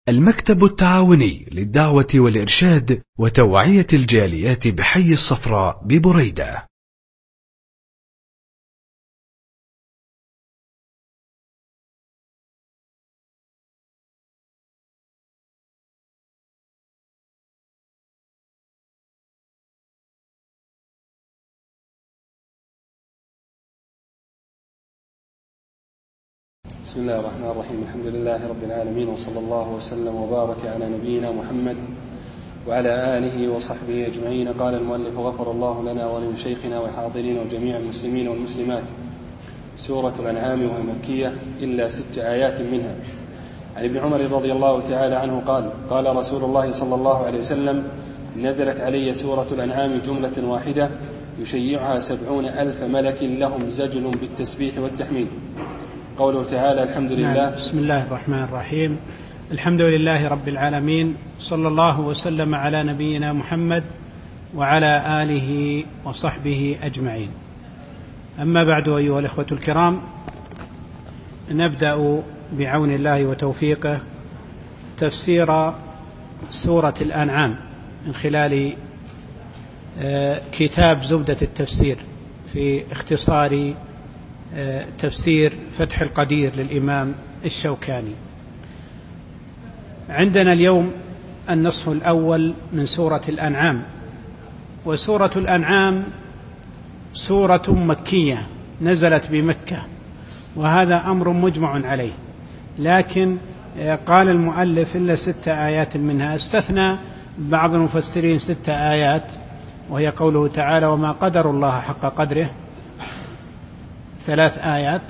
المكتب التعاوني للدعوة والإرشاد وتوعية الجاليات بحي الصفراء ببريدة. بسم الله الرحمن الرحيم. الحمد لله رب العالمين، وصلى الله وسلم وبارك على نبينا محمد وعلى آله وصحبه أجمعين. قال المؤلف: غفر الله لنا ولشيخنا وحاضرين وجميع المسلمين والمسلمات. سورة الأنعام، وهي مكية إلا 6 آيات منها. عن ابن عمر رضي الله تعالى عنه قال: قال رسول الله صلى الله عليه وسلم: نزلت علي سورة الأنعام جملة واحدة يشيعها 70,000 ملك لهم زجل بالتسبيح والتحميد. قوله تعالى: الحمد لله. بسم الله الرحمن الرحيم. الحمد لله رب العالمين، صلى الله وسلم على نبينا محمد وعلى آله وصحبه أجمعين. أما بعد، أيها الإخوة الكرام، نبدأ بعون الله وتوفيقه تفسير سورة الأنعام من خلال كتاب زبدة التفسير في اختصار تفسير فتح القدير للإمام الشوكاني. عندنا اليوم النصف الأول من سورة الأنعام، وسورة الأنعام سورة مكية نزلت بمكة، وهذا أمر مجمع عليه، لكن قال المؤلف إلا 6 آيات منها، استثنى بعض المفسرين 6 آيات، وهي قوله تعالى: وما قدر الله حق قدره، 3 آيات،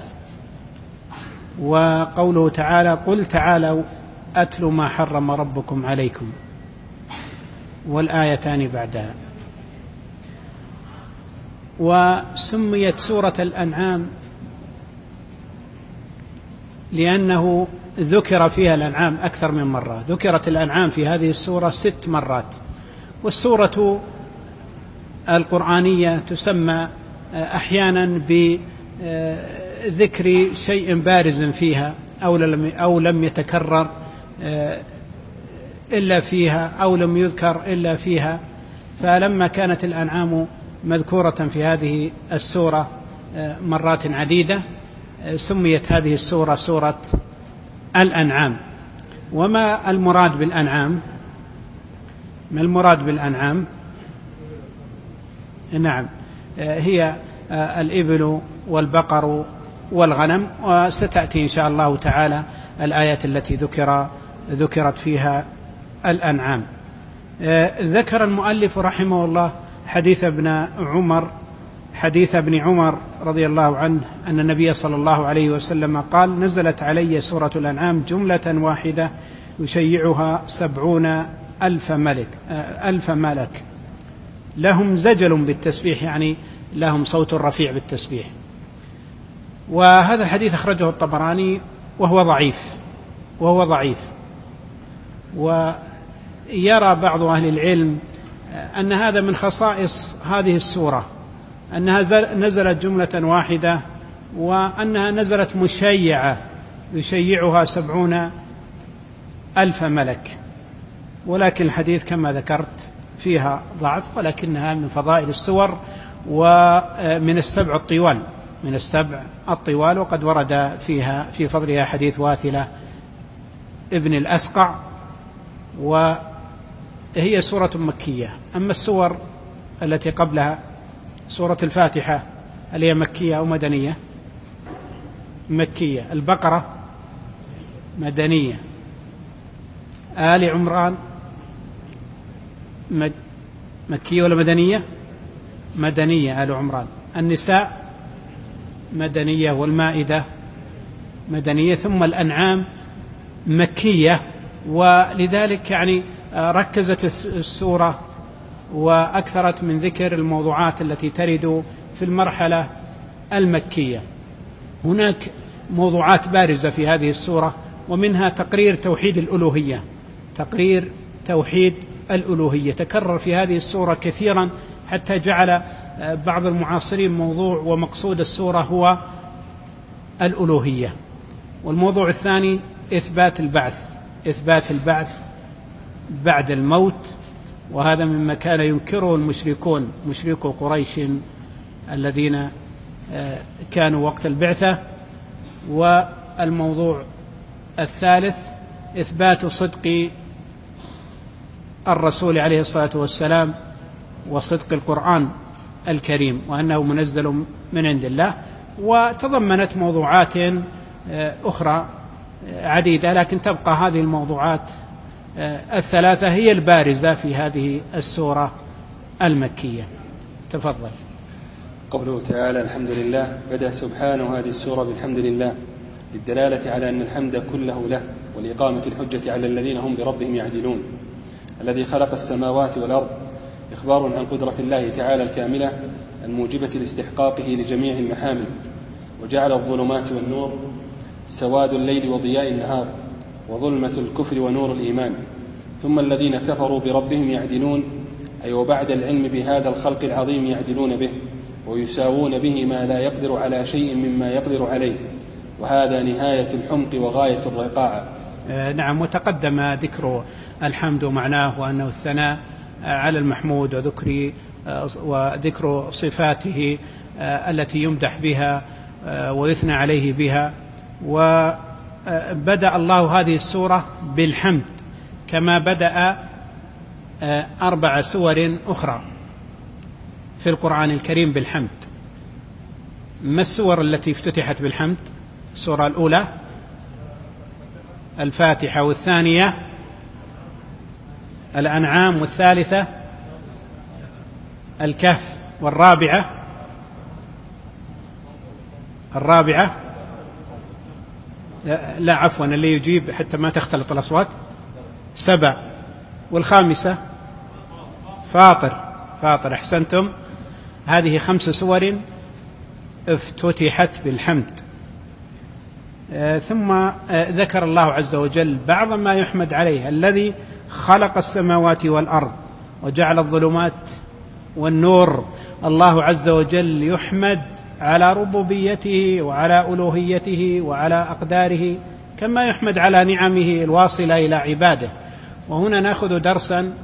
وقوله تعالى: قل تعالوا أتل ما حرم ربكم عليكم، والآيتان بعدها. وسميت سورة الأنعام لأنه ذكر فيها الأنعام أكثر من مرة. ذكرت الأنعام في هذه السورة 6 مرات، والسورة القرآنية تسمى أحيانا بذكر شيء بارز فيها أو لم يتكرر إلا فيها، أو لم يذكر إلا فيها. فلما كانت الأنعام مذكورة في هذه السورة مرات عديدة، سميت هذه السورة سورة الأنعام. وما المراد بالأنعام؟ ما المراد بالأنعام؟ نعم، هي الإبل والبقر والغنم، وستأتي إن شاء الله تعالى الآيات التي ذكرت فيها الأنعام. ذكر المؤلف رحمه الله حديث ابن عمر رضي الله عنه أن النبي صلى الله عليه وسلم قال: نزلت علي سورة الأنعام جملة واحدة يشيعها 70,000 ملك لهم زجل بالتسبيح، يعني لهم صوت رفيع بالتسبيح. وهذا الحديث أخرجه الطبراني وهو ضعيف. ويرى بعض أهل العلم أن هذا من خصائص هذه السورة، أنها نزلت جملة واحدة، وأنها نزلت مشيعة يشيعها 70,000 ملك. ولكن الحديث كما ذكرت فيها ضعف، ولكنها من فضائل السور ومن السبع الطوال، وقد ورد فيها في فضلها حديث واثلة ابن الأسقع، وهي سورة مكية. أما السور التي قبلها، سورة الفاتحة، هل هي مكية أو مدنية؟ مكية. البقرة مدنية. آل عمران مكية ولا مدنية؟ مدنية آل عمران. النساء مدنية، والمائدة مدنية، ثم الأنعام مكية. ولذلك يعني ركزت السورة وأكثرت من ذكر الموضوعات التي ترد في المرحلة المكية. هناك موضوعات بارزة في هذه السورة، ومنها تقرير توحيد الألوهية تكرر في هذه السورة كثيرا، حتى جعل بعض المعاصرين موضوع ومقصود السورة هو الألوهية. والموضوع الثاني إثبات البعث إثبات البعث بعد الموت، وهذا مما كان ينكره المشركون، مشركو قريش الذين كانوا وقت البعثة. والموضوع الثالث إثبات صدق الرسول عليه الصلاة والسلام وصدق القرآن الكريم، وأنه منزل من عند الله. وتضمنت موضوعات أخرى عديدة، لكن تبقى هذه الموضوعات الثلاثة هي البارزة في هذه السورة المكية. تفضل. قوله تعالى: الحمد لله. بدأ سبحانه هذه السورة بالحمد لله للدلالة على أن الحمد كله له، ولإقامة الحجة على الذين هم بربهم يعدلون. الذي خلق السماوات والأرض إخبار عن قدرة الله تعالى الكاملة الموجبة لاستحقاقه لجميع المحامد، وجعل الظلمات والنور، سواد الليل وضياء النهار، وظلمة الكفر ونور الإيمان. ثم الذين كفروا بربهم يعدلون، أي وبعد العلم بهذا الخلق العظيم يعدلون به ويساوون به ما لا يقدر على شيء مما يقدر عليه، وهذا نهاية الحمق وغاية الرقاعة. نعم. وتقدم ذكر الحمد معناه وأنه الثناء على المحمود، وذكر صفاته التي يمدح بها ويثنى عليه بها. وبدأ الله هذه السورة بالحمد كما بدأ 4 سور أخرى في القرآن الكريم بالحمد. ما السور التي افتتحت بالحمد؟ السورة الأولى الفاتحة، والثانية الأنعام، والثالثة الكهف، والرابعة لا عفوا، اللي يجيب حتى ما تختلط الأصوات 7، والخامسة فاطر. أحسنتم. هذه 5 سور افتتحت بالحمد. ثم ذكر الله عز وجل بعض ما يحمد عليه: الذي خلق السماوات والأرض وجعل الظلمات والنور. الله عز وجل يحمد على ربوبيته وعلى ألوهيته وعلى أقداره، كما يحمد على نعمه الواصلة إلى عباده. وهنا نأخذ درسا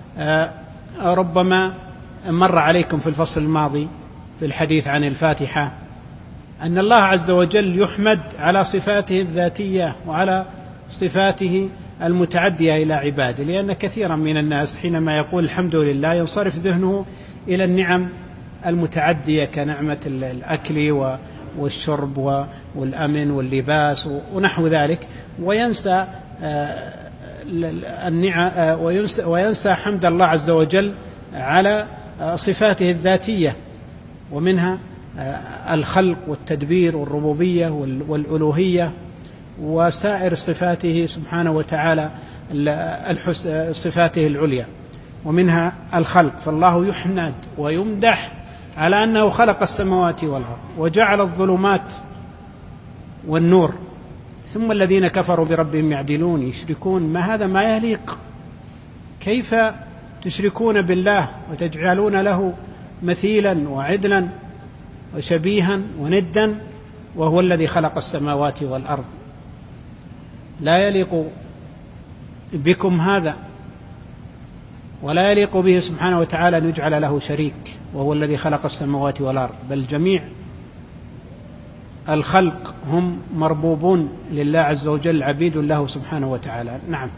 ربما مر عليكم في الفصل الماضي في الحديث عن الفاتحة، أن الله عز وجل يحمد على صفاته الذاتية وعلى صفاته المتعدية إلى عباده، لأن كثيرا من الناس حينما يقول الحمد لله ينصرف ذهنه إلى النعم المتعدية كنعمة الأكل والشرب والأمن واللباس ونحو ذلك، وينسى وينسى حمد الله عز وجل على صفاته الذاتية، ومنها الخلق والتدبير والربوبية والألوهية وسائر صفاته سبحانه وتعالى، صفاته العليا، ومنها الخلق. فالله يحمد ويمدح على أنه خلق السماوات والأرض وجعل الظلمات والنور. ثم الذين كفروا بربهم يعدلون، يشركون. ما هذا ما يليق. كيف تشركون بالله وتجعلون له مثيلا وعدلا وشبيها وندا وهو الذي خلق السماوات والأرض؟ لا يليق بكم هذا، ولا يليق به سبحانه وتعالى أن يجعل له شريك وهو الذي خلق السماوات والأرض، بل جميع الخلق هم مربوبون لله عز وجل، عبيد له سبحانه وتعالى. نعم.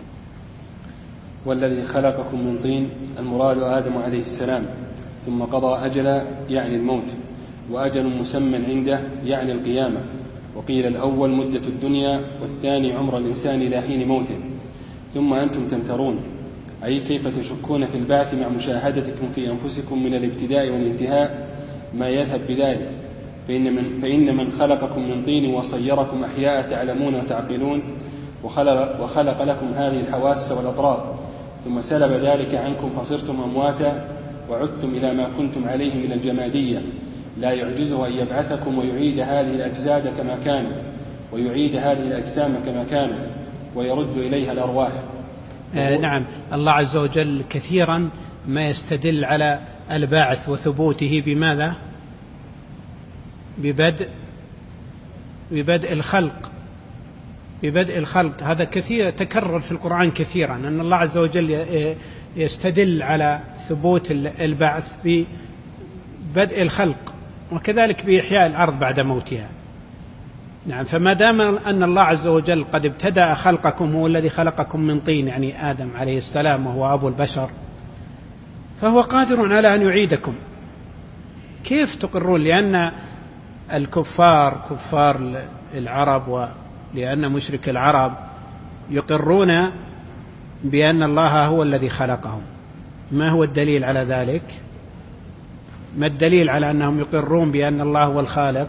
والذي خلقكم من طين، المراد آدم عليه السلام، ثم قضى أجلا يعني الموت، وأجل مسمى عنده يعني القيامة. وقيل الأول مدة الدنيا، والثاني عمر الإنسان إلى حين موته. ثم أنتم تمترون، أي كيف تشكون في البعث مع مشاهدتكم في أنفسكم من الابتداء والانتهاء ما يذهب بذلك. فإن من خلقكم من طين وصيركم أحياء تعلمون وتعقلون، وخلق لكم هذه الحواس والأطراف، ثم سلب ذلك عنكم فصرتم أمواتا وعدتم إلى ما كنتم عليه من الجمادية. لا يعجزه أن يبعثكم ويعيد هذه الأجساد كما كانت، ويعيد هذه الأجسام كما كانت، ويرد إليها الأرواح. نعم. الله عز وجل كثيرا ما يستدل على الباعث وثبوته بماذا؟ ببدء الخلق. ببدء الخلق، هذا كثير تكرر في القرآن كثيرا، أن الله عز وجل يستدل على ثبوت البعث ببدء الخلق، وكذلك بإحياء الأرض بعد موتها. نعم، فما دام أن الله عز وجل قد ابتدأ خلقكم، هو الذي خلقكم من طين، يعني آدم عليه السلام وهو أبو البشر، فهو قادر على أن يعيدكم. كيف تقرون؟ لأن الكفار، كفار العرب ولأن مشرك العرب يقرون بأن الله هو الذي خلقهم. ما هو الدليل على ذلك؟ ما الدليل على أنهم يقرون بأن الله هو الخالق؟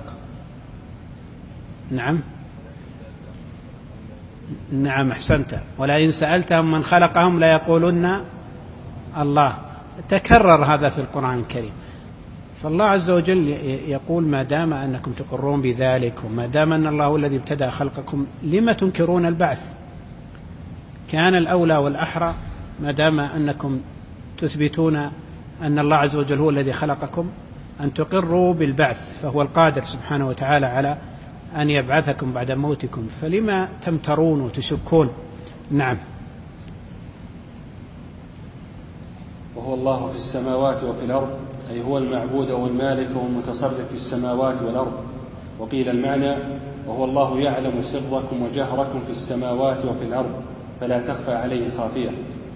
نعم أحسنت. ولئن سألتهم من خلقهم ليقولن الله. تكرر هذا في القرآن الكريم. فالله عز وجل يقول ما دام أنكم تقرون بذلك، وما دام أن الله هو الذي ابتدأ خلقكم، لما تنكرون البعث؟ كان الأولى والأحرى ما دام أنكم تثبتون أن الله عز وجل هو الذي خلقكم أن تقروا بالبعث، فهو القادر سبحانه وتعالى على أن يبعثكم بعد موتكم، فلما تمترون وتشكون؟ نعم. وهو الله في السماوات وفي الأرض، أي هو المعبود والمالك والمتصرف في السماوات والأرض. وقيل المعنى وهو الله يعلم سركم وجهركم في السماوات وفي الأرض فلا تخفى عليه خافية.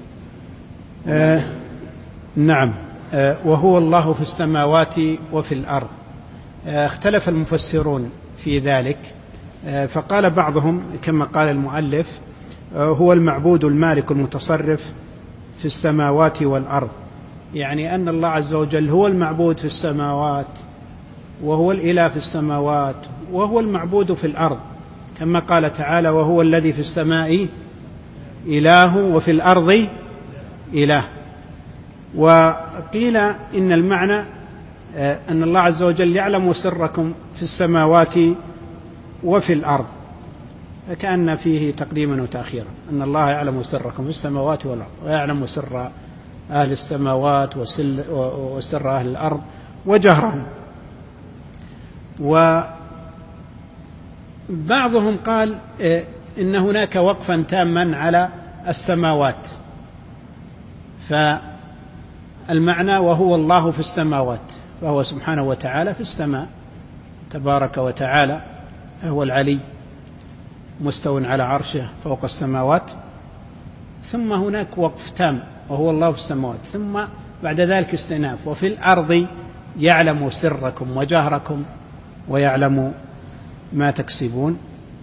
نعم. وهو الله في السماوات وفي الأرض. اختلف المفسرون في ذلك، فقال بعضهم كما قال المؤلف هو المعبود المالك المتصرف في السماوات والأرض، يعني أن الله عز وجل هو المعبود في السماوات، وهو الإله في السماوات، وهو المعبود في الأرض، كما قال تعالى وهو الذي في السماء إله وفي الأرض إله. وقيل إن المعنى أن الله عز وجل يعلم سركم في السماوات وفي الأرض، كأن فيه تقديما وتأخيرا، أن الله يعلم سركم في السماوات والأرض، ويعلم سر أهل السماوات وسر أهل الأرض وجهرهم. وبعضهم قال إن هناك وقفا تاما على السماوات، فالمعنى وهو الله في السماوات، فهو سبحانه وتعالى في السماء تبارك وتعالى، هو العلي مستو على عرشه فوق السماوات. ثم هناك وقف تام وهو الله في السماوات، ثم بعد ذلك استئناف وفي الأرض يعلم سركم وجهركم ويعلم ما تكسبون.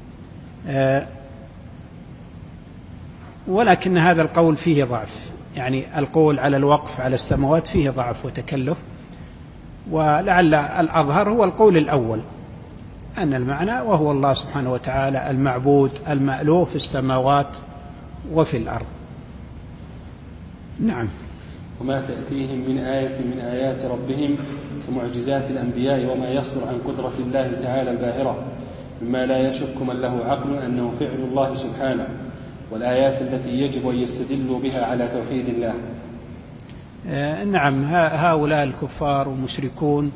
ولكن هذا القول فيه ضعف، يعني القول على الوقف على السماوات فيه ضعف وتكلف، ولعل الأظهر هو القول الأول، أن المعنى وهو الله سبحانه وتعالى المعبود المألوف في السماوات وفي الأرض. نعم. وما تأتيهم من آية من آيات ربهم كمعجزات الأنبياء وما يصدر عن قدرة الله تعالى الباهرة، مما لا يشك من له عقل أنه فعل الله سبحانه، والآيات التي يجب أن يستدلوا بها على توحيد الله. نعم. هؤلاء الكفار والمشركون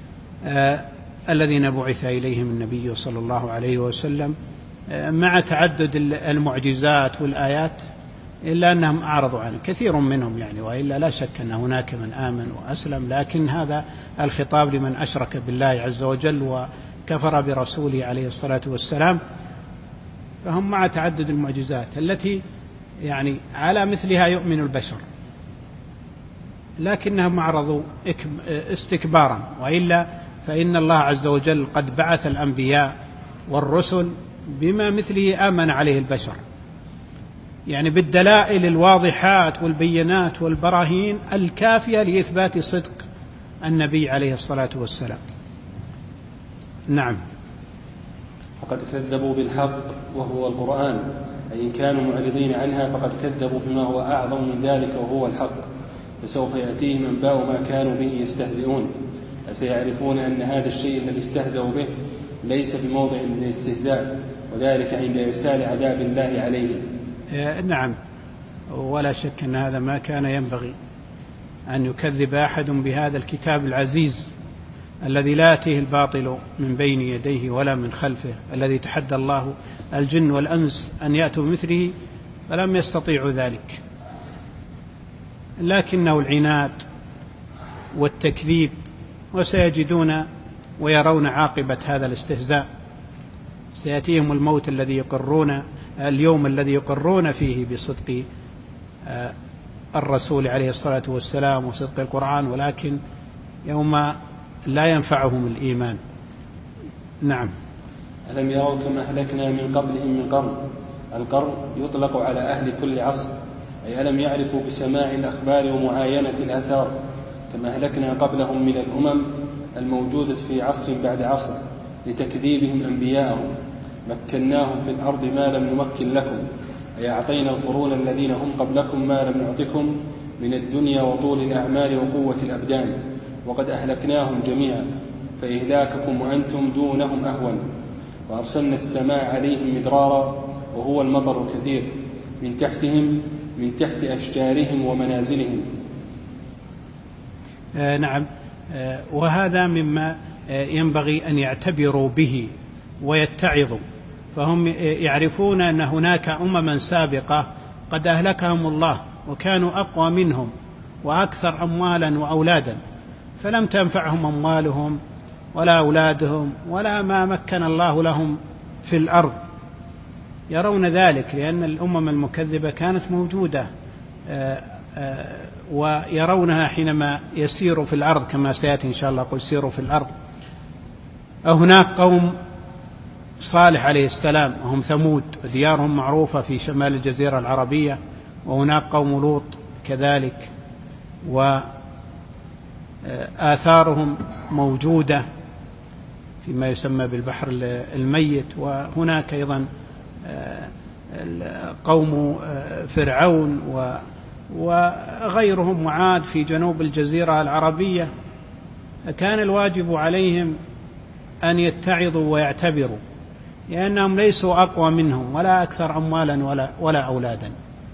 الذين بعث إليهم النبي صلى الله عليه وسلم مع تعدد المعجزات والآيات إلا أنهم أعرضوا عنه كثير منهم، يعني وإلا لا شك أن هناك من آمن وأسلم، لكن هذا الخطاب لمن أشرك بالله عز وجل وكفر برسوله عليه الصلاة والسلام، فهم مع تعدد المعجزات التي يعني على مثلها يؤمن البشر، لكنهم أعرضوا استكبارا، وإلا فإن الله عز وجل قد بعث الأنبياء والرسل بما مثله آمن عليه البشر، يعني بالدلائل الواضحات والبينات والبراهين الكافية لإثبات صدق النبي عليه الصلاة والسلام. نعم. فقد كذبوا بالحق وهو القرآن، أي إن كانوا معرضين عنها فقد كذبوا بما هو أعظم من ذلك وهو الحق، فسوف يأتيهم أنباء ما كانوا به يستهزئون، فسيعرفون أن هذا الشيء الذي استهزأوا به ليس بموضع للاستهزاء، وذلك عند إرسال عذاب الله عليهم. نعم. ولا شك أن هذا ما كان ينبغي أن يكذب أحد بهذا الكتاب العزيز الذي لا يأتيه الباطل من بين يديه ولا من خلفه، الذي تحدى الله الجن والأنس أن يأتوا بمثله فلم يستطيعوا ذلك، لكنه العناد والتكذيب، وسيجدون ويرون عاقبة هذا الاستهزاء. سيأتيهم الموت اليوم الذي يقرون فيه بصدق الرسول عليه الصلاة والسلام وصدق القرآن، ولكن يوم لا ينفعهم الإيمان. نعم. ألم يروا كما أهلكنا من قبلهم من قرن. القرن يطلق على أهل كل عصر، أي ألم يعرفوا بسماع الأخبار ومعاينة الآثار كما أهلكنا قبلهم من الأمم الموجودة في عصر بعد عصر لتكذيبهم أنبياءهم. مكناهم في الأرض ما لم نمكن لكم، أي أعطينا القرون الذين هم قبلكم ما لم نعطكم من الدنيا وطول الأعمال وقوة الأبدان، وقد أهلكناهم جميعا، فإهلاككم وأنتم دونهم أهون. وأرسلنا السماء عليهم مدرارا، وهو المطر الكثير، من تحت أشجارهم ومنازلهم. نعم. وهذا مما ينبغي أن يعتبروا به ويتعظوا، فهم يعرفون أن هناك أمما سابقة قد أهلكهم الله وكانوا أقوى منهم وأكثر أموالا وأولادا، فلم تنفعهم أموالهم ولا أولادهم ولا ما مكن الله لهم في الأرض. يرون ذلك لأن الأمم المكذبة كانت موجودة، ويرونها حينما يسيروا في الأرض كما سيأتي إن شاء الله، قل سيروا في الأرض. هناك قوم صالح عليه السلام وهم ثمود، وديارهم معروفة في شمال الجزيرة العربية، وهناك قوم لوط كذلك، وآثارهم موجودة فيما يسمى بالبحر الميت. وهناك أيضا قوم فرعون وغيرهم وعاد في جنوب الجزيرة العربية. كان الواجب عليهم أن يتعظوا ويعتبروا، لأنهم ليسوا أقوى منهم ولا أكثر أموالا ولا أولادا.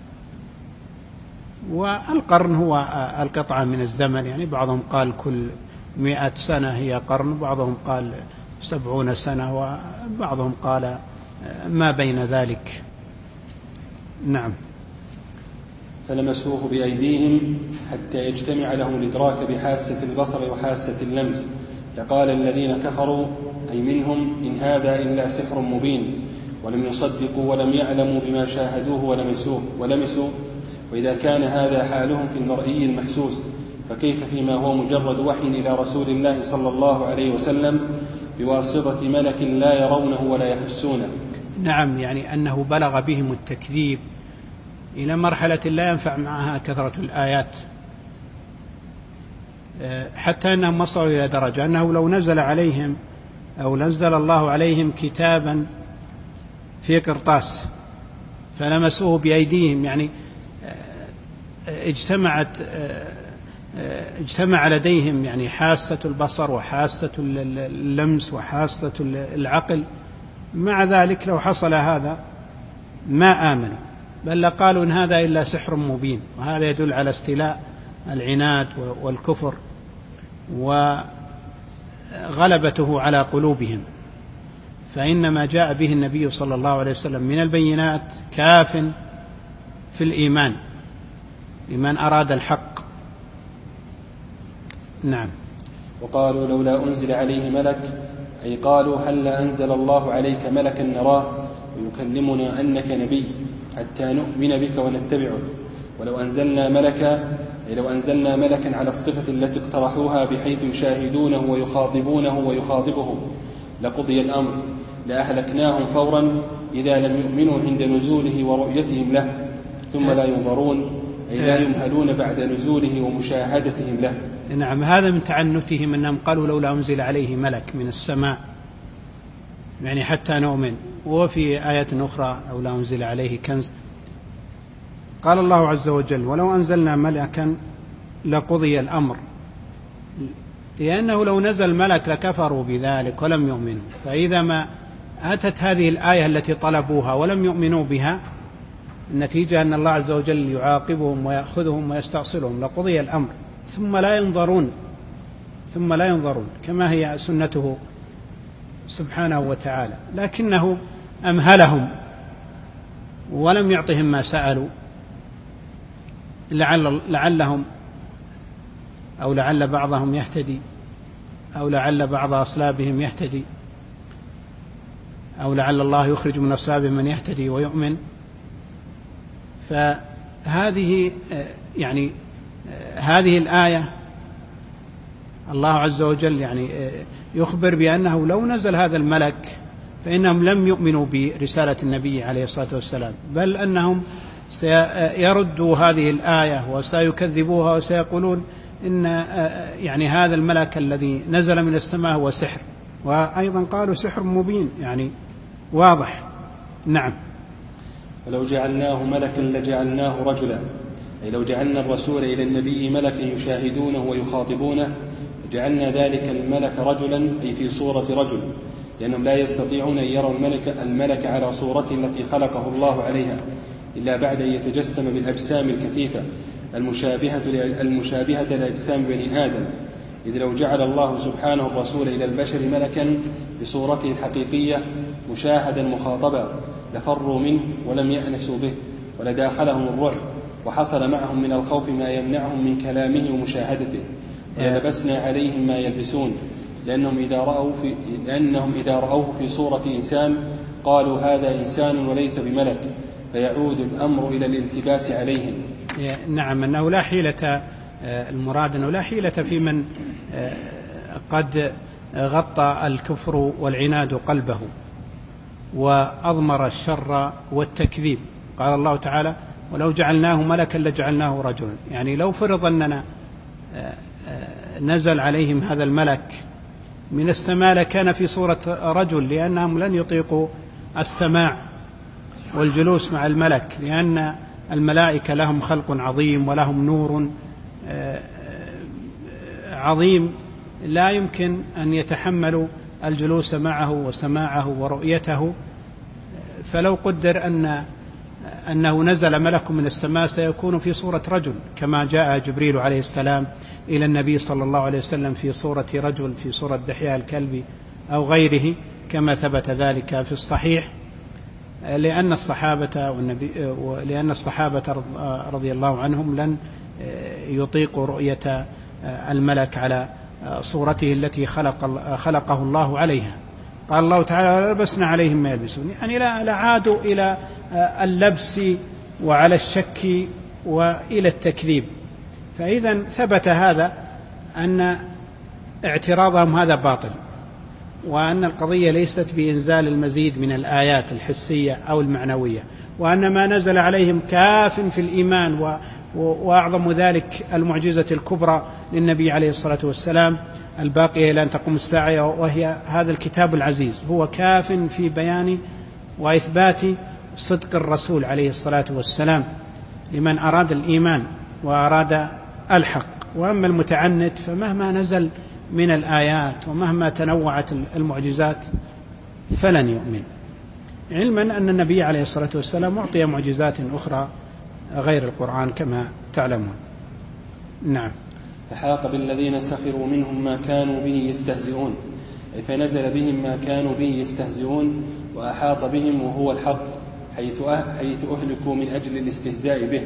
والقرن هو القطعة من الزمن، يعني بعضهم قال كل 100 سنة هي قرن، بعضهم قال 70 سنة، وبعضهم قال ما بين ذلك. نعم. فلمسوه بأيديهم حتى يجتمع لهم الإدراك بحاسة البصر وحاسة اللمس، لقال الذين كفروا أي منهم إن هذا إلا سحر مبين، ولم يصدقوا ولم يعلموا بما شاهدوه ولمسوا. وإذا كان هذا حالهم في المرئي المحسوس، فكيف فيما هو مجرد وحي إلى رسول الله صلى الله عليه وسلم بواسطة ملك لا يرونه ولا يحسونه. نعم، يعني أنه بلغ بهم التكذيب إلى مرحلة لا ينفع معها كثرة الآيات، حتى أنهم وصلوا إلى درجة أنه لو نزل عليهم أو نزل الله عليهم كتابا في قرطاس فلمسوه بأيديهم، يعني اجتمع لديهم يعني حاسة البصر وحاسة اللمس وحاسة العقل، مع ذلك لو حصل هذا ما آمنوا، بل لقالوا إن هذا إلا سحر مبين. وهذا يدل على استيلاء العناد والكفر وغلبته على قلوبهم. فإنما جاء به النبي صلى الله عليه وسلم من البينات كاف في الإيمان لمن أراد الحق. نعم. وقالوا لولا أنزل عليه ملك، أي قالوا هل أنزل الله عليك ملكا نراه ويكلمنا أنك نبي حتى نؤمن بك ونتبعك. ولو أنزلنا ملكا، أي لو أنزلنا ملكا على الصفة التي اقترحوها بحيث يشاهدونه ويخاطبونه ويخاطبهم لقضي الأمر لأهلكناهم فورا إذا لم يؤمنوا عند نزوله ورؤيتهم له، ثم لا ينظرون، أي لا يمهلون بعد نزوله ومشاهدتهم له. نعم، هذا من تعنتهم أنهم قالوا لولا أنزل عليه ملك من السماء، يعني حتى نؤمن. وفي آية أخرى لولا أنزل عليه كنز. قال الله عز وجل ولو أنزلنا ملكا لقضي الأمر، لأنه لو نزل ملك لكفروا بذلك ولم يؤمنوا. فإذا ما أتت هذه الآية التي طلبوها ولم يؤمنوا بها، النتيجة أن الله عز وجل يعاقبهم ويأخذهم ويستأصلهم، لقضي الأمر ثم لا ينظرون كما هي سنته سبحانه وتعالى. لكنه أمهلهم ولم يعطهم ما سألوا لعلهم أو لعل بعضهم يهتدي أو لعل بعض أصلابهم يهتدي أو لعل الله يخرج من أصلابهم من يهتدي ويؤمن. فهذه يعني هذه الآية الله عز وجل يخبر بأنه لو نزل هذا الملك فإنهم لم يؤمنوا برسالة النبي عليه الصلاة والسلام، بل أنهم سيردوا هذه الآية وسيكذبوها وسيقولون إن هذا الملك الذي نزل من السماء هو سحر، وأيضا قالوا سحر مبين واضح. نعم. ولو جعلناه ملكا لجعلناه رجلا، أي لو جعلنا الرسول إلى النبي ملكا يشاهدونه ويخاطبونه جعلنا ذلك الملك رجلا، أي في صورة رجل، لأنهم لا يستطيعون أن يروا الملك على صورته التي خلقه الله عليها إلا بعد أن يتجسم بالأجسام الكثيفة المشابهة لأجسام بني آدم، إذ لو جعل الله سبحانه الرسول إلى البشر ملكا بصورته الحقيقية مشاهدا مخاطبا لفروا منه ولم يأنسوا به ولداخلهم الرعب وحصل معهم من الخوف ما يمنعهم من كلامه ومشاهدته، ولبسنا عليهم ما يلبسون، لأنهم إذا رأوه في صورة إنسان قالوا هذا إنسان وليس بملك، فيعود الأمر إلى الالتباس عليهم. نعم، أنه لا حيلة، المراد أنه لا حيلة في من قد غطى الكفر والعناد قلبه وأضمر الشر والتكذيب. قال الله تعالى ولو جعلناه ملكا لجعلناه رجلا، لو فرض أننا نزل عليهم هذا الملك من السماء لكان في صورة رجل، لأنهم لن يطيقوا السماع والجلوس مع الملك، لأن الملائكة لهم خلق عظيم ولهم نور عظيم لا يمكن أن يتحملوا الجلوس معه وسماعه ورؤيته. فلو قدر أنه نزل ملك من السماء سيكون في صورة رجل، كما جاء جبريل عليه السلام إلى النبي صلى الله عليه وسلم في صورة رجل، في صورة دحية الكلب أو غيره، كما ثبت ذلك في الصحيح، لأن الصحابة رضي الله عنهم لن يطيقوا رؤية الملك على صورته التي خلقه الله عليها. قال الله تعالى لبسنا عليهم ما يلبسون، لا عادوا إلى اللبس وعلى الشك وإلى التكذيب. فإذا ثبت هذا أن اعتراضهم هذا باطل، وأن القضية ليست بإنزال المزيد من الآيات الحسية أو المعنوية، وأن ما نزل عليهم كاف في الإيمان، وأعظم ذلك المعجزة الكبرى للنبي عليه الصلاة والسلام الباقية إلى أن تقوم الساعة، وهي هذا الكتاب العزيز، هو كاف في بيان وإثبات صدق الرسول عليه الصلاة والسلام لمن أراد الإيمان وأراد الحق. وأما المتعنت فمهما نزل من الآيات ومهما تنوعت المعجزات فلن يؤمن، علما أن النبي عليه الصلاة والسلام أعطي معجزات أخرى غير القرآن كما تعلمون. نعم. فحاق بالذين سخروا منهم ما كانوا به يستهزئون، أي فنزل بهم ما كانوا به يستهزئون وأحاط بهم وهو الحق، حيث أهلكوا من أجل الاستهزاء به.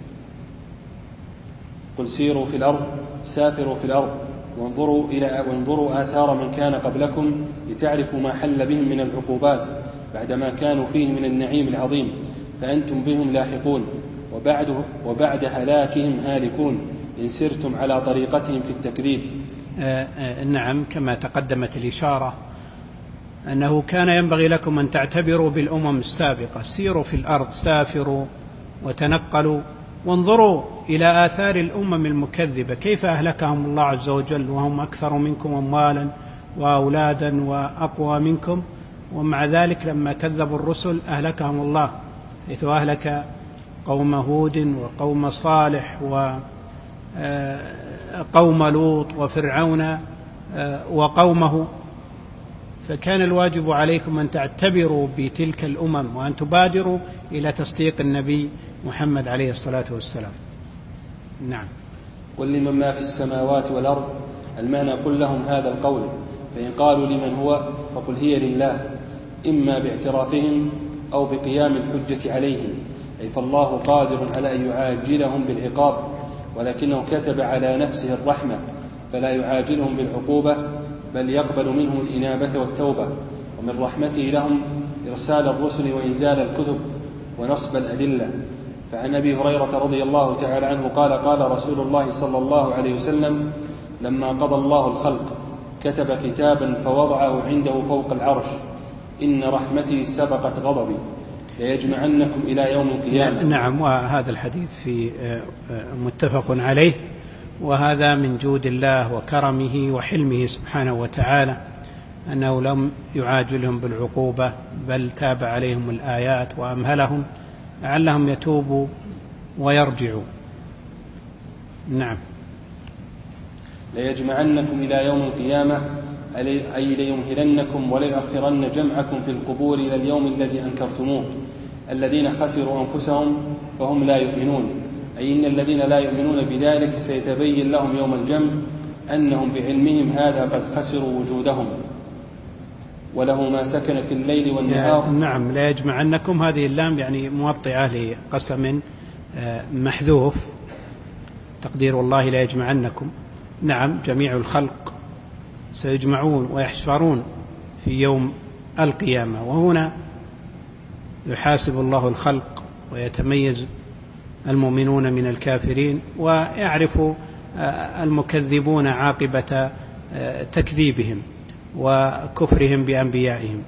قل سيروا في الأرض، سافروا في الأرض، وانظروا آثار من كان قبلكم لتعرفوا ما حل بهم من العقوبات بعدما كانوا فيه من النعيم العظيم، فأنتم بهم لاحقون وبعد هلاكهم هالكون إن سرتم على طريقتهم في التكذيب. نعم، كما تقدمت الإشارة أنه كان ينبغي لكم أن تعتبروا بالأمم السابقة، سيروا في الأرض، سافروا وتنقلوا، وانظروا إلى آثار الأمم المكذبة كيف أهلكهم الله عز وجل وهم أكثر منكم أموالا وأولادا وأقوى منكم، ومع ذلك لما كذبوا الرسل أهلكهم الله، حيث أهلك قوم هود وقوم صالح وقوم لوط وفرعون وقومه. فكان الواجب عليكم أن تعتبروا بتلك الأمم وأن تبادروا إلى تصديق النبي محمد عليه الصلاة والسلام. نعم. قل لمن ما في السماوات والأرض، المعنى قل لهم هذا القول، فإن قالوا لمن هو فقل هي لله، إما باعترافهم أو بقيام الحجة عليهم، أي فالله قادر على أن يعاجلهم بالعقاب، ولكنه كتب على نفسه الرحمة فلا يعاجلهم بالعقوبة، بل يقبل منهم الإنابة والتوبة. ومن رحمته لهم إرسال الرسل وإنزال الكتب ونصب الأدلة. فعن أبي هريرة رضي الله تعالى عنه قال: قال رسول الله صلى الله عليه وسلم: لما قضى الله الخلق كتب كتابا فوضعه عنده فوق العرش: إن رحمتي سبقت غضبي ليجمعنكم إلى يوم القيامة. نعم، وهذا الحديث في متفق عليه، وهذا من جود الله وكرمه وحلمه سبحانه وتعالى، أنه لم يعاجلهم بالعقوبة بل تاب عليهم الآيات وأمهلهم لعلهم يتوبوا ويرجعوا. نعم. ليجمعنكم إلى يوم القيامة، أي ليمهلنكم وليؤخرن جمعكم في القبور إلى اليوم الذي أنكرتموه. الذين خسروا أنفسهم فهم لا يؤمنون، أي إن الذين لا يؤمنون بذلك سيتبين لهم يوم الجمع أنهم بعلمهم هذا قد خسروا وجودهم. وله ما سكن في الليل والنهار. نعم، لا يجمعنكم، هذه اللام يعني موطئة لقسم محذوف، تقدير الله لا يجمعنكم. نعم، جميع الخلق سيجمعون ويحشرون في يوم القيامة، وهنا يحاسب الله الخلق ويتميز المؤمنون من الكافرين، ويعرف المكذبون عاقبة تكذيبهم وكفرهم بأنبيائهم.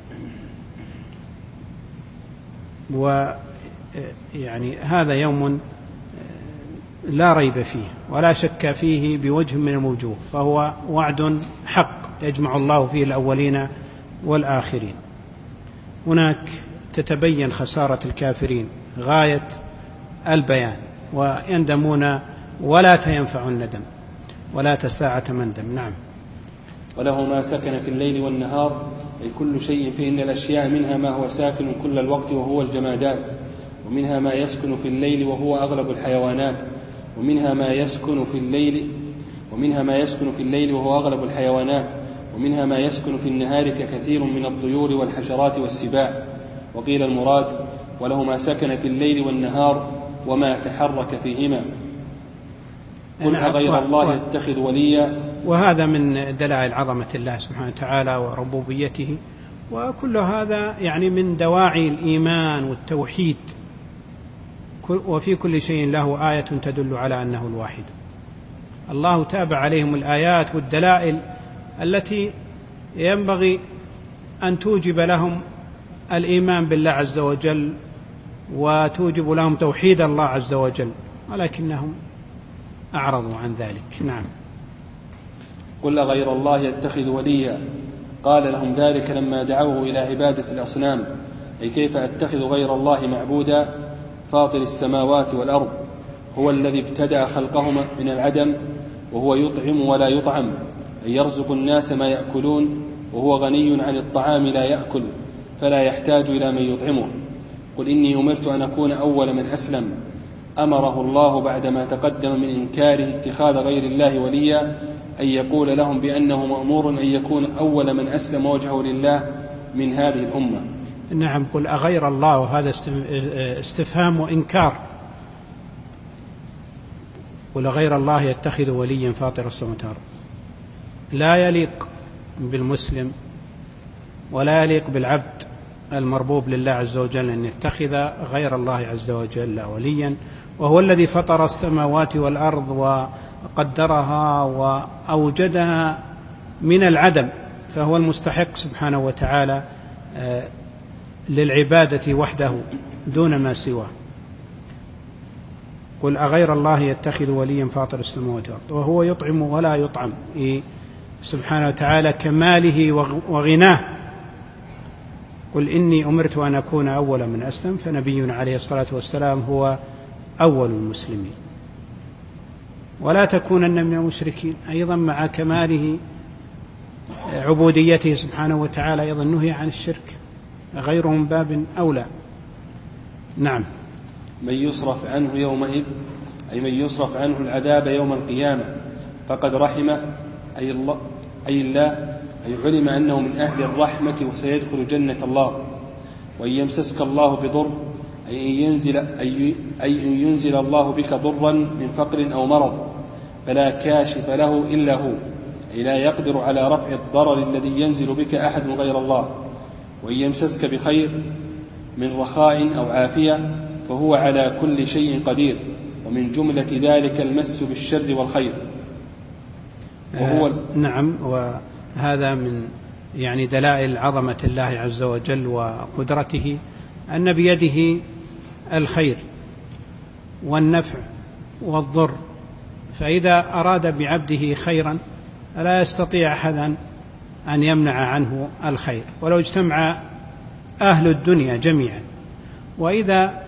ويعني هذا يوم لا ريب فيه ولا شك فيه بوجه من الوجوه، فهو وعد حق يجمع الله فيه الأولين والآخرين. هناك تتبين خسارة الكافرين غاية البيان، ويندمون ولا تنفع الندم ولا تساعة مندم. نعم. وله ما سكن في الليل والنهار، أي كل شيء، فإن الأشياء منها ما هو ساكن كل الوقت وهو الجمادات، ومنها ما يسكن في الليل وهو أغلب الحيوانات، ومنها ما يسكن في الليل وهو أغلب الحيوانات، ومنها ما يسكن في النهار ككثير من الطيور والحشرات والسباع. وقيل المراد: وله ما سكن في الليل والنهار وما تحرك فيهما. قل أغير الله يتخذ وليا. وهذا من دلائل عظمة الله سبحانه وتعالى وربوبيته، وكل هذا يعني من دواعي الإيمان والتوحيد، وفي كل شيء له آية تدل على أنه الواحد. الله تابع عليهم الآيات والدلائل التي ينبغي أن توجب لهم الإيمان بالله عز وجل وتوجب لهم توحيد الله عز وجل، ولكنهم أعرضوا عن ذلك. نعم. قل غير الله يتخذ وليا. قال لهم ذلك لما دعوه إلى عبادة الأصنام، أي كيف أتخذ غير الله معبودا؟ فاطر السماوات والأرض، هو الذي ابتدأ خلقهما من العدم، وهو يطعم ولا يطعم، أي يرزق الناس ما يأكلون، وهو غني عن الطعام لا يأكل فلا يحتاج إلى من يطعمه. قل إني أمرت أن أكون أول من أسلم. أمره الله بعدما تقدم من إنكاره اتخاذ غير الله وليا أن يقول لهم بأنه مأمور أن يكون أول من أسلم وجهه لله من هذه الأمة. نعم. قل أغير الله، هذا استفهام وإنكار. قل غير الله يتخذ وليا فاطر السماوات والأرض. لا يليق بالمسلم ولا يليق بالعبد المربوب لله عز وجل أن يتخذ غير الله عز وجل وليا، وهو الذي فطر السماوات والأرض وقدرها وأوجدها من العدم، فهو المستحق سبحانه وتعالى للعبادة وحده دون ما سواه. قل أغير الله يتخذ وليا فاطر السماوات والأرض وهو يطعم ولا يطعم، سبحانه وتعالى كماله وغناه. قل إني أمرت أن أكون أول من أسلم، فنبينا عليه الصلاة والسلام هو أول المسلمين. ولا تكونن من المشركين، أيضا مع كماله عبوديته سبحانه وتعالى أيضا نهي عن الشرك، غيرهم باب أولى. نعم. من يصرف عنه يومئذ، أي من يصرف عنه العذاب يوم القيامة فقد رحمه، أي الله أي علم أنه من أهل الرحمة وسيدخل جنة الله. وإن يمسسك الله بضر أي أن ينزل الله بك ضرا من فقر أو مرض فلا كاشف له إلا هو، أي لا يقدر على رفع الضرر الذي ينزل بك أحد غير الله. وإن يمسسك بخير من رخاء أو عافية فهو على كل شيء قدير، ومن جملة ذلك المس بالشر والخير. نعم، وهذا من دلائل عظمة الله عز وجل وقدرته أن بيده الخير والنفع والضر، فإذا أراد بعبده خيرا لا يستطيع أحدا أن يمنع عنه الخير ولو اجتمع أهل الدنيا جميعا. وإذا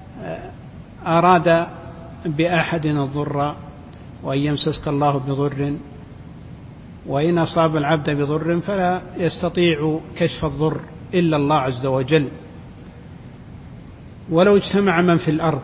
أراد بأحد الضر وإن يمسسك الله بضر وإن أصاب العبد بضر فلا يستطيع كشف الضر إلا الله عز وجل ولو اجتمع من في الأرض.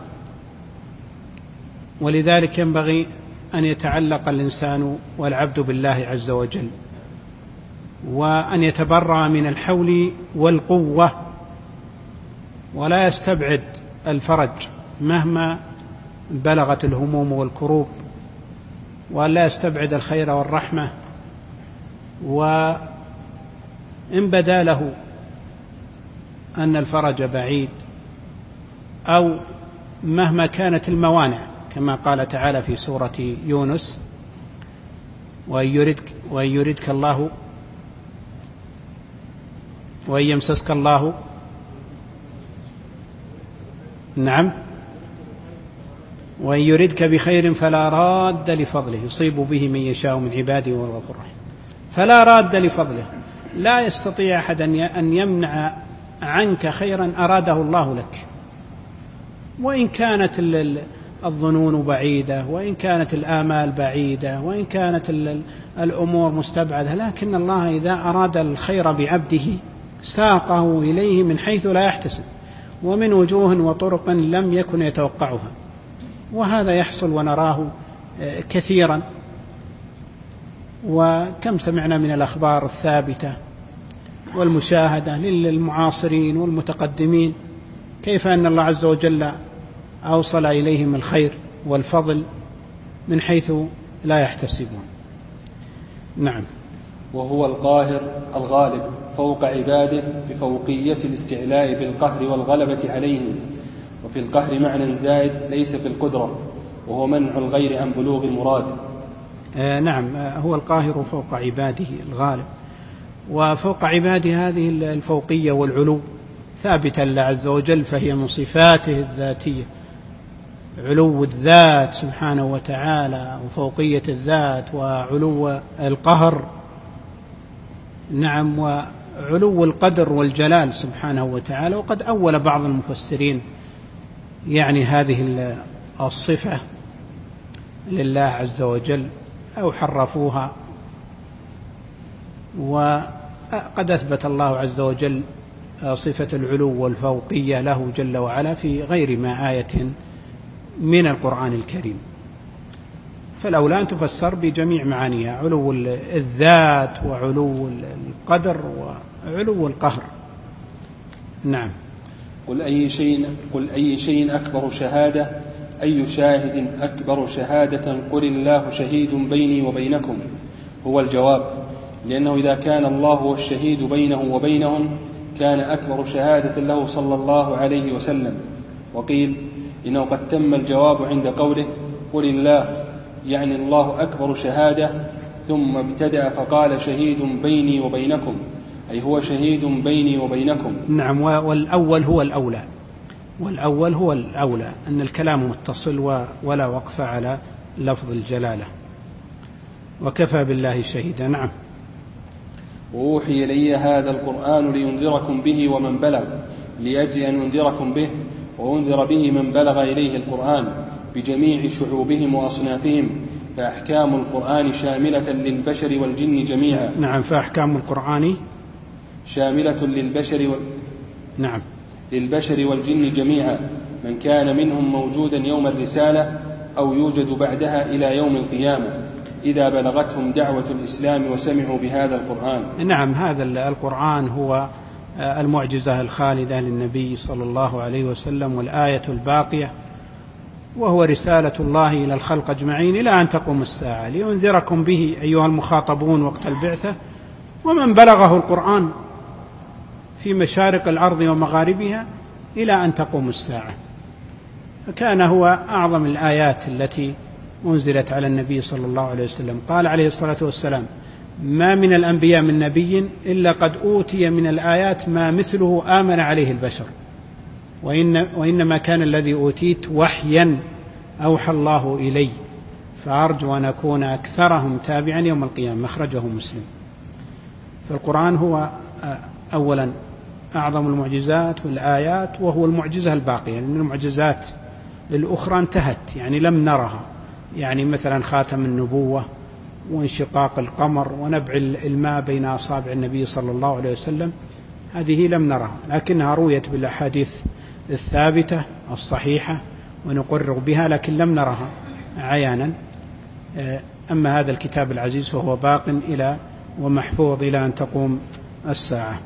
ولذلك ينبغي أن يتعلق الإنسان والعبد بالله عز وجل، وأن يتبرأ من الحول والقوة، ولا يستبعد الفرج مهما بلغت الهموم والكروب، ولا يستبعد الخير والرحمة. وإن بدا له أن الفرج بعيد أو مهما كانت الموانع، كما قال تعالى في سورة يونس: وإن يردك الله وإن يمسسك الله نعم وإن يردك بخير فلا راد لفضله يصيب به من يشاء من عباده وهو الغفور الرحيم. فلا راد لفضله، لا يستطيع أحد أن يمنع عنك خيرا أراده الله لك، وإن كانت الظنون بعيدة، وإن كانت الآمال بعيدة، وإن كانت الأمور مستبعدة، لكن الله إذا أراد الخير بعبده ساقه إليه من حيث لا يحتسب ومن وجوه وطرق لم يكن يتوقعها. وهذا يحصل ونراه كثيرا، وكم سمعنا من الأخبار الثابتة والمشاهدة للمعاصرين والمتقدمين كيف أن الله عز وجل أوصل إليهم الخير والفضل من حيث لا يحتسبون. نعم. وهو القاهر الغالب فوق عباده بفوقية الاستعلاء بالقهر والغلبة عليهم، وفي القهر معنى زائد ليس في القدرة، وهو منع الغير عن بلوغ المراد. نعم، هو القاهر فوق عباده الغالب، وفوق عباده هذه الفوقية والعلو ثابتة لله عز وجل، فهي من صفاته الذاتية، علو الذات سبحانه وتعالى وفوقية الذات وعلو القهر، نعم، وعلو القدر والجلال سبحانه وتعالى. وقد أول بعض المفسرين هذه الصفة لله عز وجل أو حرفوها، وقد أثبت الله عز وجل صفة العلو والفوقية له جل وعلا في غير ما آية من القرآن الكريم، فالأولى أن تفسر بجميع معانيها: علو الذات وعلو القدر وعلو القهر. نعم. قل أي شيء أكبر شهادة، أي شاهد أكبر شهادة؟ قل الله شهيد بيني وبينكم، هو الجواب، لأنه إذا كان الله هو الشهيد بينه وبينهم كان أكبر شهادة له صلى الله عليه وسلم. وقيل إنه قد تم الجواب عند قوله قل الله، يعني الله أكبر شهادة، ثم ابتدأ فقال شهيد بيني وبينكم، أي هو شهيد بيني وبينكم. نعم، والأول هو الأولى، والأول هو الأولى أن الكلام متصل ولا وقف على لفظ الجلالة، وكفى بالله شهيدا. نعم. وأوحي إلي هذا القرآن لينذركم به ومن بلغ، لأجل أن أنذركم به وأنذر به من بلغ إليه القرآن بجميع شعوبهم وأصنافهم، فأحكام القرآن شاملة للبشر والجن جميعا. نعم، فأحكام القرآن شاملة نعم للبشر والجن جميعا، من كان منهم موجودا يوم الرسالة أو يوجد بعدها إلى يوم القيامة، إذا بلغتهم دعوة الإسلام وسمعوا بهذا القرآن. نعم، هذا القرآن هو المعجزة الخالدة للنبي صلى الله عليه وسلم والآية الباقية، وهو رسالة الله إلى الخلق أجمعين إلى أن تقوم الساعة، لينذركم به أيها المخاطبون وقت البعثة ومن بلغه القرآن في مشارق الأرض ومغاربها إلى أن تقوم الساعة. فكان هو أعظم الآيات التي أنزلت على النبي صلى الله عليه وسلم. قال عليه الصلاة والسلام: ما من الأنبياء من نبي إلا قد أوتي من الآيات ما مثله آمن عليه البشر، وإنما كان الذي أوتيت وحيا أوحى الله إلي، فأرجو أن أكون أكثرهم تابعا يوم القيامة. أخرجه مسلم. فالقرآن هو أولا أعظم المعجزات والآيات، وهو المعجزة الباقية، لأن المعجزات الأخرى انتهت، يعني لم نرها، يعني مثلا خاتم النبوة وانشقاق القمر ونبع الماء بين أصابع النبي صلى الله عليه وسلم، هذه لم نرها، لكنها رويت بالأحاديث الثابتة الصحيحة ونقرر بها، لكن لم نرها عيانا. أما هذا الكتاب العزيز فهو باق إلى ومحفوظ إلى أن تقوم الساعة.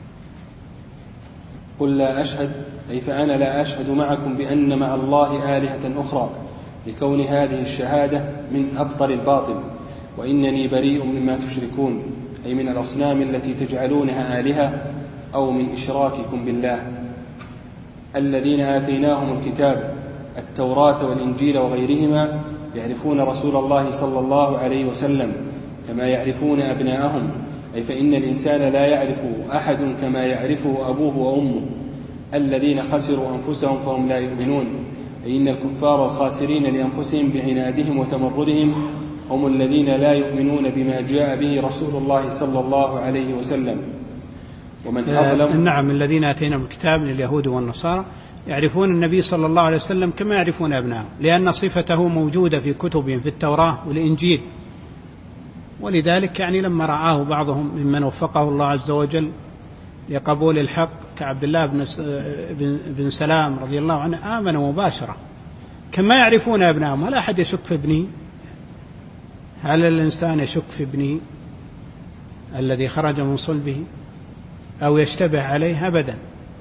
قل لا أشهد، أي فأنا لا أشهد معكم بأن مع الله آلهة أخرى، لكون هذه الشهادة من أبطل الباطل، وإنني بريء مما تشركون، أي من الأصنام التي تجعلونها آلهة، أو من إشراككم بالله. الذين آتيناهم الكتاب التوراة والإنجيل وغيرهما يعرفون رسول الله صلى الله عليه وسلم كما يعرفون أبناءهم، أي فإن الإنسان لا يعرفه أحد كما يعرفه أبوه وأمه. الذين خسروا أنفسهم فهم لا يؤمنون، أي إن الكفار الخاسرين لأنفسهم بعنادهم وتمردهم هم الذين لا يؤمنون بما جاء به رسول الله صلى الله عليه وسلم. ومن أظلم. نعم، الذين آتيناهم الكتاب من اليهود والنصارى يعرفون النبي صلى الله عليه وسلم كما يعرفون أبنائهم، لأن صفته موجودة في كتبهم في التوراة والإنجيل، ولذلك يعني لما رآه بعضهم ممن وفقه الله عز وجل لقبول الحق كعبد الله بن سلام رضي الله عنه آمنوا مباشرة كما يعرفون أبنائهم. هل أحد يشك في ابنه؟ هل الإنسان يشك في ابنه الذي خرج من صلبه أو يشتبه عليه؟ أبدا.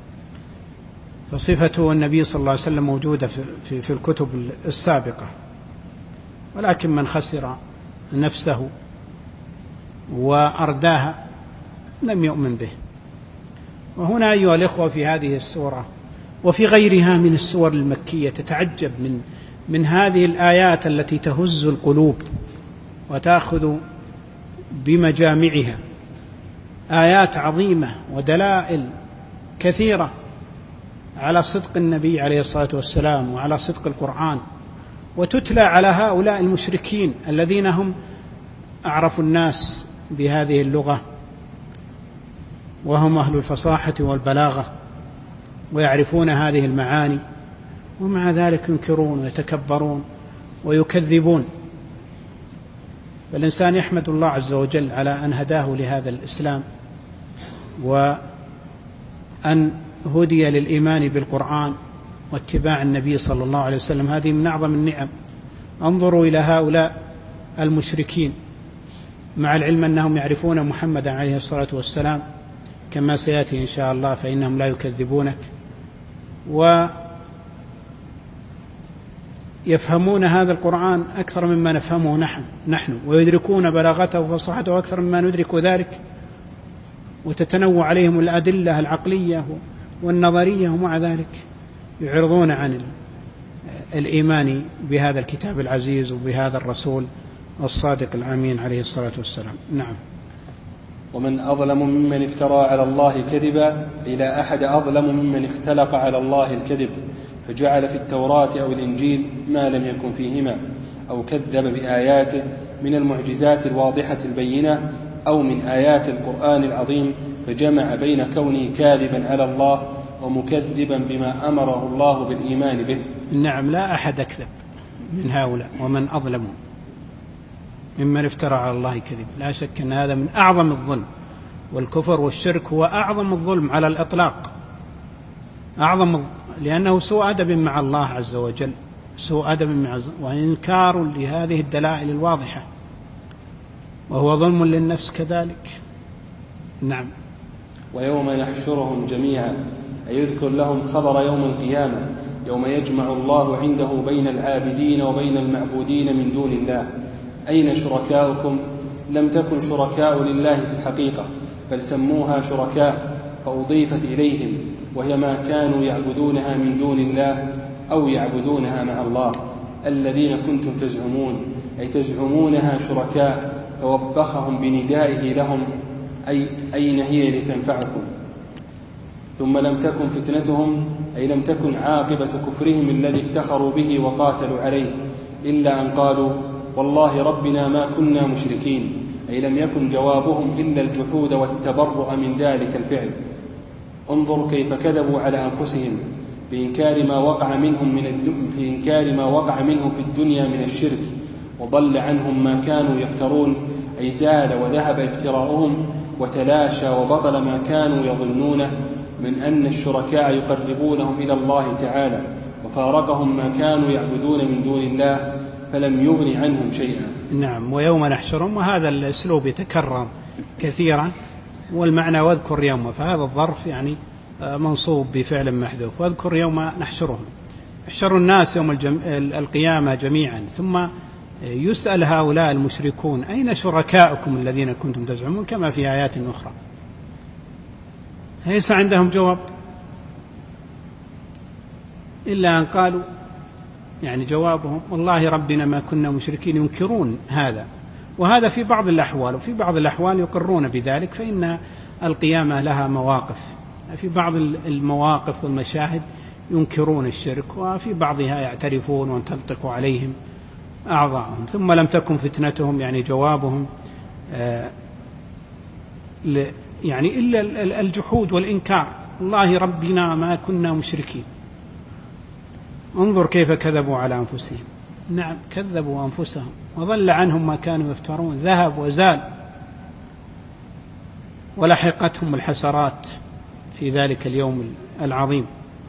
فصفته النبي صلى الله عليه وسلم موجودة في الكتب السابقة، ولكن من خسر نفسه وأرداها لم يؤمن به. وهنا أيها الإخوة في هذه السورة وفي غيرها من السور المكية تتعجب من هذه الآيات التي تهز القلوب وتأخذ بمجامعها، آيات عظيمة ودلائل كثيرة على صدق النبي عليه الصلاة والسلام وعلى صدق القرآن، وتتلى على هؤلاء المشركين الذين هم أعرف الناس بهذه اللغة، وهم أهل الفصاحة والبلاغة ويعرفون هذه المعاني، ومع ذلك ينكرون ويتكبرون ويكذبون. فالإنسان يحمد الله عز وجل على أن هداه لهذا الإسلام، وأن هدي للإيمان بالقرآن واتباع النبي صلى الله عليه وسلم. هذه من أعظم النعم. انظروا إلى هؤلاء المشركين، مع العلم أنهم يعرفون محمدا عليه الصلاة والسلام كما سيأتي إن شاء الله، فإنهم لا يكذبونك، ويفهمون هذا القرآن أكثر مما نفهمه نحن، ويدركون بلاغته وفصاحته أكثر مما ندرك ذلك، وتتنوع عليهم الأدلة العقلية والنظرية، ومع ذلك يعرضون عن الإيمان بهذا الكتاب العزيز وبهذا الرسول الصادق الأمين عليه الصلاة والسلام. نعم. ومن أظلم ممن افترى على الله كذبا، إلى أحد أظلم ممن اختلق على الله الكذب فجعل في التوراة أو الإنجيل ما لم يكن فيهما، أو كذب بآياته من المعجزات الواضحة البينة، أو من آيات القرآن العظيم فجمع بين كونه كاذبا على الله ومكذبا بما أمره الله بالإيمان به. نعم، لا أحد أكذب من هؤلاء. ومن أظلم ممن افترى على الله كذب، لا شك أن هذا من أعظم الظلم، والكفر والشرك هو أعظم الظلم على الإطلاق، لأنه سوء أدب مع الله عز وجل، سوء أدب وإنكار لهذه الدلائل الواضحة وهو ظلم للنفس كذلك. نعم. ويوم نحشرهم جميعا أي يذكر لهم خبر يوم القيامة يوم يجمع الله عنده بين العابدين وبين المعبودين من دون الله. أين شركاؤكم؟ لم تكن شركاء لله في الحقيقة بل سموها شركاء فأضيفت إليهم، وهي ما كانوا يعبدونها من دون الله أو يعبدونها مع الله الذين كنتم تزعمون، أي تزعمونها شركاء، فوبخهم بندائه لهم أي أين هي لتنفعكم. ثم لم تكن فتنتهم أي لم تكن عاقبة كفرهم الذي افتخروا به وقاتلوا عليه إلا أن قالوا والله ربنا ما كنا مشركين، أي لم يكن جوابهم إلا الجحود والتبرؤ من ذلك الفعل. انظر كيف كذبوا على أنفسهم بإنكار ما وقع منهم في الدنيا من الشرك، وضل عنهم ما كانوا يفترون، أي زال وذهب افتراؤهم وتلاشى وبطل ما كانوا يظنونه من أن الشركاء يقربونهم إلى الله تعالى، وفارقهم ما كانوا يعبدون من دون الله فلم يغن عنهم شيئا. نعم. ويوم نحشرهم، وهذا الأسلوب يتكرر كثيرا، والمعنى واذكر يوم، فهذا الظرف يعني منصوب بفعل محذوف، واذكر يوم نحشرهم. يحشر الناس يوم القيامة جميعا، ثم يسأل هؤلاء المشركون أين شركاؤكم الذين كنتم تزعمون، كما في آيات أخرى. ليس عندهم جواب إلا أن قالوا، يعني جوابهم والله ربنا ما كنا مشركين، ينكرون هذا. وهذا في بعض الأحوال، وفي بعض الأحوال يقرون بذلك، فإن القيامة لها مواقف، في بعض المواقف والمشاهد ينكرون الشرك، وفي بعضها يعترفون وتنطق عليهم أعضاءهم. ثم لم تكن فتنتهم، يعني جوابهم يعني إلا الجحود والإنكار، والله ربنا ما كنا مشركين. انظر كيف كذبوا على أنفسهم. نعم، كذبوا أنفسهم وضل عنهم ما كانوا يفترون، ذهب وزال، ولحقتهم الحسرات في ذلك اليوم العظيم.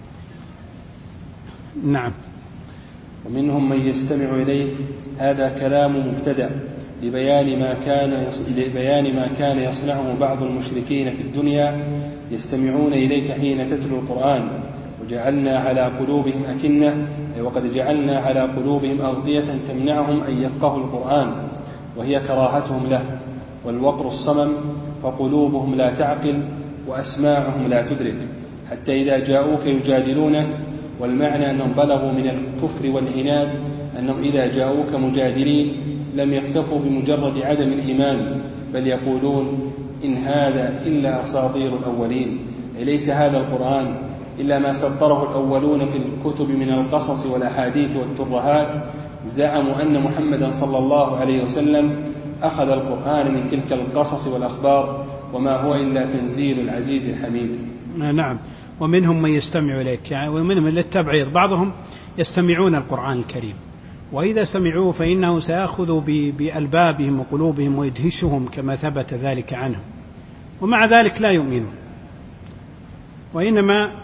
نعم. ومنهم من يستمع إليك، هذا كلام مبتدأ لبيان ما كان يصنعه بعض المشركين في الدنيا، يستمعون إليك حين تتلو القرآن. وجعلنا على قلوبهم أكنة، وقد جعلنا على قلوبهم أغطية تمنعهم أن يفقهوا القرآن، وهي كراهتهم له. والوقر الصمم، فقلوبهم لا تعقل وأسماعهم لا تدرك، حتى إذا جاءوك يجادلونك. والمعنى أنهم بلغوا من الكفر والعناد أنهم إذا جاءوك مجادلين لم يكتفوا بمجرد عدم الإيمان، بل يقولون إن هذا إلا أساطير الأولين، ليس هذا القرآن إلا ما سطره الأولون في الكتب من القصص والأحاديث والترهات. زعموا أن محمدا صلى الله عليه وسلم أخذ القرآن من تلك القصص والأخبار، وما هو إلا تنزيل العزيز الحميد. نعم. ومنهم من يستمع إليك، يعني ومنهم للتبعيض، بعضهم يستمعون القرآن الكريم، وإذا سمعوه فإنه سيأخذ بألبابهم وقلوبهم ويدهشهم كما ثبت ذلك عنهم، ومع ذلك لا يؤمنون، وإنما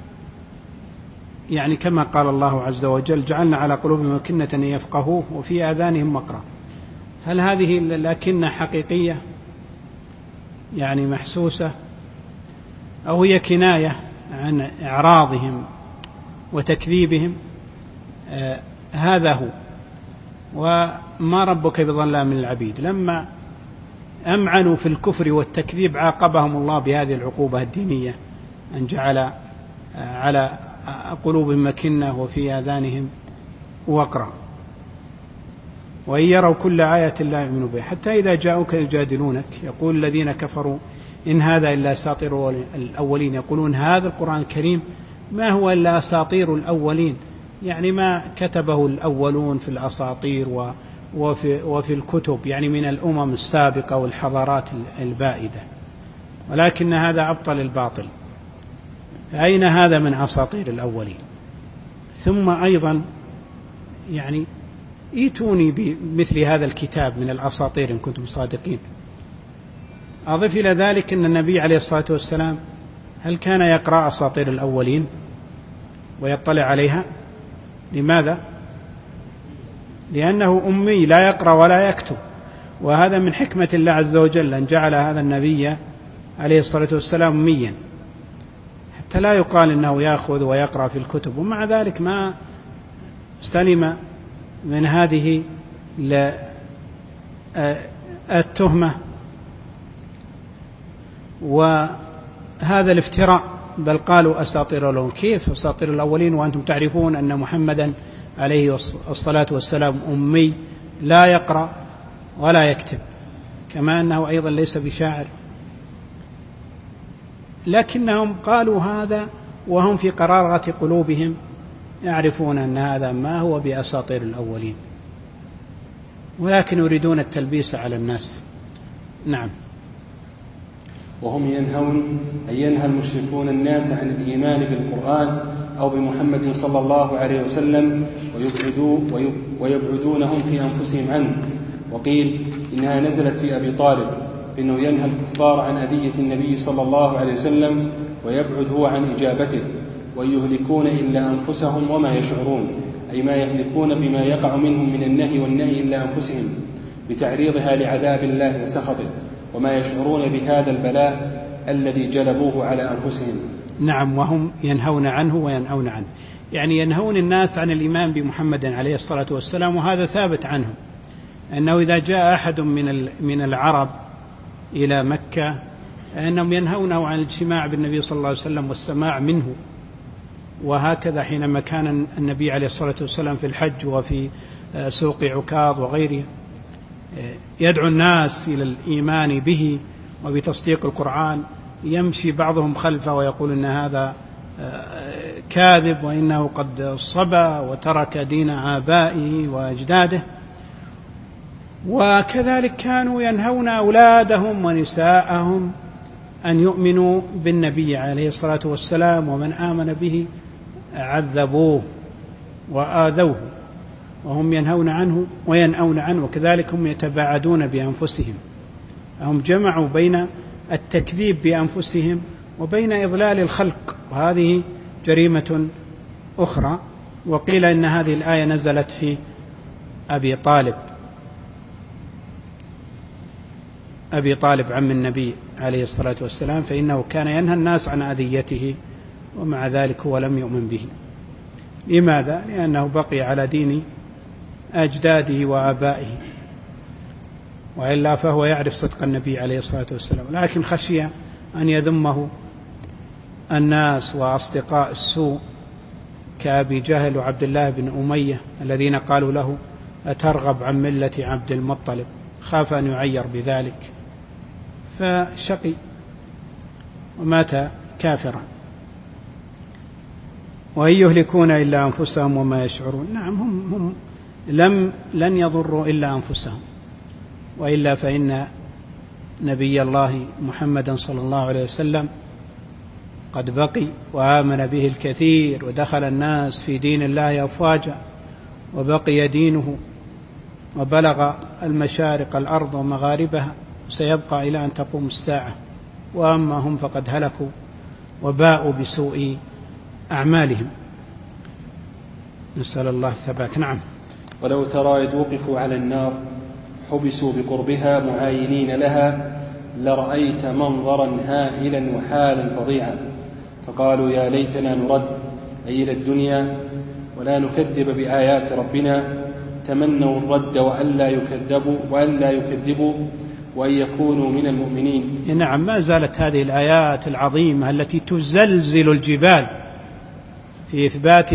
يعني كما قال الله عز وجل جعلنا على قلوبهم أكنة أن يفقهوه وفي آذانهم وقرا. هل هذه الأكنة حقيقية يعني محسوسة، أو هي كناية عن إعراضهم وتكذيبهم؟ هذا هو. وما ربك بظلام للعبيد، لما أمعنوا في الكفر والتكذيب عاقبهم الله بهذه العقوبة الدينية، أن جعل على قلوبهم أكنة وفي آذانهم وقرا، وإن يروا كل آية لا يؤمنوا بها، حتى إذا جاءوك يجادلونك يقول الذين كفروا إن هذا إلا أساطير الأولين. يقولون هذا القرآن الكريم ما هو إلا أساطير الأولين، يعني ما كتبه الأولون في الأساطير وفي الكتب، يعني من الأمم السابقة والحضارات البائدة، ولكن هذا أبطل الباطل. أين هذا من أساطير الأولين؟ ثم أيضا يعني ائتوني بمثل هذا الكتاب من الأساطير إن كنتم صادقين. أضف إلى ذلك أن النبي عليه الصلاة والسلام هل كان يقرأ أساطير الأولين ويطلع عليها؟ لماذا؟ لأنه أمي لا يقرأ ولا يكتب، وهذا من حكمة الله عز وجل أن جعل هذا النبي عليه الصلاة والسلام أميا حتى لا يقال إنه يأخذ ويقرأ في الكتب، ومع ذلك ما سلم من هذه التهمة وهذا الافتراء، بل قالوا أساطير الأولين. كيف أساطير الأولين وأنتم تعرفون أن محمدا عليه الصلاة والسلام أمي لا يقرأ ولا يكتب، كما أنه أيضا ليس بشاعر، لكنهم قالوا هذا وهم في قرارة قلوبهم يعرفون أن هذا ما هو بأساطير الأولين، ولكن يريدون التلبيس على الناس. نعم. وهم ينهون أن ينهى المشركون الناس عن الإيمان بالقرآن أو بمحمد صلى الله عليه وسلم ويبعدونهم في أنفسهم عنه. وقيل إنها نزلت في أبي طالب إنه ينهى الكفار عن أذية النبي صلى الله عليه وسلم ويبعد هو عن إجابته، ويهلكون إلا أنفسهم وما يشعرون، أي ما يهلكون بما يقع منهم من النهي والنهي إلا أنفسهم بتعريضها لعذاب الله وسخطه، وما يشعرون بهذا البلاء الذي جلبوه على أنفسهم. نعم، وهم ينهون عنه وينأون عنه، يعني ينهون الناس عن الإيمان بمحمد عليه الصلاة والسلام، وهذا ثابت عنهم أنه إذا جاء أحد من العرب إلى مكة أنهم ينهونه عن الاجتماع بالنبي صلى الله عليه وسلم والسماع منه. وهكذا حينما كان النبي عليه الصلاة والسلام في الحج وفي سوق عكاظ وغيره يدعو الناس إلى الإيمان به وبتصديق القرآن، يمشي بعضهم خلفه ويقول إن هذا كاذب وإنه قد صبا وترك دين آبائه وأجداده. وكذلك كانوا ينهون أولادهم ونساءهم أن يؤمنوا بالنبي عليه الصلاة والسلام، ومن آمن به عذبوه وآذوه، وهم ينهون عنه وينأون عنه. وكذلك هم يتباعدون بأنفسهم، هم جمعوا بين التكذيب بأنفسهم وبين إضلال الخلق، وهذه جريمة أخرى. وقيل إن هذه الآية نزلت في أبي طالب عم النبي عليه الصلاة والسلام، فإنه كان ينهى الناس عن أذيته ومع ذلك هو لم يؤمن به. لماذا؟ لأنه بقي على دين أجداده وآبائه، وإلا فهو يعرف صدق النبي عليه الصلاة والسلام، لكن خشي أن يذمه الناس وأصدقاء السوء كأبي جهل وعبد الله بن أمية الذين قالوا له أترغب عن ملة عبد المطلب، خاف أن يعير بذلك فشقي ومات كافرا. وإن يهلكون إلا أنفسهم وما يشعرون. نعم، هم لن يضروا إلا أنفسهم، وإلا فإن نبي الله محمدا صلى الله عليه وسلم قد بقي وآمن به الكثير ودخل الناس في دين الله أفواجا، وبقي دينه وبلغ المشارق الأرض ومغاربها، سيبقى إلى أن تقوم الساعة. وأما هم فقد هلكوا وباءوا بسوء أعمالهم، نسأل الله الثبات. نعم. ولو ترى إذ وقفوا على النار حبسوا بقربها معاينين لها لرأيت منظرا هائلا وحالا فظيعا، فقالوا يا ليتنا نرد أي إلى الدنيا ولا نكذب بآيات ربنا، تمنوا الرد وأن لا يكذبوا وأن يكونوا من المؤمنين. نعم، ما زالت هذه الآيات العظيمة التي تزلزل الجبال في إثبات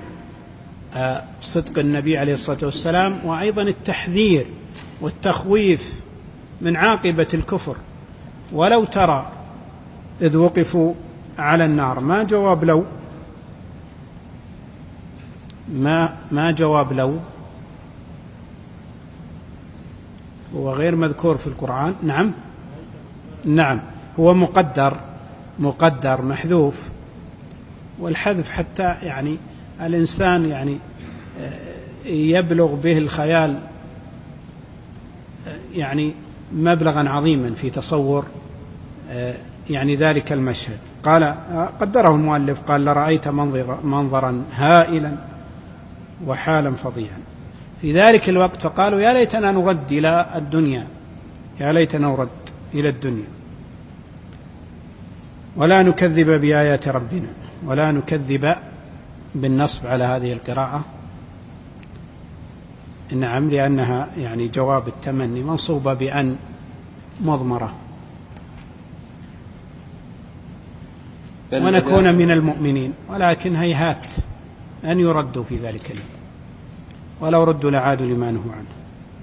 صدق النبي عليه الصلاة والسلام، وأيضا التحذير والتخويف من عاقبة الكفر. ولو ترى إذ وقفوا على النار، ما جواب لو، ما جواب لو، هو غير مذكور في القرآن. نعم، هو مقدر محذوف، والحذف حتى يعني الإنسان يعني يبلغ به الخيال يعني مبلغا عظيما في تصور يعني ذلك المشهد. قال قدره المؤلف قال لرأيت منظرا هائلا وحالا فظيعا. في ذلك الوقت فقالوا يا ليتنا نرد إلى الدنيا، يا ليتنا نرد إلى الدنيا ولا نكذب بآيات ربنا. ولا نكذب بالنصب على هذه القراءة، نعم، لأنها يعني جواب التمني منصوبة بأن مضمرة. ونكون من المؤمنين، ولكن هيهات أن يردوا في ذلك اليوم، ولو ردوا لعادوا لما نهوا عنه.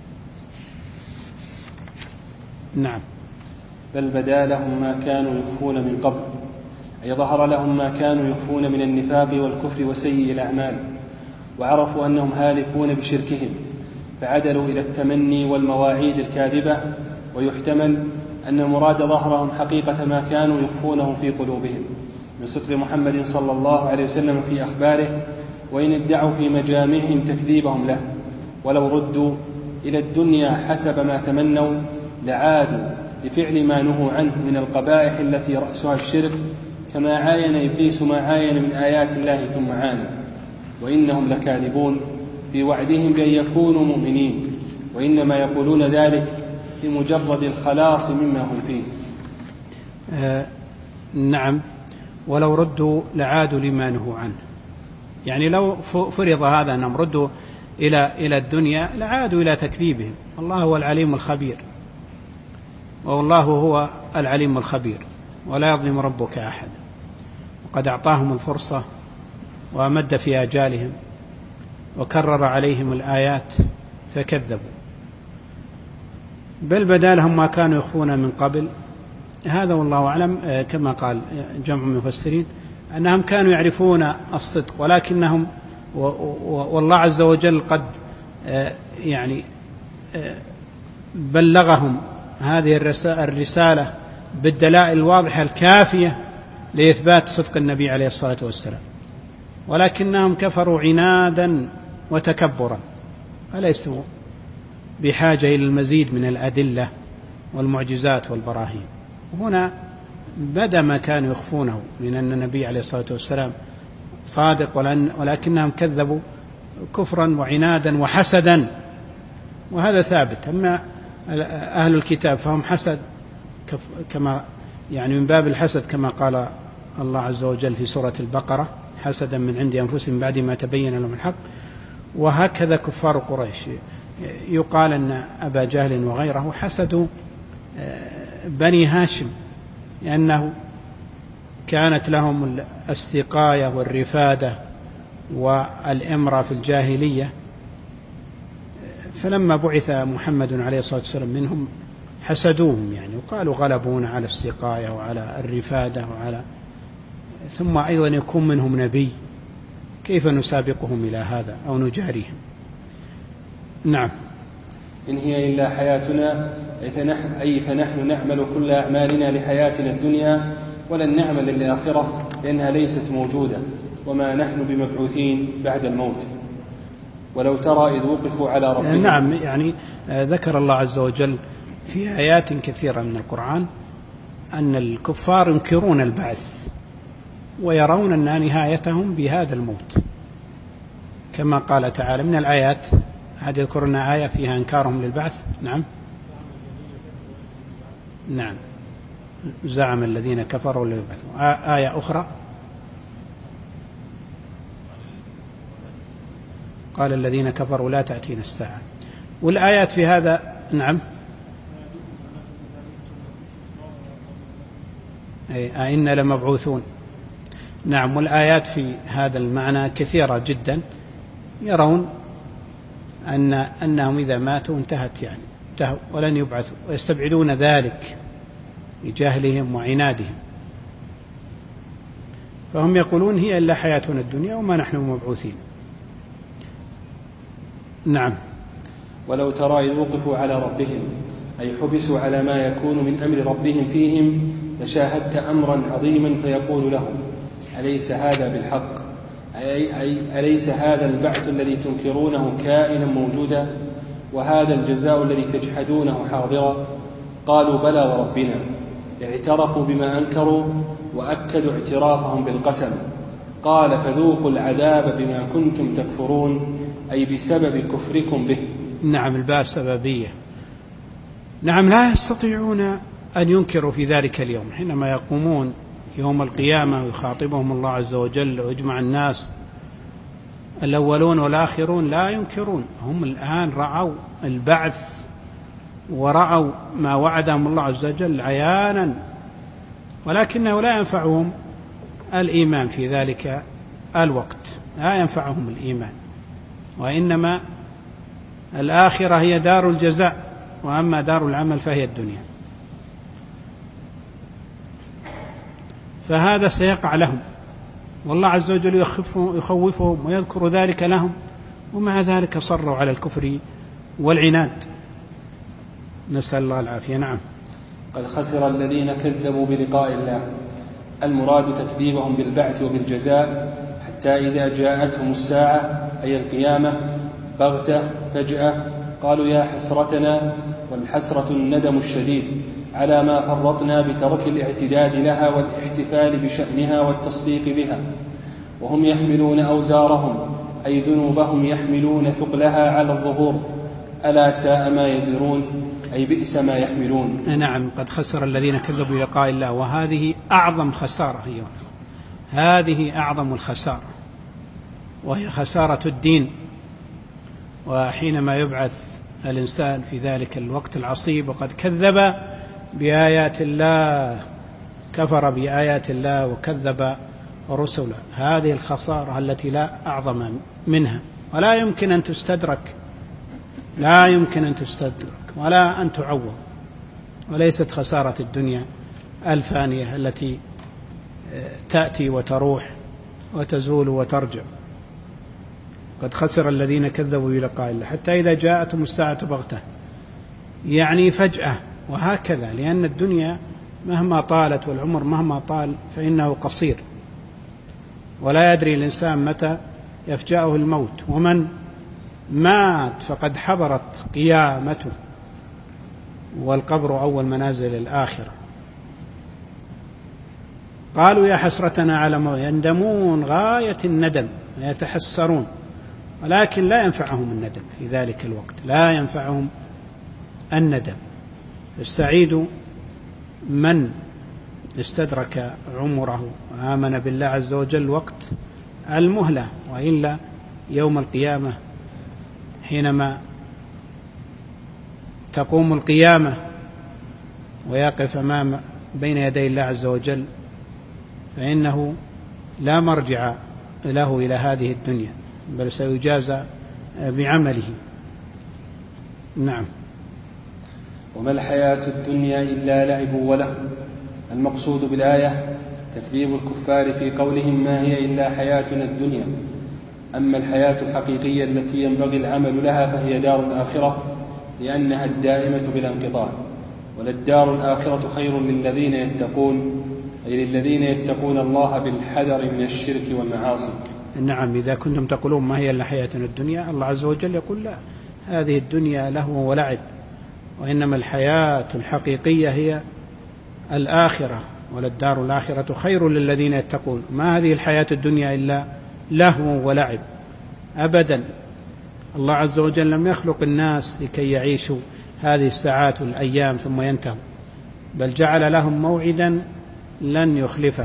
نعم. بل بدا لهم ما كانوا يخفون من قبل، أي ظهر لهم ما كانوا يخفون من النفاق والكفر وسيء الأعمال، وعرفوا أنهم هالكون بشركهم فعدلوا إلى التمني والمواعيد الكاذبة. ويحتمل أن المراد ظهرهم حقيقة ما كانوا يخفونه في قلوبهم من صدق محمد صلى الله عليه وسلم في أخباره، وإن ادعوا في مجامعهم تكذيبهم له. ولو ردوا إلى الدنيا حسب ما تمنوا لعادوا لفعل ما نهوا عنه من القبائح التي رأسها الشرك، كما عاين إبليس ما عاين من آيات الله ثم عاند. وإنهم لكاذبون في وعدهم بأن يكونوا مؤمنين، وإنما يقولون ذلك لمجرد الخلاص مما هم فيه. نعم. ولو ردوا لعادوا لما نهوا عنه، يعني لو فرض هذا أنهم ردوا إلى الدنيا لعادوا إلى تكذيبهم. الله هو العليم الخبير، والله هو العليم الخبير ولا يظلم ربك أحد. وقد أعطاهم الفرصة وأمد في آجالهم وكرر عليهم الآيات فكذبوا. بل بدا لهم ما كانوا يخفون من قبل. هذا والله أعلم كما قال جمع من المفسرين أنهم كانوا يعرفون الصدق، ولكنهم والله عز وجل قد يعني بلغهم هذه الرسالة بالدلائل الواضحة الكافية لإثبات صدق النبي عليه الصلاة والسلام، ولكنهم كفروا عنادا وتكبرا، فليسوا بحاجة إلى المزيد من الأدلة والمعجزات والبراهين. هنا بدا ما كانوا يخفونه من أن النبي عليه الصلاة والسلام صادق، ولكنهم كذبوا كفرا وعنادا وحسدا، وهذا ثابت. أما أهل الكتاب فهم حسد، كما يعني من باب الحسد كما قال الله عز وجل في سورة البقرة: حسدا من عند أنفسهم بعد ما تبين لهم الحق. وهكذا كفار قريش يقال أن أبا جهل وغيره حسدوا بني هاشم لأنه كانت لهم السقاية والرفادة والإمرة في الجاهلية، فلما بعث محمد عليه الصلاة والسلام منهم حسدوهم، يعني وقالوا غلبونا على السقاية وعلى الرفادة ثم أيضا يكون منهم نبي، كيف نسابقهم إلى هذا أو نجاريهم؟ نعم. إن هي إلا حياتنا، أي فنحن نعمل كل أعمالنا لحياتنا الدنيا ولن نعمل للآخرة لأنها ليست موجودة، وما نحن بمبعوثين بعد الموت. ولو ترى إذ وقفوا على ربهم. نعم، يعني ذكر الله عز وجل في آيات كثيرة من القرآن أن الكفار ينكرون البعث ويرون أن نهايتهم بهذا الموت، كما قال تعالى من الآيات. هذه يذكرنا آية فيها إنكارهم للبعث. نعم نعم، زعم الذين كفروا ليبعثوا. آية أخرى قال الذين كفروا لا تأتينا الساعة. والآيات في هذا نعم أئنا لمبعوثون. نعم، والآيات في هذا المعنى كثيرة جدا، يرون أنهم إذا ماتوا انتهت، يعني انتهوا ولن يبعثوا، ويستبعدون ذلك لجهلهم وعنادهم، فهم يقولون هي إلا حياتنا الدنيا وما نحن مبعوثين. نعم. ولو ترى إذ وقفوا على ربهم، أي حبسوا على ما يكون من أمر ربهم فيهم، لشاهدت أمرا عظيما فيقول لهم: أليس هذا بالحق؟ أي أليس هذا البعث الذي تنكرونه كائنا موجودا، وهذا الجزاء الذي تجحدونه حاضرا؟ قالوا: بلى وربنا. اعترفوا بما أنكروا وأكدوا اعترافهم بالقسم، قال فذوقوا العذاب بما كنتم تكفرون، أي بسبب كفركم به. نعم، الباء سببية. نعم، لا يستطيعون أن ينكروا في ذلك اليوم حينما يقومون يوم القيامة ويخاطبهم الله عز وجل ويجمع الناس الأولون والآخرون، لا ينكرون. هم الآن رأوا البعث ورأوا ما وعدهم الله عز وجل عيانا، ولكنه لا ينفعهم الإيمان في ذلك الوقت، لا ينفعهم الإيمان، وإنما الآخرة هي دار الجزاء، وأما دار العمل فهي الدنيا. فهذا سيقع لهم، والله عز وجل يخوفهم ويذكر ذلك لهم، ومع ذلك صروا على الكفر والعناد، نسأل الله العافية. نعم. قد خسر الذين كذبوا بلقاء الله، المراد تكذيبهم بالبعث وبالجزاء، حتى إذا جاءتهم الساعة أي القيامة بغتة فجأة قالوا يا حسرتنا، والحسرة الندم الشديد على ما فرطنا بترك الاعتداد لها والاحتفال بشأنها والتصديق بها، وهم يحملون أوزارهم أي ذنوبهم يحملون ثقلها على الظهور، ألا ساء ما يزرون أي بئس ما يحملون. نعم، قد خسر الذين كذبوا بلقاء الله، وهذه أعظم خسارة، هذه أعظم الخسارة، وهي خسارة الدين. وحينما يبعث الإنسان في ذلك الوقت العصيب وقد كذب بآيات الله، كفر بآيات الله وكذب رسله، هذه الخسارة التي لا أعظم منها، ولا يمكن أن تستدرك، لا يمكن أن تستدرك ولا أن تعوض، وليست خسارة الدنيا الفانية التي تأتي وتروح وتزول وترجع. قد خسر الذين كذبوا بلقاء الله حتى إذا جاءتهم الساعة بغتة، يعني فجأة، وهكذا، لأن الدنيا مهما طالت والعمر مهما طال فإنه قصير، ولا يدري الإنسان متى يفجأه الموت، ومن مات فقد حضرت قيامته، والقبر أول منازل الآخرة. قالوا يا حسرتنا على ما يندمون غاية الندم ويتحسرون، ولكن لا ينفعهم الندم في ذلك الوقت، لا ينفعهم الندم. السعيد من استدرك عمره وآمن بالله عز وجل وقت المهلة، وإلا يوم القيامة حينما تقوم القيامة ويقف أمام بين يدي الله عز وجل، فإنه لا مرجع له إلى هذه الدنيا، بل سيجازى بعمله. نعم. وما الحياة الدنيا إلا لعب وله. المقصود بالآية تكذيب الكفار في قولهم ما هي إلا حياتنا الدنيا. أما الحياة الحقيقية التي ينبغي العمل لها فهي دار الآخرة، لأنها الدائمة بلا انقطاع، وللدار الآخرة خير للذين يتقون، أي للذين يتقون الله بالحذر من الشرك والمعاصي. نعم، إذا كنتم تقولون ما هي إلا حياتنا الدنيا، الله عز وجل يقول لا، هذه الدنيا لهو ولعب، وإنما الحياة الحقيقية هي الآخرة، وللدار الآخرة خير للذين يتقون. ما هذه الحياة الدنيا إلا لهو ولعب أبدا. الله عز وجل لم يخلق الناس لكي يعيشوا هذه الساعات والأيام ثم ينتهوا، بل جعل لهم موعدا لن يخلفه،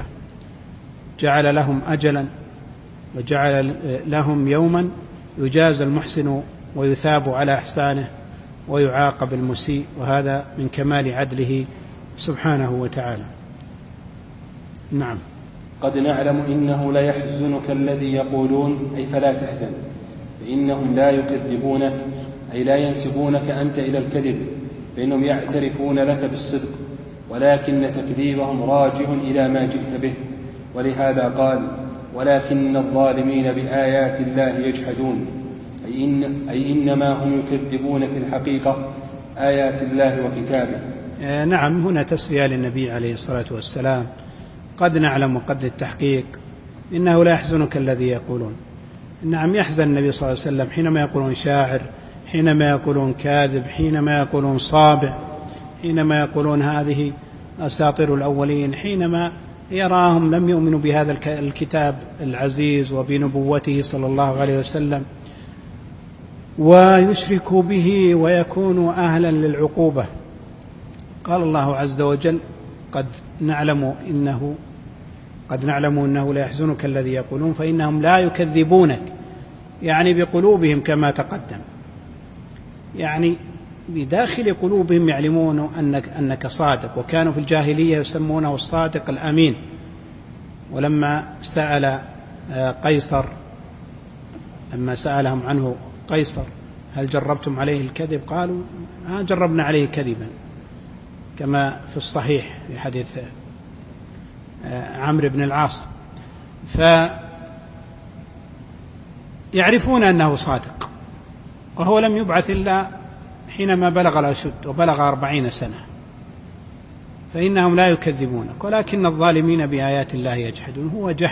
جعل لهم أجلا، وجعل لهم يوما يجازى المحسن ويثاب على إحسانه ويعاقب المسيء، وهذا من كمال عدله سبحانه وتعالى. نعم. قد نعلم إنه لا يحزنك الذي يقولون، أي فلا تحزن، فإنهم لا يكذبونك، أي لا ينسبونك أنت إلى الكذب، فإنهم يعترفون لك بالصدق، ولكن تكذيبهم راجع إلى ما جئت به. ولهذا قال ولكن الظالمين بآيات الله يجحدون، أي إنما هم يكذبون في الحقيقة آيات الله وكتابه. نعم، هنا تسلية للنبي عليه الصلاة والسلام. قد نعلم وقد التحقيق إنه لا يحزنك الذي يقولون. نعم، يحزن النبي صلى الله عليه وسلم حينما يقولون شاعر، حينما يقولون كاذب، حينما يقولون صابع، حينما يقولون هذه أساطير الأولين، حينما يراهم لم يؤمنوا بهذا الكتاب العزيز وبنبوته صلى الله عليه وسلم، ويشركوا به ويكونوا أهلا للعقوبة. قال الله عز وجل: قد نعلم أنه لا يحزنك الذي يقولون فإنهم لا يكذبونك، يعني بقلوبهم كما تقدم، يعني بداخل قلوبهم يعلمون أنك صادق، وكانوا في الجاهلية يسمونه الصادق الأمين. ولما سأل قيصر، لما سألهم عنه قيصر: هل جربتم عليه الكذب؟ قالوا: جربنا عليه كذبا، كما في الصحيح في حديث عمرو بن العاص. فيعرفون أنه صادق، وهو لم يبعث إلا حينما بلغ الأشد وبلغ 40 سنة، فإنهم لا يكذبونك، ولكن الظالمين بآيات الله يجحدون.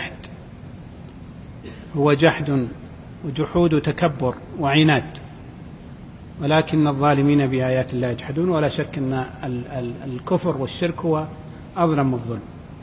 هو جحد وجحود وتكبر وعناد، ولكن الظالمين بآيات الله يجحدون. ولا شك أن الكفر والشرك هو أظلم الظلم.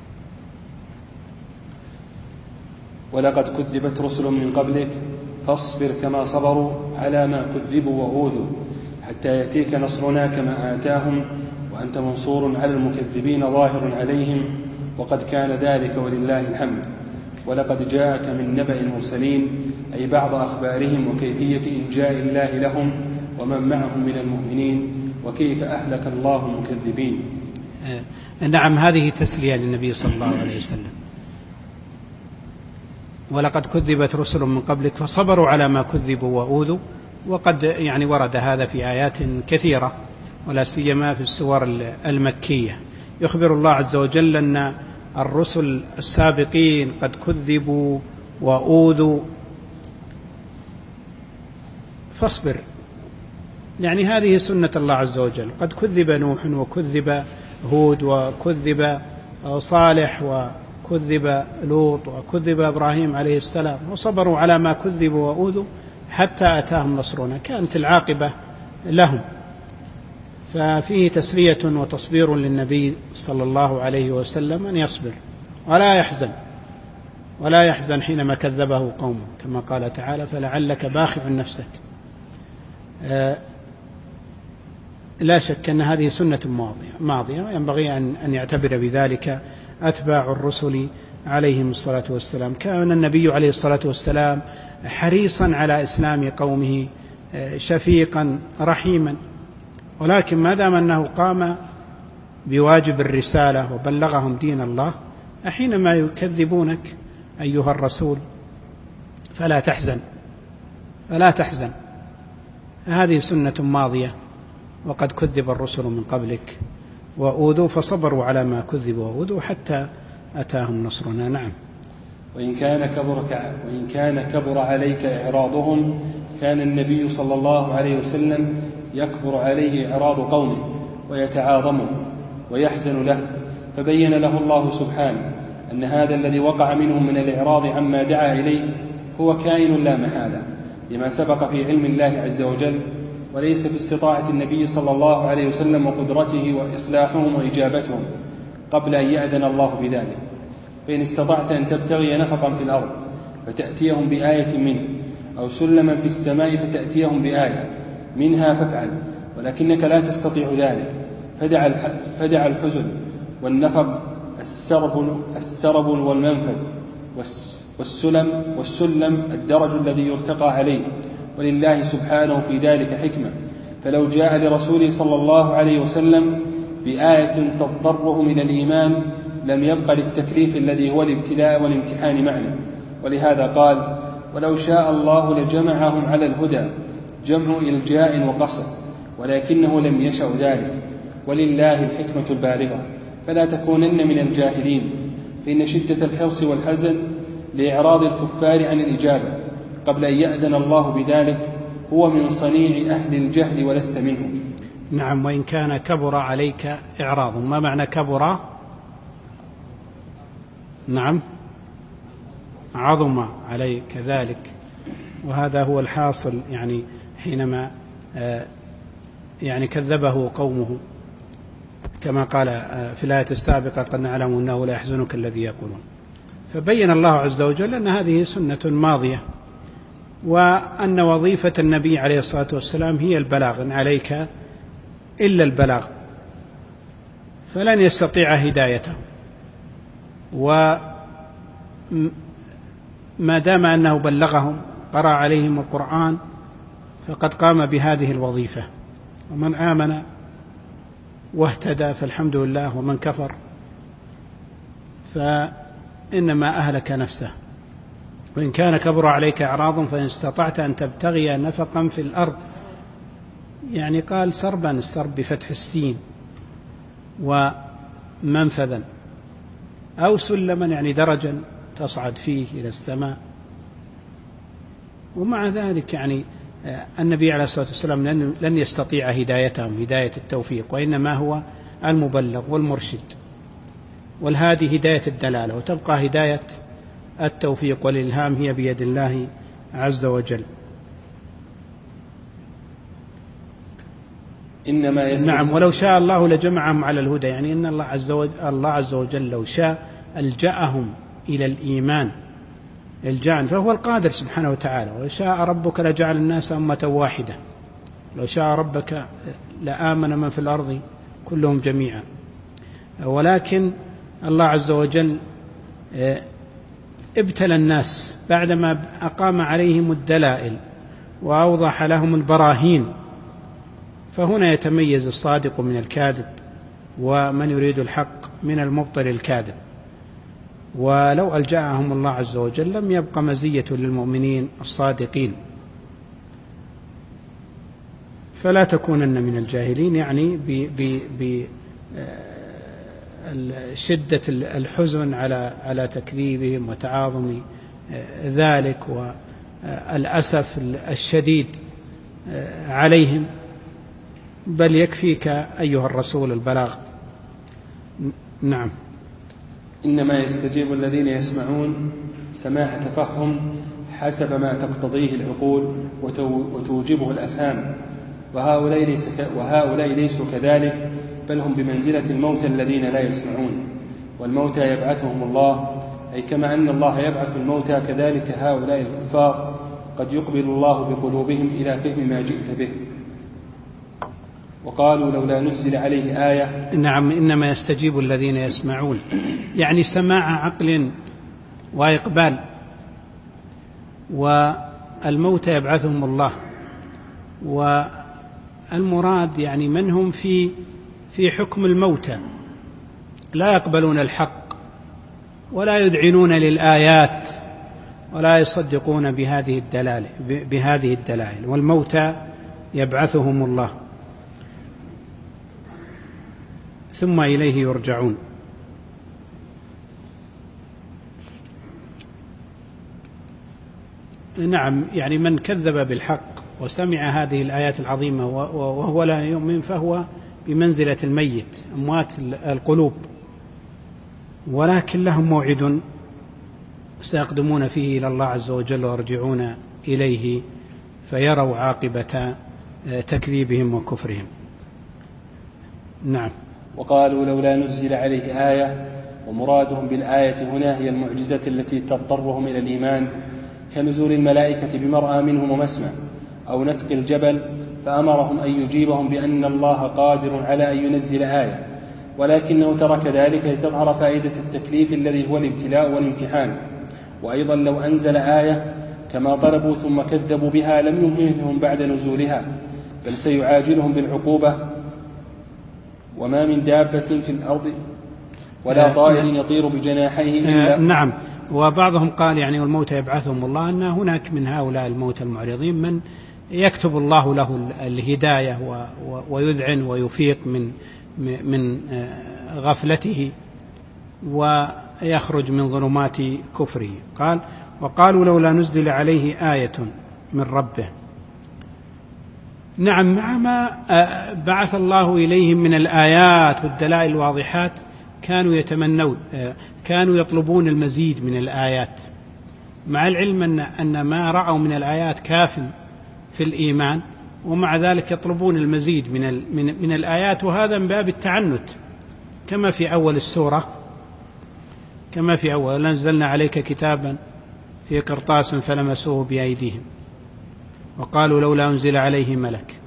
ولقد كذبت رسل من قبلك فاصبر كما صبروا على ما كذبوا وأوذوا حتى يأتيك نصرنا كما آتاهم وأنت منصور على المكذبين ظاهر عليهم وقد كان ذلك ولله الحمد. ولقد جاءك من نبأ المرسلين، أي بعض أخبارهم وكيفية إنجاء الله لهم ومن معهم من المؤمنين وكيف أهلك الله المكذبين. نعم، هذه تسلية للنبي صلى الله عليه وسلم. ولقد كذبت رسل من قبلك فصبروا على ما كذبوا وأوذوا. وقد ورد هذا في آيات كثيرة، ولا سيما في السور المكية. يخبر الله عز وجل أن الرسل السابقين قد كذبوا وأوذوا، فاصبر. هذه سنة الله عز وجل. قد كذب نوح وكذب هود وكذب صالح وكذب لوط وكذب إبراهيم عليه السلام، وصبروا على ما كذبوا وأوذوا حتى أتاهم نصرنا، كانت العاقبة لهم. ففيه تسلية وتصبير للنبي صلى الله عليه وسلم أن يصبر ولا يحزن حينما كذبه قومه، كما قال تعالى: فلعلك باخع نفسك. لا شك أن هذه سنة ماضية، ينبغي أن يعتبر بذلك أتباع الرسل عليهم الصلاة والسلام. كان النبي عليه الصلاة والسلام حريصا على إسلام قومه، شفيقا رحيما، ولكن ما دام أنه قام بواجب الرسالة وبلغهم دين الله، حينما يكذبونك أيها الرسول فلا تحزن. هذه سنة ماضية، وقد كذب الرسل من قبلك وأوذوا فصبروا على ما كذبوا وأوذوا حتى أتاهم نصرنا. نعم. وإن كان كبر عليك إعراضهم، كان النبي صلى الله عليه وسلم يكبر عليه إعراض قومه ويتعاظمه ويحزن له، فبين له الله سبحانه أن هذا الذي وقع منهم من الإعراض عما دعا إليه هو كائن لا محالة، لما سبق في علم الله عز وجل، وليس في استطاعة النبي صلى الله عليه وسلم وقدرته وإصلاحهم وإجابتهم قبل أن يأذن الله بذلك. فإن استطعت أن تبتغي نفقا في الأرض فتأتيهم بآية منه، أو سلما في السماء فتأتيهم بآية منها فافعل، ولكنك لا تستطيع ذلك، فدع الحزن والنفق السرب والمنفذ والسلم الدرج الذي يرتقى عليه، ولله سبحانه في ذلك حكمة. فلو جاء لرسوله صلى الله عليه وسلم بآية تضطره من الإيمان لم يبق للتكليف الذي هو الابتلاء والامتحان معنا. ولهذا قال: ولو شاء الله لجمعهم على الهدى، جمع إلجاء وقصر، ولكنه لم يشأ ذلك، ولله الحكمة البالغة. فلا تكونن من الجاهلين، فإن شدة الحرص والحزن لإعراض الكفار عن الإجابة قبل أن يأذن الله بذلك هو من صنيع أهل الجهل ولست منهم. نعم. وإن كان كبر عليك إعراض، ما معنى كبر؟ نعم، عظم عليك ذلك، وهذا هو الحاصل حينما كذبه قومه كما قال في الآية السابقة قد نعلم أنه لا يحزنك الذي يقولون. فبين الله عز وجل أن هذه سنة ماضية، وأن وظيفة النبي عليه الصلاة والسلام هي البلاغ، إن عليك إلا البلاغ، فلن يستطيع هدايته. وما دام أنه بلغهم قرأ عليهم القرآن فقد قام بهذه الوظيفة، ومن آمن واهتدى فالحمد لله، ومن كفر فإنما أهلك نفسه. وإن كان كبر عليك إعراض فإن استطعت أن تبتغي نفقا في الأرض، يعني قال سربا، السرب بفتح السين، ومنفذا، أو سلما يعني درجا تصعد فيه إلى السماء. ومع ذلك يعني النبي عليه الصلاة والسلام لن يستطيع هدايتهم هداية التوفيق، وإنما هو المبلغ والمرشد، والهادي هداية الدلالة، وتبقى هداية التوفيق والإلهام هي بيد الله عز وجل. نعم، ولو شاء الله لجمعهم على الهدى، يعني إن الله عز وجل لو شاء ألجأهم إلى الإيمان الجان، فهو القادر سبحانه وتعالى. وشاء ربك لجعل الناس أمة واحدة، لو شاء ربك لآمن من في الأرض كلهم جميعا. ولكن الله عز وجل ابتلى الناس بعدما أقام عليهم الدلائل وأوضح لهم البراهين، فهنا يتميز الصادق من الكاذب، ومن يريد الحق من المبطل الكاذب. ولو ألجأهم الله عز وجل لم يبق مزية للمؤمنين الصادقين. فلا تكونن من الجاهلين، يعني بشدة الحزن على تكذيبهم وتعاظم ذلك والأسف الشديد عليهم، بل يكفيك أيها الرسول البلاغ. نعم. إنما يستجيب الذين يسمعون سماع تفهم حسب ما تقتضيه العقول وتوجبه الأفهام، وهؤلاء ليسوا كذلك، بل هم بمنزلة الموتى الذين لا يسمعون، والموتى يبعثهم الله، أي كما أن الله يبعث الموتى كذلك هؤلاء الكفار قد يقبل الله بقلوبهم إلى فهم ما جئت به. وقالوا لولا نزل عليه آية. نعم، إنما يستجيب الذين يسمعون، يعني سماع عقل وإقبال. والموتى يبعثهم الله، والمراد يعني من هم في حكم الموتى، لا يقبلون الحق ولا يذعنون للآيات ولا يصدقون بهذه الدلائل، والموتى يبعثهم الله ثم إليه يرجعون. نعم، يعني من كذب بالحق وسمع هذه الآيات العظيمة وهو لا يؤمن فهو بمنزلة الميت، أموات القلوب، ولكن لهم موعد سيقدمون فيه إلى الله عز وجل ويرجعون إليه فيروا عاقبة تكذيبهم وكفرهم. نعم. وقالوا لولا نزل عليه آية، ومرادهم بالآية هنا هي المعجزة التي تضطرهم إلى الإيمان، كنزول الملائكة بمرأى منهم ومسمع، أو نتق الجبل، فأمرهم أن يجيبهم بأن الله قادر على أن ينزل آية، ولكنه ترك ذلك لتظهر فائدة التكليف الذي هو الابتلاء والامتحان. وأيضا لو أنزل آية كما طلبوا ثم كذبوا بها لم يمهلهم بعد نزولها، بل سيعاجلهم بالعقوبة. وما من دابة في الأرض ولا طائر يطير بجناحيه إلا. نعم. وبعضهم قال يعني والموتى يبعثهم الله، أن هناك من هؤلاء الموتى المعرضين من يكتب الله له الهداية ويذعن ويفيق من غفلته ويخرج من ظلمات كفره. قال وقالوا لولا نزل عليه آية من ربه. نعم، مع ما بعث الله إليهم من الآيات والدلائل الواضحات كانوا يطلبون المزيد من الآيات، مع العلم أن ما رأوا من الآيات كاف في الإيمان، ومع ذلك يطلبون المزيد من الآيات، وهذا من باب التعنت كما في أول السورة، كما في أول أنزلنا عليك كتابا في قرطاس فلمسوه بأيديهم وقالوا لولا أنزل عليه ملك.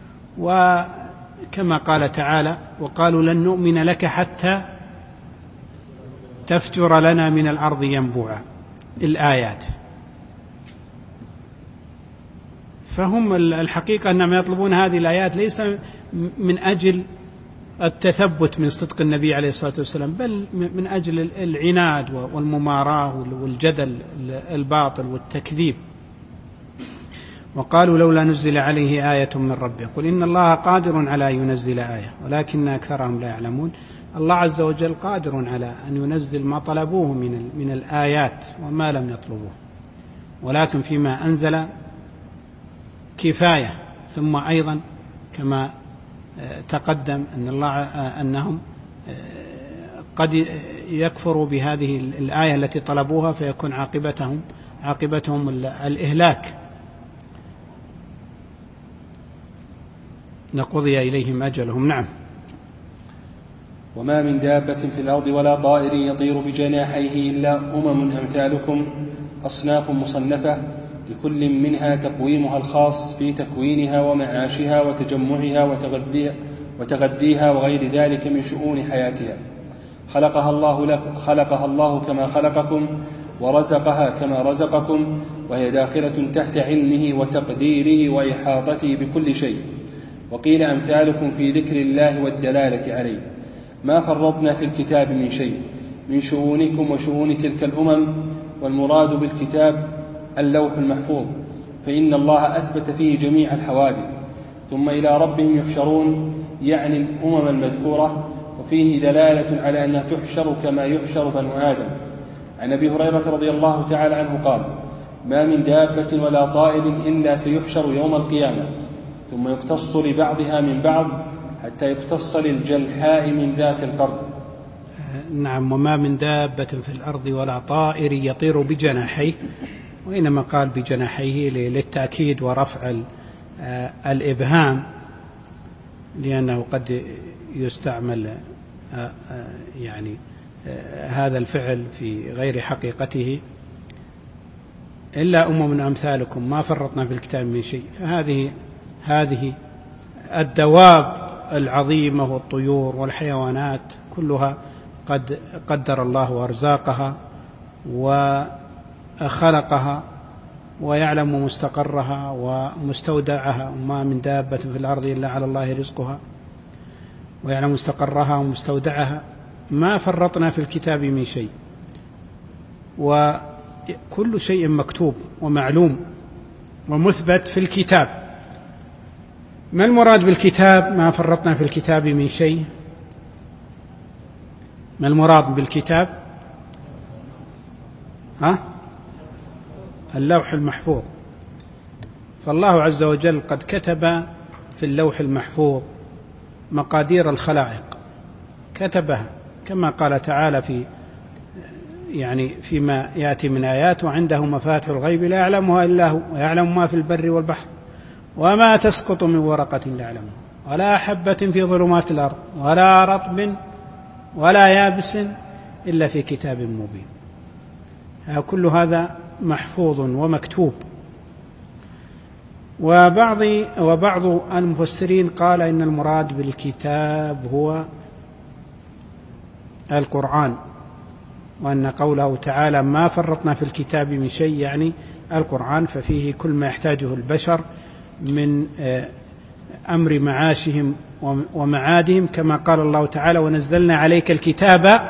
وكما قال تعالى وقالوا لن نؤمن لك حتى تفجر لنا من الأرض ينبوعا، الآيات. فهم الحقيقة أنهم يطلبون هذه الآيات ليس من أجل التثبت من صدق النبي عليه الصلاة والسلام، بل من أجل العناد والمماراة والجدل الباطل والتكذيب. وقالوا لولا نزل عليه آية من ربه قل إن الله قادر على ينزل آية ولكن أكثرهم لا يعلمون. الله عز وجل قادر على أن ينزل ما طلبوه من الآيات وما لم يطلبوه، ولكن فيما أنزل كفاية. ثم أيضا كما تقدم أن أنهم قد يكفروا بهذه الآية التي طلبوها فيكون عاقبتهم الإهلاك. لقضي إليهم أجلهم. نعم. وما من دابة في الأرض ولا طائر يطير بجناحيه إلا أمثالكم أصناف مصنفة لكل منها تقويمها الخاص في تكوينها ومعاشها وتجمعها وتغذيها وغير ذلك من شؤون حياتها. خلقها الله كما خلقكم ورزقها كما رزقكم، وهي داخلة تحت علمه وتقديره وإحاطته بكل شيء. وقيل أمثالكم في ذكر الله والدلالة عليه. ما فرطنا في الكتاب من شيء من شؤونكم وشؤون تلك الأمم، والمراد بالكتاب اللوح المحفوظ، فإن الله أثبت فيه جميع الحوادث، ثم إلى ربهم يحشرون، يعني الأمم المذكورة. وفيه دلالة على أنها تحشر كما يحشر بنو آدم. عن أبي هريرة رضي الله تعالى عنه قال: ما من دابة ولا طائر إلا سيحشر يوم القيامة، ثم يقتص لبعضها من بعض حتى يقتص للجلحاء من ذات القرن. نعم. وما من دابة في الأرض ولا طائر يطير بجناحيه، وإنما قال بجناحيه للتأكيد ورفع الإبهام، لأنه قد يستعمل يعني هذا الفعل في غير حقيقته. إلا أمم أمثالكم ما فرطنا في الكتاب من شيء. فهذه الدواب العظيمة والطيور والحيوانات كلها قد قدر الله أرزاقها وخلقها ويعلم مستقرها ومستودعها. وما من دابة في الأرض إلا على الله رزقها ويعلم مستقرها ومستودعها. ما فرطنا في الكتاب من شيء، وكل شيء مكتوب ومعلوم ومثبت في الكتاب. ما المراد بالكتاب؟ ما فرطنا في الكتاب من شيء. ما المراد بالكتاب؟ اللوح المحفوظ. فالله عز وجل قد كتب في اللوح المحفوظ مقادير الخلائق، كتبها كما قال تعالى فيما يأتي من آيات: وعنده مفاتح الغيب لا يعلمها إلا هو ويعلم ما في البر والبحر وما تسقط من ورقة لا يعلمها ولا حبة في ظلمات الأرض ولا رطب ولا يابس إلا في كتاب مبين. كل هذا محفوظ ومكتوب. وبعض المفسرين قال إن المراد بالكتاب هو القرآن، وأن قوله تعالى ما فرطنا في الكتاب من شيء يعني القرآن، ففيه كل ما يحتاجه البشر من أمر معاشهم ومعادهم، كما قال الله تعالى: ونزلنا عليك الكتاب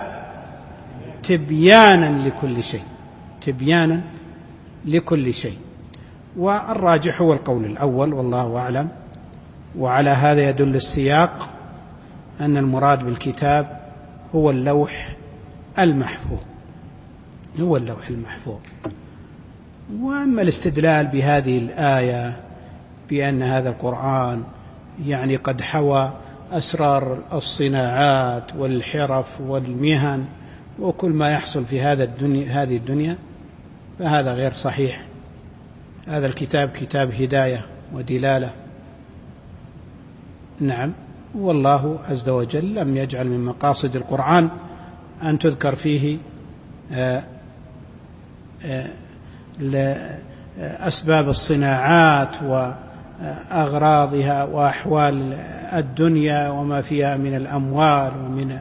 تبيانا لكل شيء، تبيانا لكل شيء. والراجح هو القول الأول والله أعلم. وعلى هذا يدل السياق أن المراد بالكتاب هو اللوح المحفوظ، هو اللوح المحفوظ. وأما الاستدلال بهذه الآية بأن هذا القرآن يعني قد حوى أسرار الصناعات والحرف والمهن وكل ما يحصل في هذه الدنيا، فهذا غير صحيح. هذا الكتاب كتاب هداية ودلالة. نعم. والله عز وجل لم يجعل من مقاصد القرآن أن تذكر فيه أسباب الصناعات وأغراضها وأحوال الدنيا وما فيها من الأموال ومن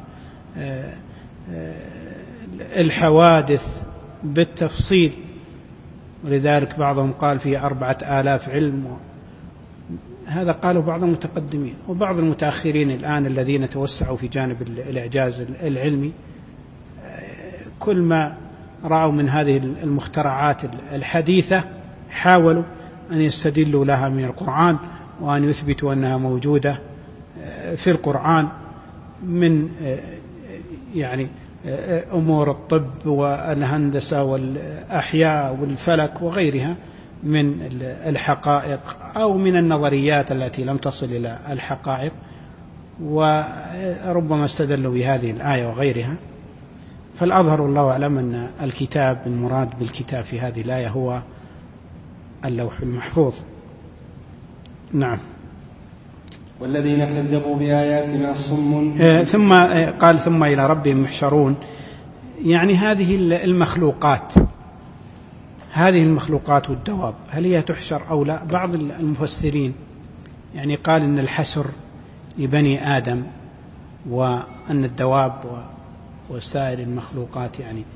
الحوادث بالتفصيل، ولذلك بعضهم قال فيه 4000 علم. هذا قاله بعض المتقدمين، وبعض المتأخرين الآن الذين توسعوا في جانب الإعجاز العلمي كل ما رأوا من هذه المخترعات الحديثة حاولوا أن يستدلوا لها من القرآن وأن يثبتوا أنها موجودة في القرآن من يعني أمور الطب والهندسة والأحياء والفلك وغيرها من الحقائق أو من النظريات التي لم تصل إلى الحقائق، وربما استدلوا بهذه الآية وغيرها. فالأظهر الله أعلم أن الكتاب المراد بالكتاب في هذه الآية هو اللوح المحفوظ. نعم. والذين كذبوا بآياتنا صم. ثم قال ثم إلى ربهم يحشرون، يعني هذه المخلوقات والدواب هل هي تحشر أو لا؟ بعض المفسرين يعني قال إن الحشر لبني آدم، وأن الدواب وسائر المخلوقات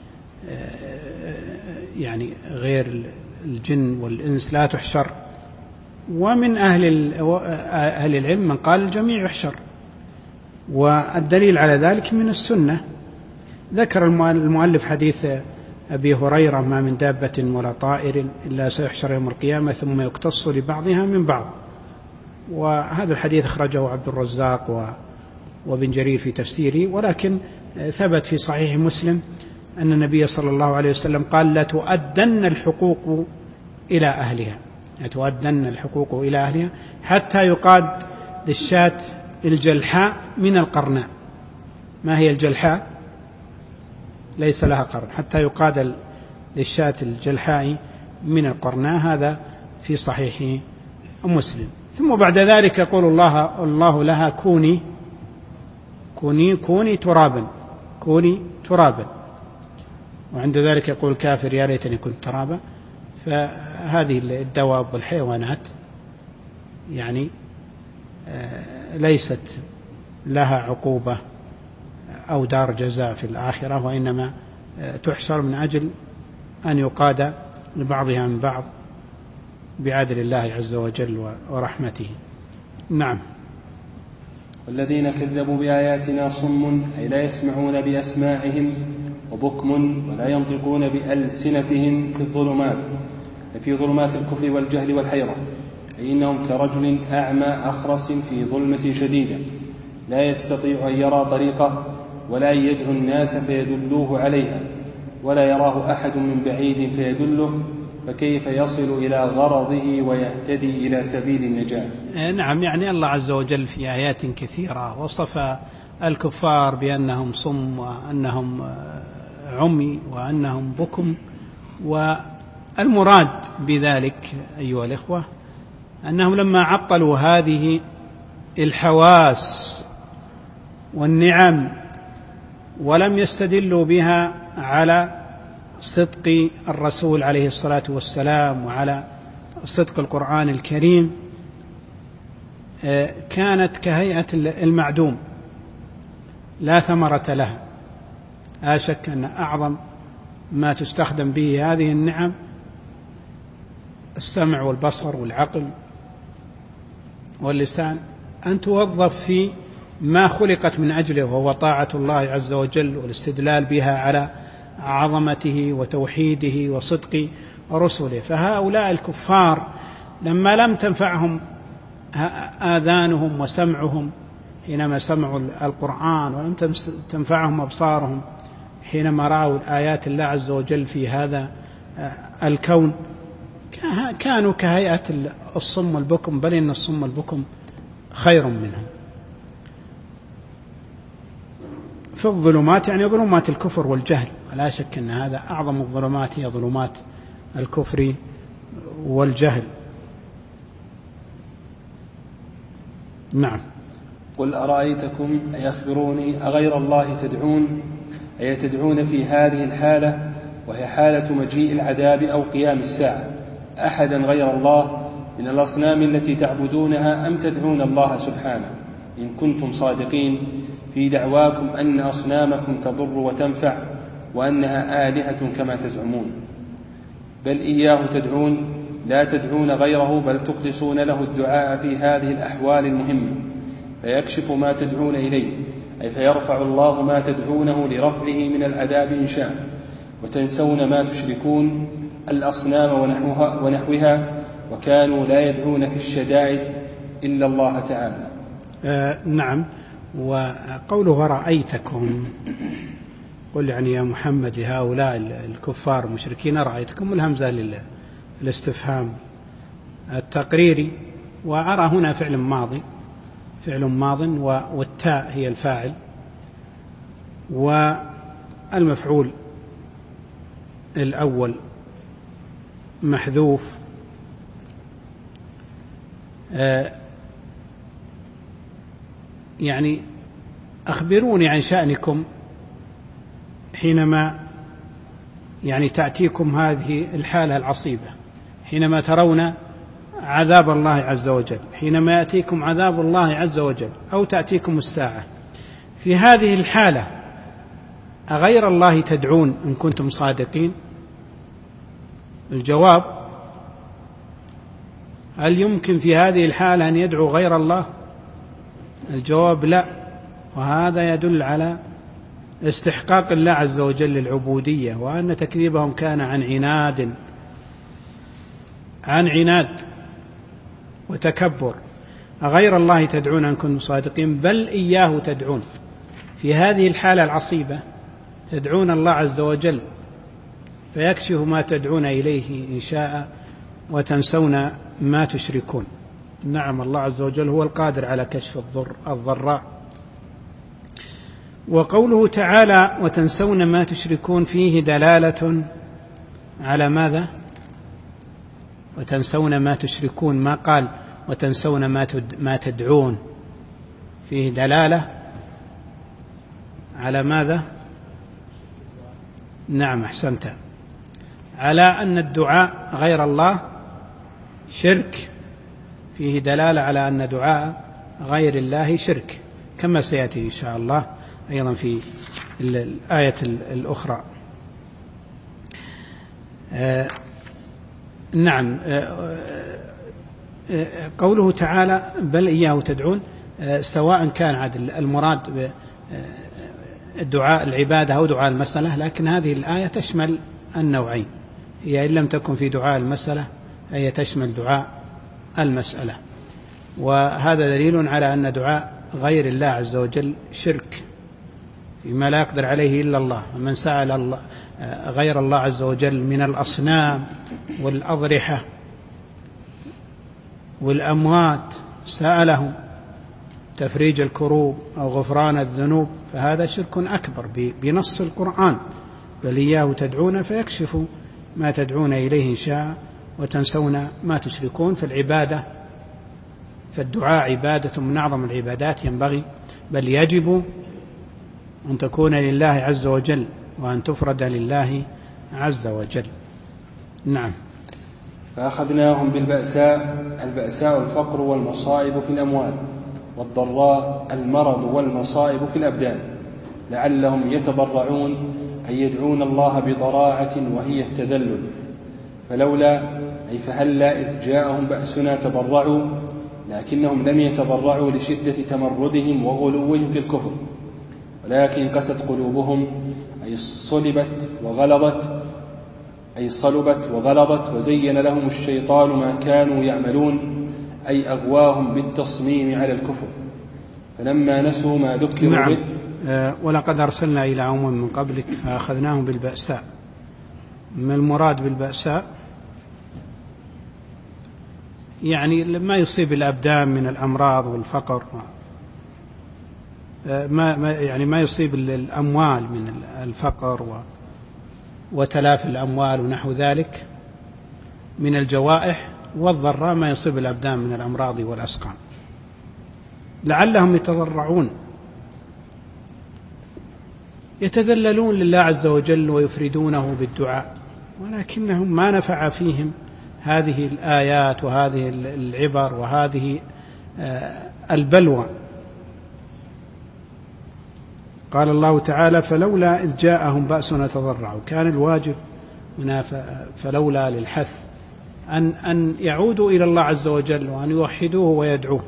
يعني غير الجن والإنس لا تحشر. ومن أهل العلم من قال الجميع يحشر، والدليل على ذلك من السنة. ذكر المؤلف حديث أبي هريرة: ما من دابة ولا طائر إلا سيحشر يوم القيامة ثم يقتص لبعضها من بعض. وهذا الحديث أخرجه عبد الرزاق وابن جرير في تفسيره، ولكن ثبت في صحيح مسلم أن النبي صلى الله عليه وسلم قال: لا تؤدن الحقوق إلى أهلها، لتؤدن الحقوق إلى أهلها حتى يقاد للشاة الجلحاء من القرناء. ما هي الجلحاء؟ ليس لها قرن. حتى يقاد للشاة الجلحاء من القرناء، هذا في صحيح مسلم. ثم بعد ذلك يقول الله لها: كوني ترابا، كوني ترابا. وعند ذلك يقول الكافر: يا ليتني كنت ترابا. فهذه الدواب والحيوانات يعني ليست لها عقوبة أو دار جزاء في الآخرة، وإنما تحشر من أجل أن يقاد لبعضها من بعض بعدل الله عز وجل ورحمته. نعم. والذين كذبوا بآياتنا صم، أي لا يسمعون بأسماعهم، وبكم ولا ينطقون بألسنتهم في الظلمات، في ظلمات الكفر والجهل والحيرة، أي إنهم كرجل أعمى أخرس في ظلمة شديدة لا يستطيع أن يرى طريقه ولا يدعو الناس فيدلوه عليها، ولا يراه أحد من بعيد فيدله، فكيف يصل إلى غرضه ويهتدي إلى سبيل النجاة؟ نعم. يعني الله عز وجل في آيات كثيرة وصف الكفار بأنهم صم وأنهم عمي وأنهم بكم. والمراد بذلك أيها الإخوة أنهم لما عطلوا هذه الحواس والنعم ولم يستدلوا بها على صدق الرسول عليه الصلاة والسلام وعلى صدق القرآن الكريم، كانت كهيئة المعدوم لا ثمرة لها. لا شك أن أعظم ما تستخدم به هذه النعم السمع والبصر والعقل واللسان، أن توظف في ما خلقت من أجله، وهو طاعة الله عز وجل والاستدلال بها على عظمته وتوحيده وصدق رسله. فهؤلاء الكفار لما لم تنفعهم آذانهم وسمعهم حينما سمعوا القرآن، ولم تنفعهم أبصارهم حينما رأوا آيات الله عز وجل في هذا الكون، كانوا كهيئة الصم والبكم، بل إن الصم والبكم خير منهم. في الظلمات يعني ظلمات الكفر والجهل، ولا شك أن هذا أعظم الظلمات، هي ظلمات الكفر والجهل. نعم. قل أرأيتكم أيخبروني أغير الله تدعون أيتدعون في هذه الحالة وهي حالة مجيء العذاب أو قيام الساعة أحدا غير الله من الأصنام التي تعبدونها أم تدعون الله سبحانه إن كنتم صادقين في دعواكم أن أصنامكم تضر وتنفع وأنها آلهة كما تزعمون بل إياه تدعون لا تدعون غيره بل تخلصون له الدعاء في هذه الأحوال المهمة فيكشف ما تدعون إليه أي فيرفع الله ما تدعونه لرفعه من العذاب إن شاء وتنسون ما تشركون الأصنام ونحوها وكانوا لا يدعون في الشدائد إلا الله تعالى. نعم. وقوله رأيتكم قل يعني يا محمد لهؤلاء الكفار المشركين رأيتكم الهمزة للاستفهام التقريري وأرى هنا فعل ماض والتاء هي الفاعل والمفعول الأول محذوف يعني أخبروني عن شأنكم حينما يعني تأتيكم هذه الحالة العصيبة حينما ترون عذاب الله عز وجل حينما يأتيكم عذاب الله عز وجل أو تأتيكم الساعة في هذه الحالة أغير الله تدعون إن كنتم صادقين؟ الجواب هل يمكن في هذه الحالة أن يدعو غير الله؟ الجواب لا، وهذا يدل على استحقاق الله عز وجل للعبودية وأن تكذيبهم كان عن عناد وتكبر. أغير الله تدعون إن كنتم صادقين بل إياه تدعون. في هذه الحالة العصيبة تدعون الله عز وجل فيكشف ما تدعون إليه إن شاء وتنسون ما تشركون. نعم، الله عز وجل هو القادر على كشف الضراء. وقوله تعالى وتنسون ما تشركون فيه دلالة على ماذا؟ وتنسون ما تشركون، ما قال وتنسون ما تدعون، فيه دلالة على ماذا؟ نعم أحسنت، على أن الدعاء غير الله شرك، فيه دلالة على أن دعاء غير الله شرك كما سيأتي إن شاء الله أيضا في الآية الأخرى. نعم. قوله تعالى بل إياه تدعون، سواء كان عدل المراد دعاء العبادة أو دعاء المسألة، لكن هذه الآية تشمل النوعين، هي إن لم تكن في دعاء المسألة هي تشمل دعاء المسألة، وهذا دليل على أن دعاء غير الله عز وجل شرك فيما لا يقدر عليه إلا الله. ومن سأل الله غير الله عز وجل من الأصنام والأضرحة والأموات سأله تفريج الكروب أو غفران الذنوب فهذا شرك أكبر بنص القرآن. بل إياه تدعون فيكشف ما تدعون إليه إن شاء وتنسون ما تشركون. فالدعاء عبادة من أعظم العبادات، ينبغي بل يجب أن تكون لله عز وجل وأن تفرد لله عز وجل. نعم. فأخذناهم بالبأساء، البأساء الفقر والمصائب في الأموال، والضراء المرض والمصائب في الأبدان، لعلهم يتضرعون أن يدعون الله بضراعة وهي التذلل. فلولا أي فهلا إذ جاءهم بأسنا تضرعوا، لكنهم لم يتضرعوا لشدة تمردهم وغلوهم في الكفر، ولكن قست قلوبهم أي صلبت وغلظت وزين لهم الشيطان ما كانوا يعملون أي أغواهم بالتصميم على الكفر. فلما نسوا ما ذكروا به. ولقد أرسلنا إلى أمم من قبلك فأخذناهم بالبأساء. ما المراد بالبأساء؟ يعني ما يصيب الأبدان من الأمراض والفقر، ما يصيب الأموال من الفقر وتلاف الأموال ونحو ذلك من الجوائح، والضراء ما يصيب الأبدان من الأمراض والأسقام. لعلهم يتضرعون، يتذللون لله عز وجل ويفردونه بالدعاء، ولكنهم ما نفع فيهم هذه الآيات وهذه العبر وهذه البلوى. قال الله تعالى: فلولا إذ جاءهم بأسنا تضرعوا. كان الواجب هنا فلولا للحث أن يعودوا إلى الله عز وجل وأن يوحدوه ويدعوه،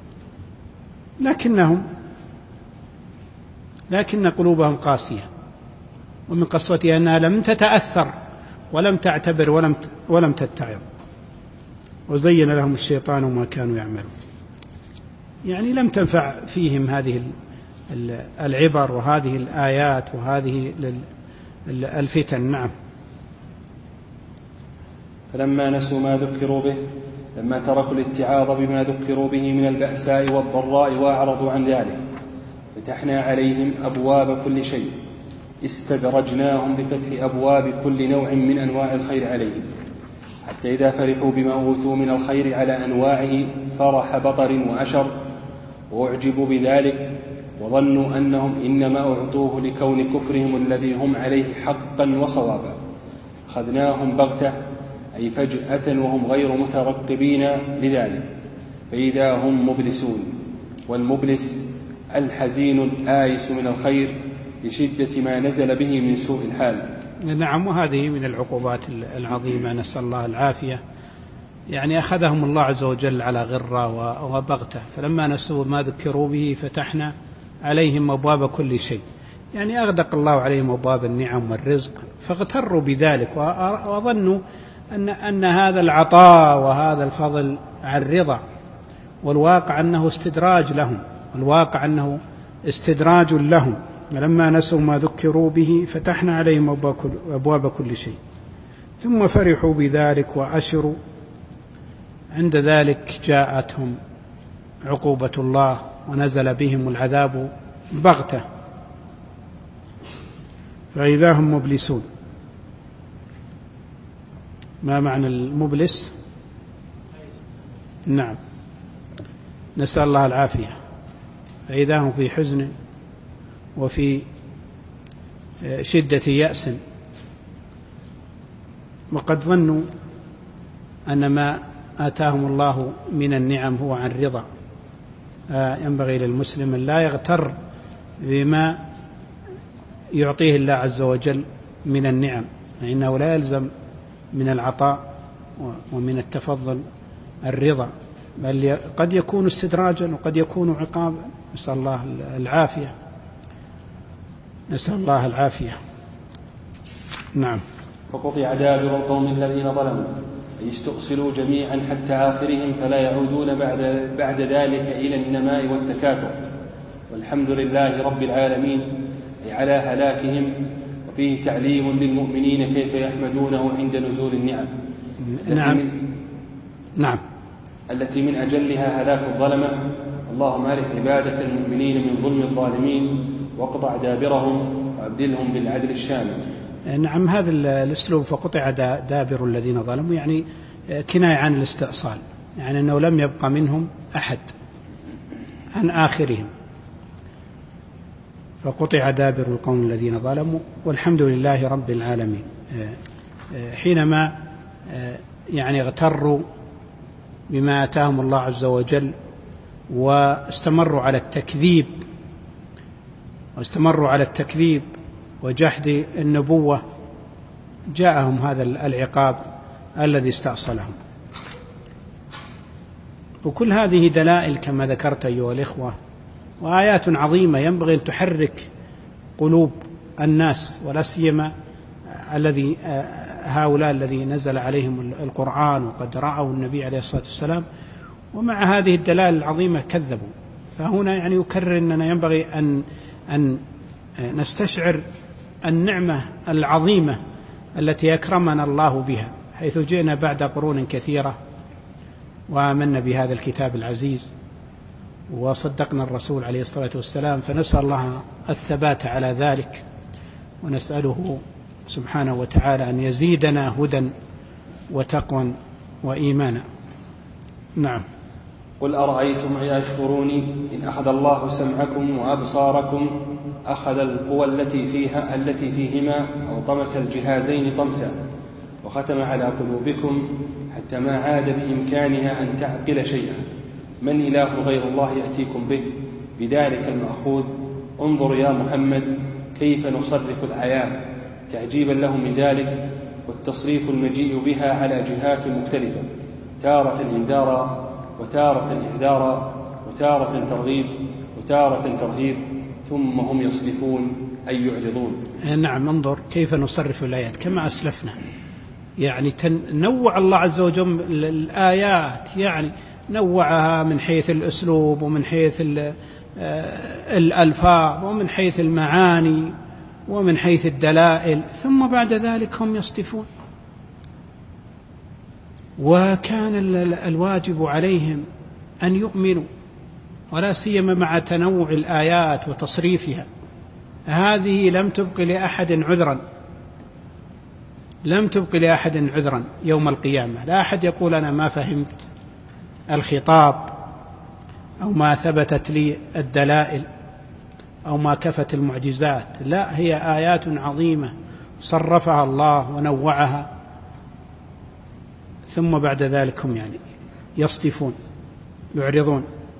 لكن قلوبهم قاسية، ومن قسوتها أنها لم تتأثر ولم تعتبر ولم تتعظ، وزين لهم الشيطان ما كانوا يعملون. يعني لم تنفع فيهم هذه العبر وهذه الآيات وهذه الفتن. نعم. فلما نسوا ما ذكروا به، لما تركوا الاتعاظ بما ذكروا به من البأساء والضراء وأعرضوا عن ذلك، فتحنا عليهم أبواب كل شيء، استدرجناهم بفتح أبواب كل نوع من أنواع الخير عليهم، حتى إذا فرحوا بما أوتوا من الخير على أنواعه فرح بطر وأشر، وأعجبوا بذلك وظنوا أنهم إنما أعطوه لكون كفرهم الذي هم عليه حقا وصوابا، أخذناهم بغتة أي فجأة وهم غير مترقبين لذلك، فإذا هم مبلسون. والمبلس الحزين الآيس من الخير لشدة ما نزل به من سوء الحال. نعم. وهذه من العقوبات العظيمة، نسأل الله العافية. يعني أخذهم الله عز وجل على غرة وبغتة، فلما نسوا ما ذكروا به فتحنا عليهم أبواب كل شيء، يعني أغدق الله عليهم أبواب النعم والرزق، فاغتروا بذلك وظنوا أن هذا العطاء وهذا الفضل عن رضا، والواقع أنه استدراج لهم، استدراج لهم. لما نسوا ما ذكروا به فتحنا عليهم أبواب كل شيء، ثم فرحوا بذلك وأشروا، عند ذلك جاءتهم عقوبة الله ونزل بهم العذاب بغتة، فإذا هم مبلسون. ما معنى المبلس؟ نعم، نسأل الله العافية. فإذا هم في حزن وفي شدة يأس، وقد ظنوا أن ما آتاهم الله من النعم هو عن رضا. ينبغي للمسلم أن لا يغتر بما يعطيه الله عز وجل من النعم، فإنه لا يلزم من العطاء ومن التفضل الرضا، بل قد يكون استدراجا وقد يكون عقابا. نسأل الله العافية، نسأل الله العافية. نعم. فقطع دابر القوم الذين ظلموا، أي استؤصلوا جميعا حتى آخرهم، فلا يعودون بعد ذلك إلى النماء والتكاثر. والحمد لله رب العالمين، أي على هلاكهم. وفيه تعليم للمؤمنين كيف يحمدونه عند نزول النعم. نعم. التي من أجلها هلاك الظلمة. اللهم أرح عبادك المؤمنين من ظلم الظالمين، واقطع دابرهم وأبدلهم بالعدل الشامل. نعم. هذا الأسلوب فقطع دابر الذين ظلموا يعني كناية عن الاستئصال، يعني أنه لم يبقى منهم أحد عن آخرهم. فقطع دابر القوم الذين ظلموا والحمد لله رب العالمين. حينما يعني اغتروا بما آتاهم الله عز وجل واستمروا على التكذيب وجحد النبوة، جاءهم هذا العقاب الذي استأصلهم. وكل هذه دلائل كما ذكرت أيها الإخوة، وآيات عظيمة ينبغي أن تحرك قلوب الناس، ولا سيما هؤلاء الذي نزل عليهم القرآن وقد رأوا النبي عليه الصلاة والسلام، ومع هذه الدلائل العظيمة كذبوا. فهنا يعني يكرر أننا ينبغي أن نستشعر النعمة العظيمة التي أكرمنا الله بها، حيث جئنا بعد قرون كثيرة وآمنا بهذا الكتاب العزيز وصدقنا الرسول عليه الصلاة والسلام. فنسأل الله الثبات على ذلك، ونسأله سبحانه وتعالى أن يزيدنا هدى وتقوى وإيمانا. نعم. قل أرأيتم أي أخبروني إن أخذ الله سمعكم وأبصاركم أخذ القوى التي فيهما أو طمس الجهازين طمسا وختم على قلوبكم حتى ما عاد بإمكانها أن تعقل شيئا، من إله غير الله يأتيكم به بذلك المأخوذ؟ انظر يا محمد كيف نصرف الآيات تعجيبا له من ذلك، والتصريف المجيء بها على جهات مختلفة، تارة إنذارا وتارة إحذارا وتارة ترغيب وتارة ترهيب، ثم هم يصرفون أي يعرضون. نعم، انظر كيف نصرف الآيات كما أسلفنا، يعني نوع الله عز وجل الآيات، يعني نوعها من حيث الأسلوب ومن حيث الألفاظ ومن حيث المعاني ومن حيث الدلائل، ثم بعد ذلك هم يصطفون. وكان الواجب عليهم أن يؤمنوا، ولا سيما مع تنوع الآيات وتصريفها. هذه لم تبق لأحد عذرا، لم تبق لأحد عذرا يوم القيامة. لا أحد يقول أنا ما فهمت الخطاب أو ما ثبتت لي الدلائل أو ما كفت المعجزات. لا، هي آيات عظيمة صرفها الله ونوعها، ثم بعد ذلك هم يعني يصطفون يعرضون.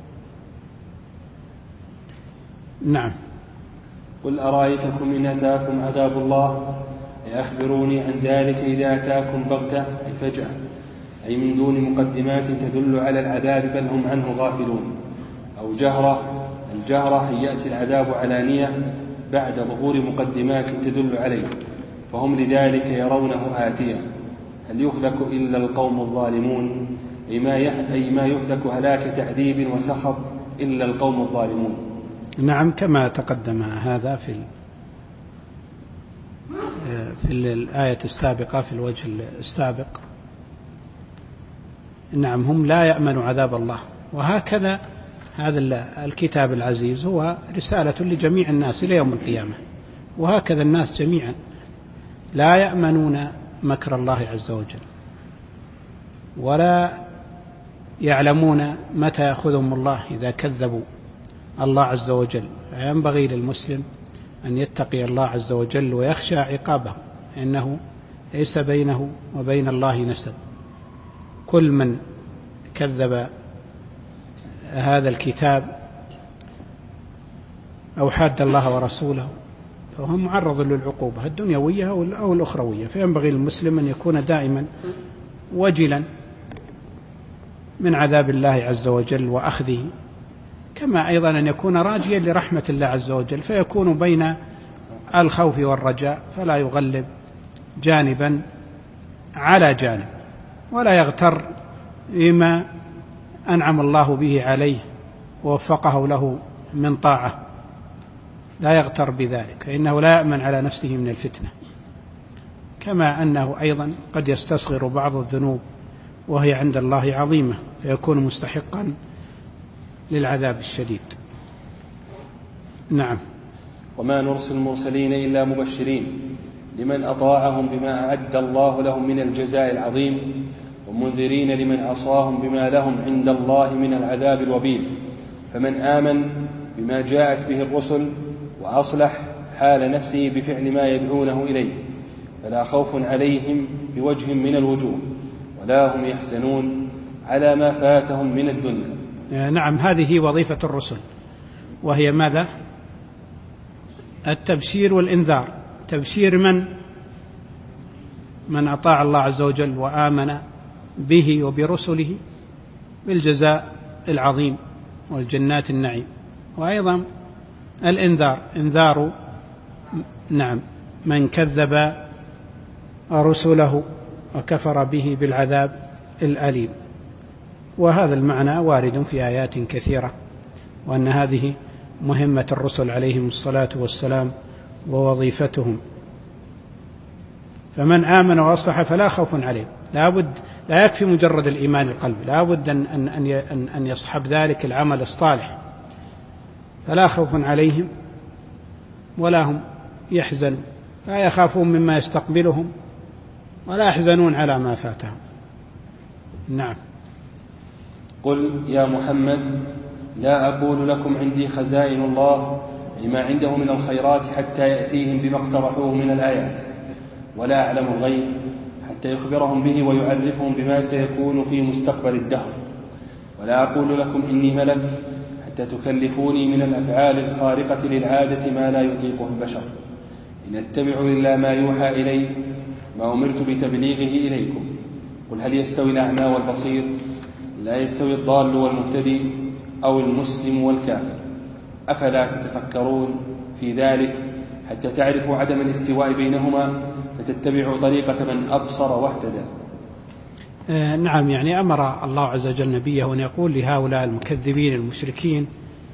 نعم. قل أرأيتكم إن أتاكم عذاب الله أخبروني عن ذلك إذا أتاكم بغتة أي فجأة، أي من دون مقدمات تدل على العذاب بل هم عنه غافلون، أو جهرة. الجهرة أن يأتي العذاب علانية بعد ظهور مقدمات تدل عليه، فهم لذلك يرونه آتيا. هل يهلك إلا القوم الظالمون؟ أي ما يهلك هلاك تعذيب وسخط إلا القوم الظالمون. نعم، كما تقدم هذا في الآية السابقة في الوجه السابق. نعم، هم لا يأمنوا عذاب الله. وهكذا هذا الكتاب العزيز هو رسالة لجميع الناس إلى يوم القيامة، وهكذا الناس جميعا لا يأمنون مكر الله عز وجل، ولا يعلمون متى يأخذهم الله إذا كذبوا الله عز وجل. فينبغي للمسلم أن يتقي الله عز وجل ويخشى عقابه، إنه ليس بينه وبين الله نسب. كل من كذب هذا الكتاب أو حاد الله ورسوله فهو معرض للعقوبة الدنيوية أو الأخروية. فينبغي للمسلم أن يكون دائما وجلا من عذاب الله عز وجل وأخذه، كما أيضا أن يكون راجيا لرحمة الله عز وجل، فيكون بين الخوف والرجاء، فلا يغلب جانبا على جانب، ولا يغتر بما أنعم الله به عليه ووفقه له من طاعة، لا يغتر بذلك، فإنه لا يأمن على نفسه من الفتنة. كما أنه أيضا قد يستصغر بعض الذنوب وهي عند الله عظيمة، فيكون مستحقا للعذاب الشديد. نعم. وما نرسل المرسلين إلا مبشرين لمن أطاعهم بما أعد الله لهم من الجزاء العظيم، ومنذرين لمن عصاهم بما لهم عند الله من العذاب الوبيل. فمن آمن بما جاءت به الرسل وأصلح حال نفسه بفعل ما يدعونه إليه فلا خوف عليهم بوجه من الوجوه ولا هم يحزنون على ما فاتهم من الدنيا. نعم، هذه وظيفة الرسل، وهي ماذا؟ التبشير والإنذار. تبشير من أطاع الله عز وجل وآمن به وبرسله بالجزاء العظيم والجنات النعيم، وأيضا الإنذار، إنذار نعم من كذب رسله وكفر به بالعذاب الأليم. وهذا المعنى وارد في آيات كثيرة، وأن هذه مهمة الرسل عليهم الصلاة والسلام ووظيفتهم. فمن آمن وأصلح فلا خوف عليه، لا يكفي مجرد الإيمان القلب، لا بد أن يصحب ذلك العمل الصالح، فلا خوف عليهم ولا هم يحزنون، لا يخافون مما يستقبلهم ولا يحزنون على ما فاتهم. نعم. قل يا محمد لا أقول لكم عندي خزائن الله لما عنده من الخيرات حتى يأتيهم بما اقترحوه من الآيات، ولا أعلم الغيب حتى يخبرهم به ويعرفهم بما سيكون في مستقبل الدهر، ولا أقول لكم إني ملك حتى تكلفوني من الأفعال الخارقة للعادة ما لا يطيقه البشر، إن أتبع إلا ما يوحى إلي ما أمرت بتبليغه إليكم. قل هل يستوي الأعمى والبصير؟ لا يستوي الضال والمهتدي أو المسلم والكافر، أفلا تتفكرون في ذلك حتى تعرفوا عدم الاستواء بينهما فتتبعوا طريقة من أبصر واهتدى. نعم، يعني أمر الله عز وجل نبيه أن يقول لهؤلاء المكذبين المشركين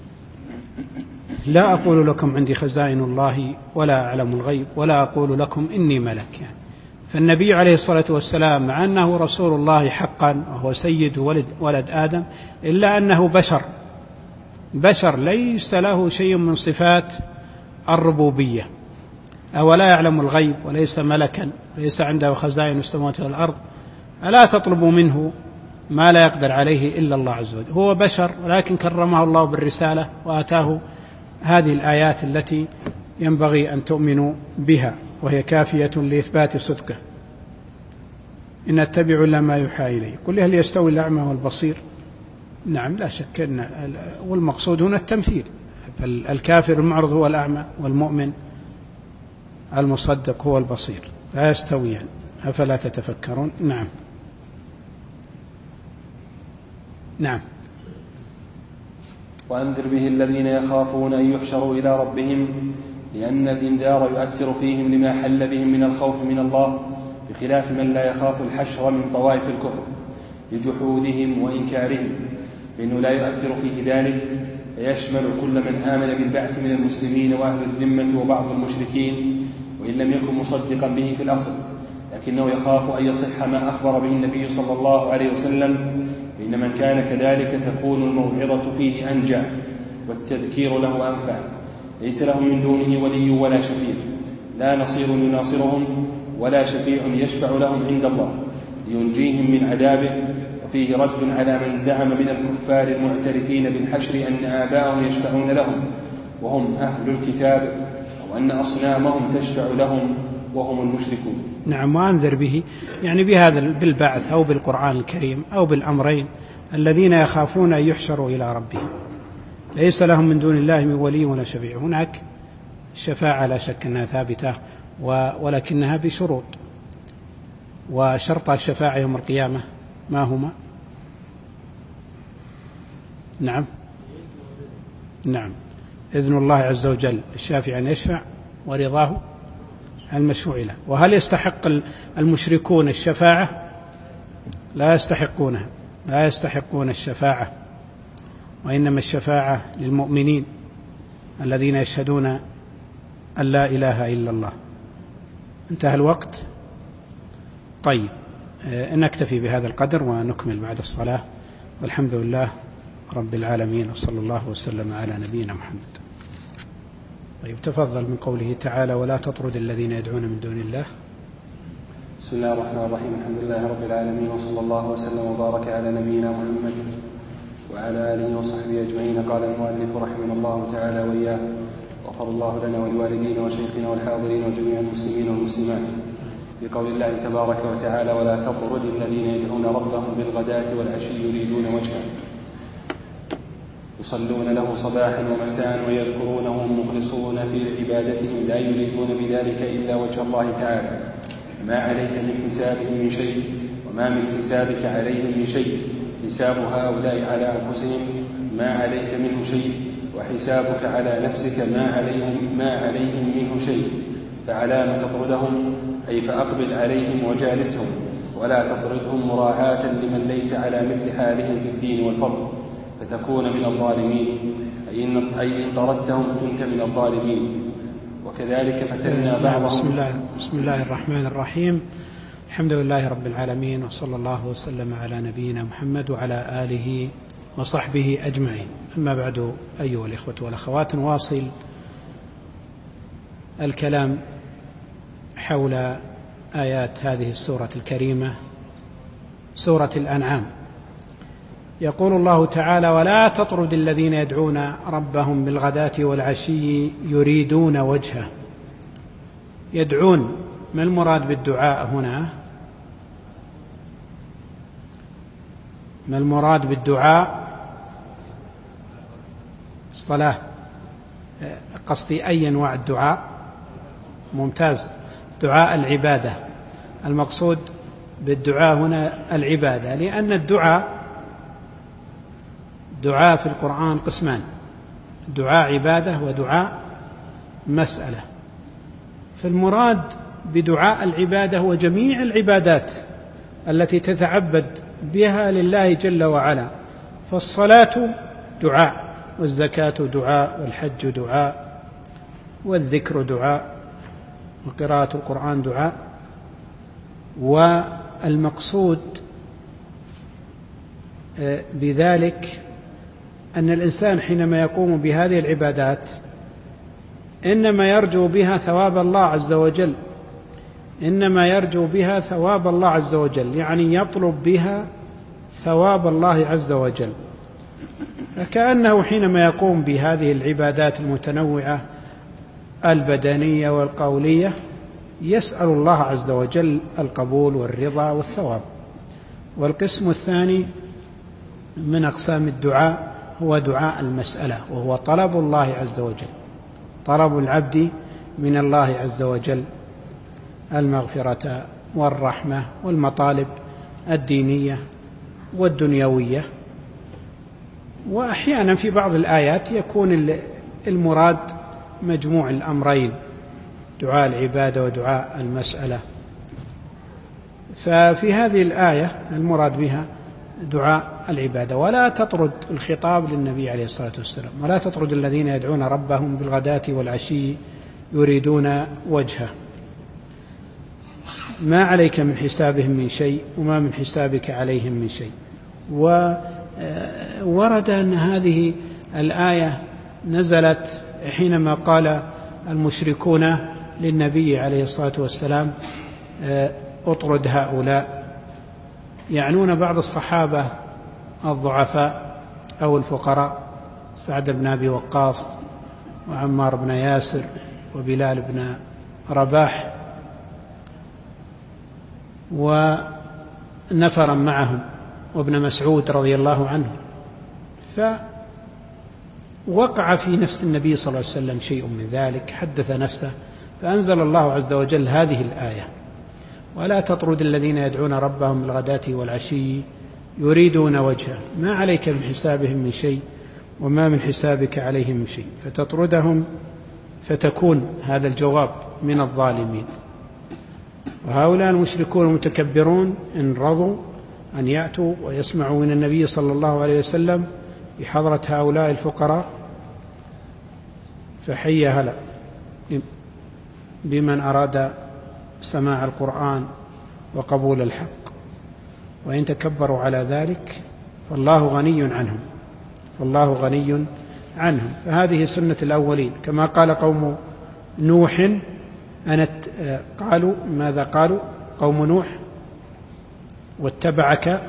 لا أقول لكم عندي خزائن الله ولا أعلم الغيب ولا أقول لكم إني ملك. يعني فالنبي عليه الصلاة والسلام مع أنه رسول الله حقا وهو سيد ولد آدم إلا أنه بشر ليس له شيء من صفات الربوبية، ولا يعلم الغيب وليس ملكا، ليس عنده خزائن السماوات والأرض، ألا تطلبوا منه ما لا يقدر عليه إلا الله عز وجل. هو بشر ولكن كرمه الله بالرسالة وآتاه هذه الآيات التي ينبغي أن تؤمنوا بها، وهي كافية لإثبات صدقه. إن أتبع إلا ما يوحى إلي. قل هل يستوي الأعمى والبصير؟ نعم لا شك والمقصود هنا التمثيل، فالكافر المعرض هو الأعمى والمؤمن المصدق هو البصير، لا يستويان، أفلا تتفكرون. نعم. وأنذر به الذين يخافون أن يحشروا إلى ربهم، لأن الإنذار يؤثر فيهم لما حل بهم من الخوف من الله، بخلاف من لا يخاف الحشر من طوائف الكفر لجحودهم وإنكارهم، فإنه لا يؤثر فيه ذلك، فيشمل كل من آمن بالبعث من المسلمين وأهل الذمة وبعض المشركين، وإن لم يكن مصدقا به في الأصل، لكنه يخاف أن يصح ما أخبر به النبي صلى الله عليه وسلم، فإن من كان كذلك تكون الموعظة فيه أنجع والتذكير له أنفع. ليس لهم من دونه ولي ولا شفيع، لا نصير يناصرهم ولا شفيع يشفع لهم عند الله لينجيهم من عذابه. وفيه رد على من زعم من الكفار المعترفين بالحشر أن آباءهم يشفعون لهم وهم أهل الكتاب، أو أن أصنامهم تشفع لهم وهم المشركون. نعم. وأنذر به يعني بهذا بالبعث أو بالقرآن الكريم أو بالأمرين الذين يخافون أن يحشروا إلى ربهم، ليس لهم من دون الله من ولي ولا شفيع. هناك الشفاعة لا شك أنها ثابتة ولكنها بشروط، وشرط الشفاعة يوم القيامة ما هما؟ نعم. إذن الله عز وجل الشافع أن يشفع ورضاه المشفوع له. وهل يستحق المشركون الشفاعة؟ لا يستحقونها، لا يستحقون الشفاعة، وإنما الشفاعة للمؤمنين الذين يشهدون أن لا إله إلا الله. انتهى الوقت. طيب نكتفي بهذا القدر ونكمل بعد الصلاة، والحمد لله رب العالمين، وصلى الله وسلم على نبينا محمد. طيب تفضل. من قوله تعالى ولا تطرد الذين يدعون من دون الله. بسم الله الرحمن الرحيم، الحمد لله رب العالمين، وصلى الله وسلم وبارك على نبينا محمد وعلى آله وصحبه أجمعين. قال المؤلف رحمه الله تعالى وإياه: غفر الله لنا ولوالدينا وشيخنا والحاضرين وجميع المسلمين والمسلمات. بقول الله تبارك وتعالى: ولا تطرد الذين يدعون ربهم بالغداة والعشي يريدون وجهه، يصلون له صباحا ومساء ويذكرونه مخلصون في عبادتهم لا يريدون بذلك إلا وجه الله تعالى، ما عليك من حسابهم من شيء وما من حسابك عليهم من شيء، حساب هؤلاء على أنفسهم ما عليك منه شيء، وحسابك على نفسك ما عليهم منه شيء، فعلام تطردهم أي فأقبل عليهم وجالسهم، ولا تطردهم مراعاة لمن ليس على مثل حالهم في الدين والفضل فتكون من الظالمين، أي إن طردتهم كنت من الظالمين. وكذلك فتنا بعضهم. بسم الله الرحمن الرحيم. الحمد لله رب العالمين، وصلى الله وسلم على نبينا محمد وعلى آله وصحبه أجمعين. أما بعد أيها الإخوة والأخوات، نواصل الكلام حول آيات هذه السورة الكريمة، سورة الأنعام. يقول الله تعالى: ولا تطرد الذين يدعون ربهم بالغداة والعشي يريدون وجهه. يدعون، ما المراد بالدعاء هنا؟ ما المراد بالدعاء؟ الصلاة، قصدي أي أنواع الدعاء؟ ممتاز، دعاء العبادة. المقصود بالدعاء هنا العبادة، لأن الدعاء في القرآن قسمان: دعاء عبادة ودعاء مسألة. فالمراد بدعاء العبادة هو جميع العبادات التي تتعبد بها لله جل وعلا، فالصلاة دعاء، والزكاة دعاء، والحج دعاء، والذكر دعاء، وقراءة القرآن دعاء. والمقصود بذلك أن الإنسان حينما يقوم بهذه العبادات إنما يرجو بها ثواب الله عز وجل، إنما يرجو بها ثواب الله عز وجل، يعني يطلب بها ثواب الله عز وجل. فكأنه حينما يقوم بهذه العبادات المتنوعة البدنية والقولية يسأل الله عز وجل القبول والرضا والثواب. والقسم الثاني من أقسام الدعاء هو دعاء المسألة، وهو طلب الله عز وجل، طلب العبد من الله عز وجل المغفرة والرحمة والمطالب الدينية والدنيوية. وأحيانا في بعض الآيات يكون المراد مجموع الأمرين، دعاء العبادة ودعاء المسألة. ففي هذه الآية المراد بها دعاء العبادة. ولا تطرد، الخطاب للنبي عليه الصلاة والسلام: ولا تطرد الذين يدعون ربهم بالغداة والعشي يريدون وجهه. ما عليك من حسابهم من شيء، وما من حسابك عليهم من شيء. وورد أن هذه الآية نزلت حينما قال المشركون للنبي عليه الصلاة والسلام: اطرد هؤلاء، يعنون بعض الصحابة الضعفاء أو الفقراء، سعد بن أبي وقاص وعمار بن ياسر وبلال بن رباح ونفرا معهم وابن مسعود رضي الله عنه. فوقع في نفس النبي صلى الله عليه وسلم شيء من ذلك، حدث نفسه، فأنزل الله عز وجل هذه الآية: ولا تطرد الذين يدعون ربهم بالغداة والعشي يريدون وجهه، ما عليك من حسابهم من شيء، وما من حسابك عليهم من شيء. فتطردهم فتكون هذا الجواب من الظالمين. وهؤلاء المشركون المتكبرون إن رضوا أن يأتوا ويسمعوا من النبي صلى الله عليه وسلم بحضرة هؤلاء الفقراء فحي هلا بمن أراد سماع القرآن وقبول الحق. وإن تكبروا على ذلك فالله غني عنهم، فالله غني عنهم. فهذه سنة الأولين. كما قال قوم نوح قالوا ماذا قالوا قوم نوح؟ واتبعك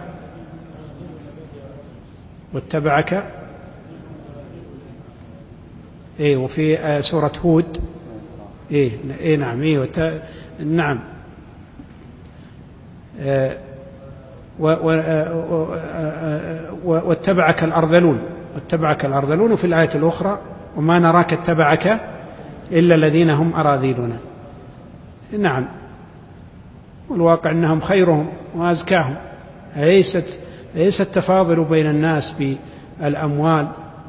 وفي سورة هود نعم واتبعك الأرذلون، وفي الآية الأخرى وما نراك اتبعك إلا الذين هم أراذلنا. نعم، والواقع أنهم خيرهم وأزكاهم. ليس التفاضل بين الناس بالأموال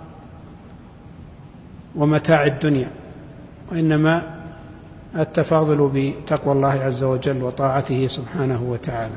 ومتاع الدنيا، وإنما التفاضل بتقوى الله عز وجل وطاعته سبحانه وتعالى.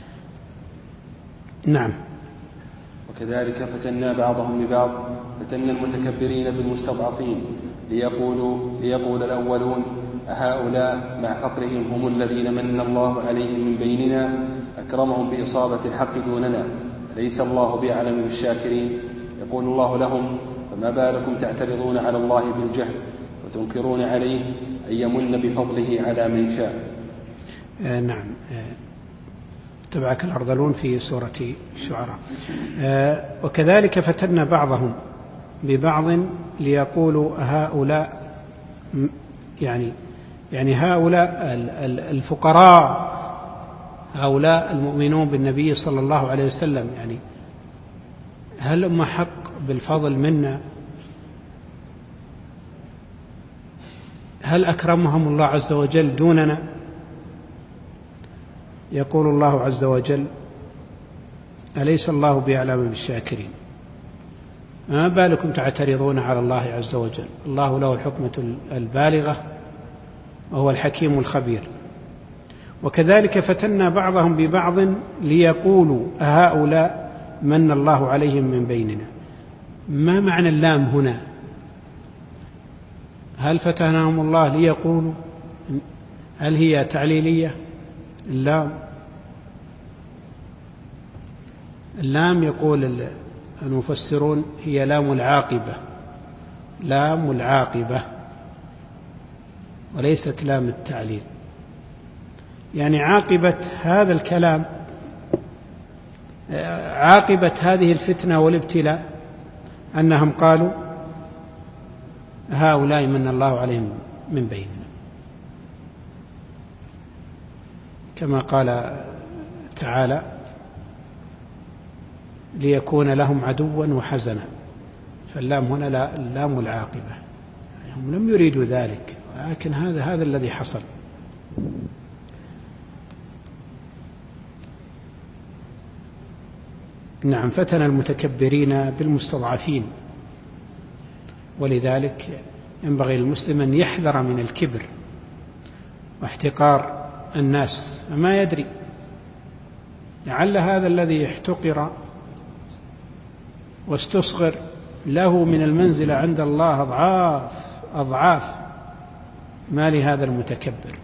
نعم. وكذلك فتنا بعضهم ببعض، فتنا المتكبرين بالمستضعفين ليقول الأولون: أهؤلاء مع فقرهم هم الذين من الله عليهم من بيننا أكرمهم بإصابة الحق دوننا، أليس الله بأعلم بالشاكرين؟ يقول الله لهم: فما بالكم تعترضون على الله بالجهل وتنكرون عليه أن يمن بفضله على من شاء. نعم. تبعك الأرذلون في سورة الشعراء. وكذلك فتنا بعضهم ببعض ليقولوا هؤلاء، يعني هؤلاء الفقراء، هؤلاء المؤمنون بالنبي صلى الله عليه وسلم، يعني هل هم حق بالفضل منا؟ هل أكرمهم الله عز وجل دوننا؟ يقول الله عز وجل: أليس الله بأعلم بالشاكرين؟ ما بالكم تعترضون على الله عز وجل؟ الله له الحكمة البالغة وهو الحكيم الخبير. وكذلك فتنا بعضهم ببعض ليقولوا هؤلاء من الله عليهم من بيننا. ما معنى اللام هنا؟ هل فتناهم الله ليقولوا؟ هل هي تعليلية؟ اللام يقول المفسرون هي لام العاقبة، لام العاقبة وليست لام التعليل. يعني عاقبة هذا الكلام، عاقبة هذه الفتنة والابتلاء أنهم قالوا هؤلاء من الله عليهم من بيننا، كما قال تعالى: ليكون لهم عدوا وحزنا. فاللام هنا لام العاقبة، يعني هم لم يريدوا ذلك، ولكن هذا الذي حصل. نعم، فتن المتكبرين بالمستضعفين، ولذلك ينبغي للمسلم أن يحذر من الكبر واحتقار الناس، فما يدري لعل هذا الذي احتقر واستصغر له من المنزلة عند الله أضعاف ما لهذا المتكبر.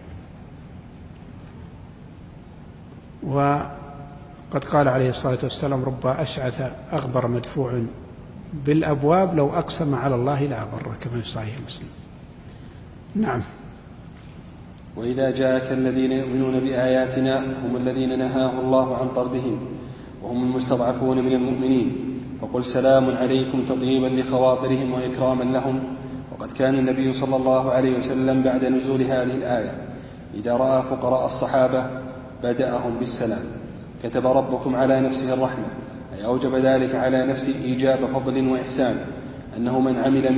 وقد قال عليه الصلاة والسلام: رب أشعث أغبر مدفوع بالأبواب لو أقسم على الله لأبره، كما في صحيح مسلم. نعم. وإذا جاءك الذين يؤمنون بآياتنا هم الذين نهاه الله عن طردهم وهم المستضعفون من المؤمنين، فقل سلام عليكم تطيبا لخواطرهم وإكراما لهم. وقد كان النبي صلى الله عليه وسلم بعد نزول هذه الآية إذا رأى فقراء الصحابة بدأهم بالسلام. كتب ربكم على نفسه الرحمة، أي أوجب ذلك على نفسه إيجاب فضل وإحسان، أنه من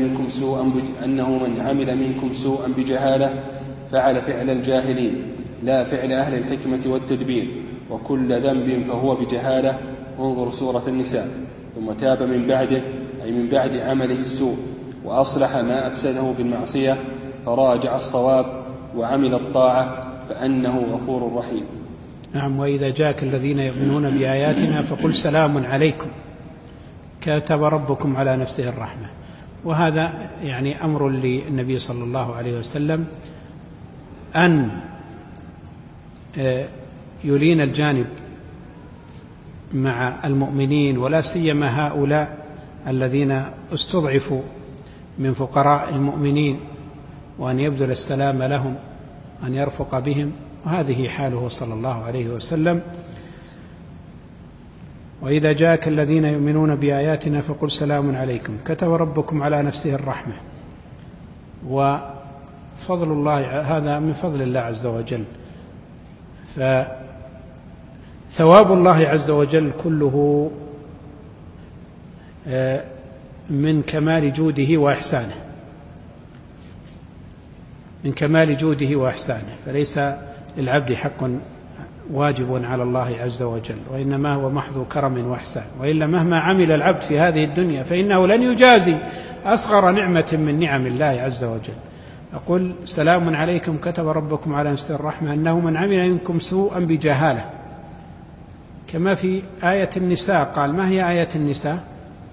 عمل منكم سوءا بجهالة فعل فعل الجاهلين لا فعل أهل الحكمة والتدبير، وكل ذنب فهو بجهالة. انظر سورة النساء. ثم تاب من بعده، أي من بعد عمله السوء، وأصلح ما أفسده بالمعصية، فراجع الصواب وعمل الطاعة، فأنه غفور رحيم. نعم. وإذا جاءك الذين يؤمنون بآياتنا فقل سلام عليكم كتب ربكم على نفسه الرحمة. وهذا يعني أمر للنبي صلى الله عليه وسلم أن يلين الجانب مع المؤمنين، ولا سيما هؤلاء الذين استضعفوا من فقراء المؤمنين، وأن يبذل السلام لهم، أن يرفق بهم، وهذه حاله صلى الله عليه وسلم. وإذا جاءك الذين يؤمنون بآياتنا فقل سلام عليكم كتب ربكم على نفسه الرحمة. وفضل الله هذا من فضل الله عز وجل، فثواب الله عز وجل كله من كمال جوده وإحسانه، من كمال جوده وإحسانه، فليس للعبد حق واجب على الله عز وجل، وإنما هو محض كرم وإحسان. وإلا مهما عمل العبد في هذه الدنيا فإنه لن يجازي أصغر نعمة من نعم الله عز وجل. أقول سلام عليكم كتب ربكم على نفسه الرحمة أنه من عمل منكم سوءا بجهالة، كما في آية النساء قال: ما هي آية النساء؟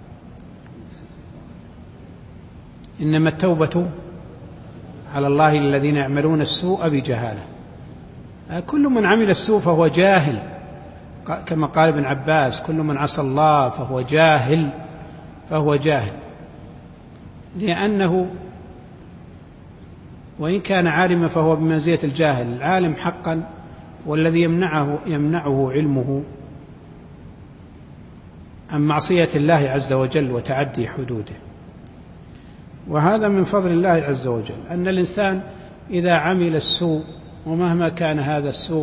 إنما التوبة على الله الذين يعملون السوء بجهالة. كل من عمل السوء فهو جاهل، كما قال ابن عباس: كل من عصى الله فهو جاهل، لأنه وإن كان عالما فهو بمنزلة الجاهل. العالم حقا والذي يمنعه علمه عن معصية الله عز وجل وتعدي حدوده. وهذا من فضل الله عز وجل، أن الإنسان إذا عمل السوء ومهما كان هذا السوء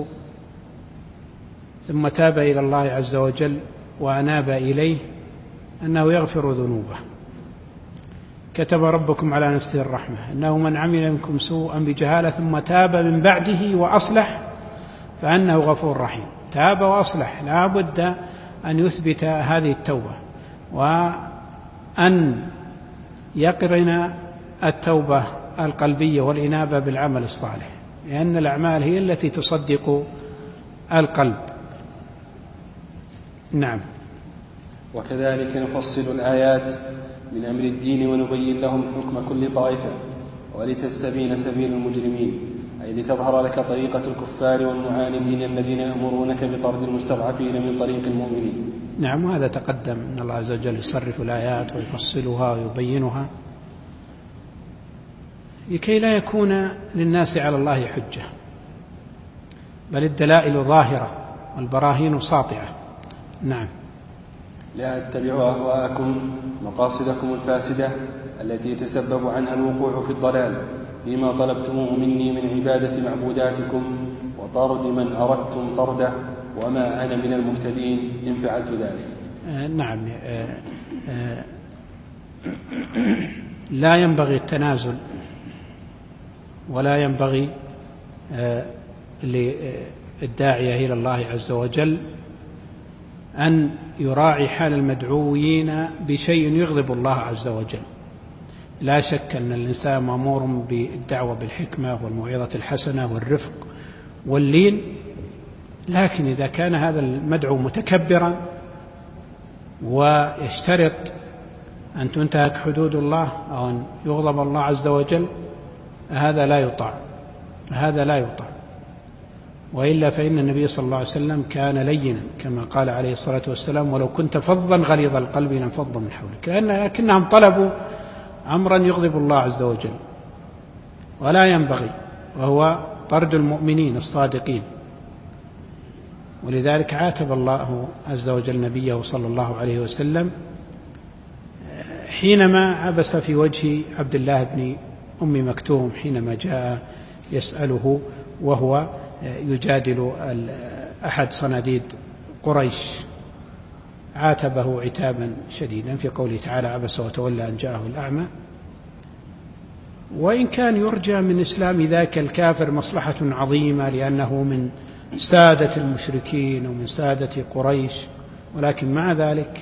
ثم تاب إلى الله عز وجل وأناب إليه أنه يغفر ذنوبه. كتب ربكم على نفسه الرحمة أنه من عمل منكم سوءا بجهالة ثم تاب من بعده وأصلح فأنه غفور رحيم. تاب وأصلح، لا بد أن يثبت هذه التوبة وأن يقرن التوبة القلبية والإنابة بالعمل الصالح، لأن الأعمال هي التي تصدق القلب. نعم. وكذلك نفصل الآيات من أمر الدين ونبين لهم حكم كل طائفة ولتستبين سبيل المجرمين، أي لتظهر لك طريقة الكفار والمعاندين الذين يأمرونك بطرد المستضعفين من طريق المؤمنين. نعم، وهذا تقدم أن الله عز وجل يصرف الآيات ويفصلها ويبينها لكي لا يكون للناس على الله حجة، بل الدلائل ظاهرة والبراهين ساطعة. نعم. لا اتبعوا أهواءكم مقاصدكم الفاسدة التي يتسبب عنها الوقوع في الضلال فيما طلبتموه مني من عبادة معبوداتكم وطرد من أردتم طرده، وما أنا من المهتدين إن فعلت ذلك. نعم. لا ينبغي التنازل ولا ينبغي للداعية إلى الله عز وجل أن يراعي حال المدعوين بشيء يغضب الله عز وجل. لا شك أن الإنسان مأمور بالدعوة بالحكمة والموعظة الحسنة والرفق واللين، لكن إذا كان هذا المدعو متكبرا ويشترط أن تنتهك حدود الله أو أن يغضب الله عز وجل، هذا لا يطاع. وإلا فإن النبي صلى الله عليه وسلم كان لينا كما قال عليه الصلاة والسلام: ولو كنت فظا غليظ القلب لانفضوا من حولك. لكنهم طلبوا أمرا يغضب الله عز وجل ولا ينبغي، وهو طرد المؤمنين الصادقين. ولذلك عاتب الله عز وجل نبيه صلى الله عليه وسلم حينما عبس في وجه عبد الله بن أم مكتوم حينما جاء يسأله وهو يجادل أحد صناديد قريش، عاتبه عتابا شديدا في قوله تعالى: عبس وتولى أن جاءه الأعمى. وإن كان يرجى من إسلام ذاك الكافر مصلحة عظيمة لأنه من سادة المشركين ومن سادة قريش، ولكن مع ذلك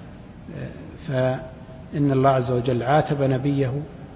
فإن الله عز وجل عاتب نبيه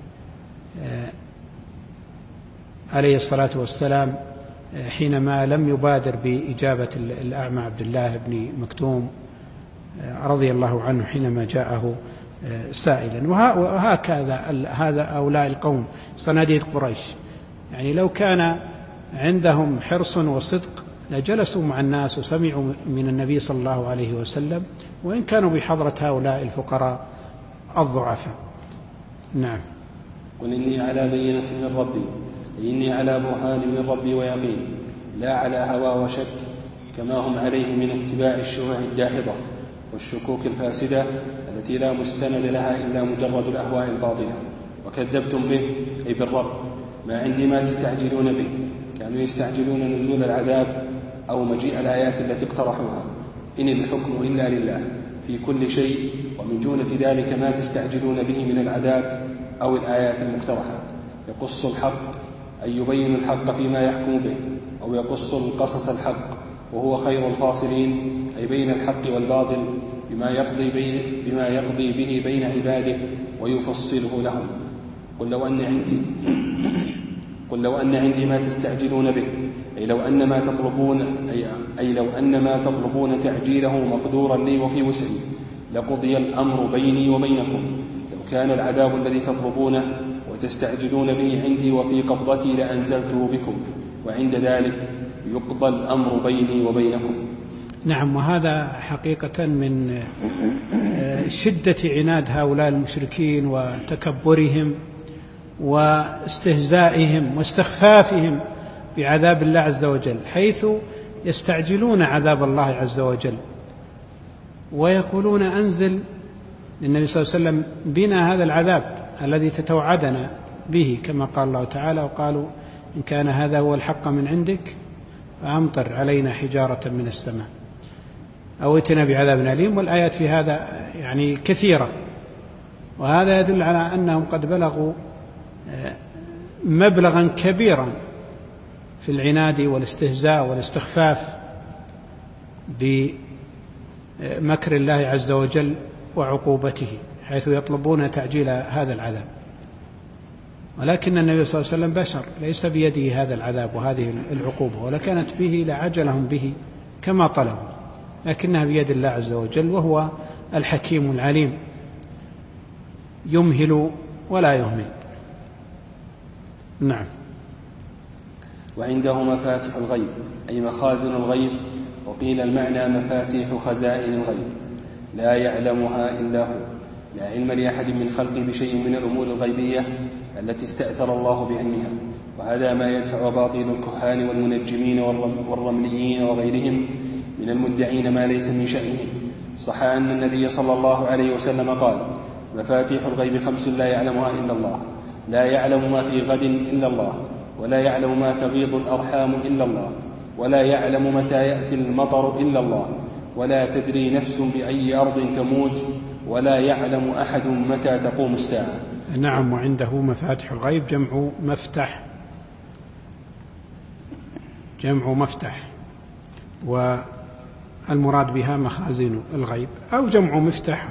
عليه الصلاة والسلام حينما لم يبادر بإجابة الأعمى عبد الله بن مكتوم رضي الله عنه حينما جاءه سائلا. وهكذا هؤلاء القوم صناديد قريش، يعني لو كان عندهم حرص وصدق لجلسوا مع الناس وسمعوا من النبي صلى الله عليه وسلم، وإن كانوا بحضرة هؤلاء الفقراء الضعفاء. نعم. قل إني على بينة من ربي، إني على برهان من ربي ويقين، لا على هوى وشك كما هم عليه من اتباع الشبه الداحضة والشكوك الفاسدة التي لا مستند لها إلا مجرد الأهواء الباطلة. وكذبتم به أي بالرب، ما عندي ما تستعجلون به. كانوا يستعجلون نزول العذاب أو مجيء الآيات التي اقترحوها. إن الحكم إلا لله في كل شيء، ومن جملة ذلك ما تستعجلون به من العذاب أو الآيات المقترحة. يقص الحق أي يبين الحق فيما يحكم به، أو يقص القصص الحق وهو خير الفاصلين، أي بين الحق والباطل بما يقضي به بين عباده ويفصله لهم. قل لو أن عندي ما تستعجلون به، أي لو أن ما تطلبون تعجيله مقدورا لي وفي وسعي لقضي الأمر بيني وبينكم. لو كان العذاب الذي تطلبونه وتستعجلون به عندي وفي قبضتي لأنزلته بكم، وعند ذلك يقضى الأمر بيني وبينكم. نعم. وهذا حقيقة من شدة عناد هؤلاء المشركين وتكبرهم واستهزائهم واستخفافهم بعذاب الله عز وجل، حيث يستعجلون عذاب الله عز وجل ويقولون أنزل للنبي صلى الله عليه وسلم بنا هذا العذاب الذي تتوعدنا به، كما قال الله تعالى: وقالوا إن كان هذا هو الحق من عندك فأمطر علينا حجارة من السماء أو ائتنا بعذاب أليم. والآيات في هذا يعني كثيرة، وهذا يدل على أنهم قد بلغوا مبلغا كبيرا في العناد والاستهزاء والاستخفاف بمكر الله عز وجل وعقوبته، حيث يطلبون تعجيل هذا العذاب. ولكن النبي صلى الله عليه وسلم بشر، ليس بيده هذا العذاب وهذه العقوبة، ولكانت به لعجلهم به كما طلبوا، لكنها بيد الله عز وجل، وهو الحكيم العليم يمهل ولا يهمل. نعم. وعنده مفاتح الغيب أي مخازن الغيب، وقيل المعنى مفاتيح خزائن الغيب لا يعلمها إلا هو، لا علم لأحد من خلقه بشيء من الأمور الغيبية التي استأثر الله بعلمها. وهذا ما يدفع باطل الكهان والمنجمين والرمليين وغيرهم من المدعين ما ليس من شأنهم. صح أن النبي صلى الله عليه وسلم قال: مفاتيح الغيب 5 لا يعلمها إلا الله، لا يعلم ما في غد إلا الله، ولا يعلم ما تغيض الأرحام إلا الله، ولا يعلم متى يأتي المطر إلا الله، ولا تدري نفس بأي أرض تموت، ولا يعلم أحد متى تقوم الساعة. نعم. وعنده مفاتح الغيب جمع مفتح، والمراد بها مخازن الغيب، أو جمع مفتح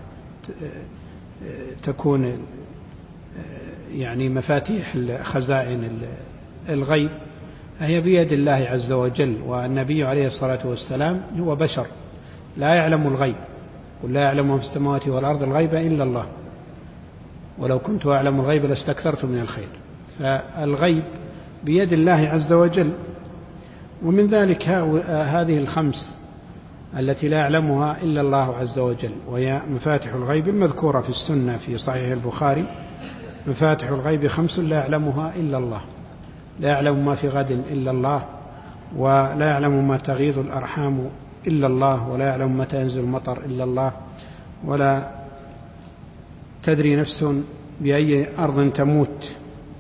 وتكون يعني مفاتيح خزائن الغيب هي بيد الله عز وجل. والنبي عليه الصلاة والسلام هو بشر لا يعلم الغيب، قل لا يعلم في السماوات والأرض الغيب إلا الله، ولو كنت أعلم الغيب لاستكثرت من الخير. فالغيب بيد الله عز وجل. ومن ذلك هذه 5 التي لا يعلمها إلا الله عز وجل، وهي مفاتح الغيب المذكورة في السنة في صحيح البخاري: مفاتح الغيب 5 لا يعلمها إلا الله، لا يعلم ما في غد إلا الله، ولا يعلم ما تغيض الأرحام إلا الله، ولا يعلم متى ينزل المطر إلا الله، ولا تدري نفس بأي أرض تموت،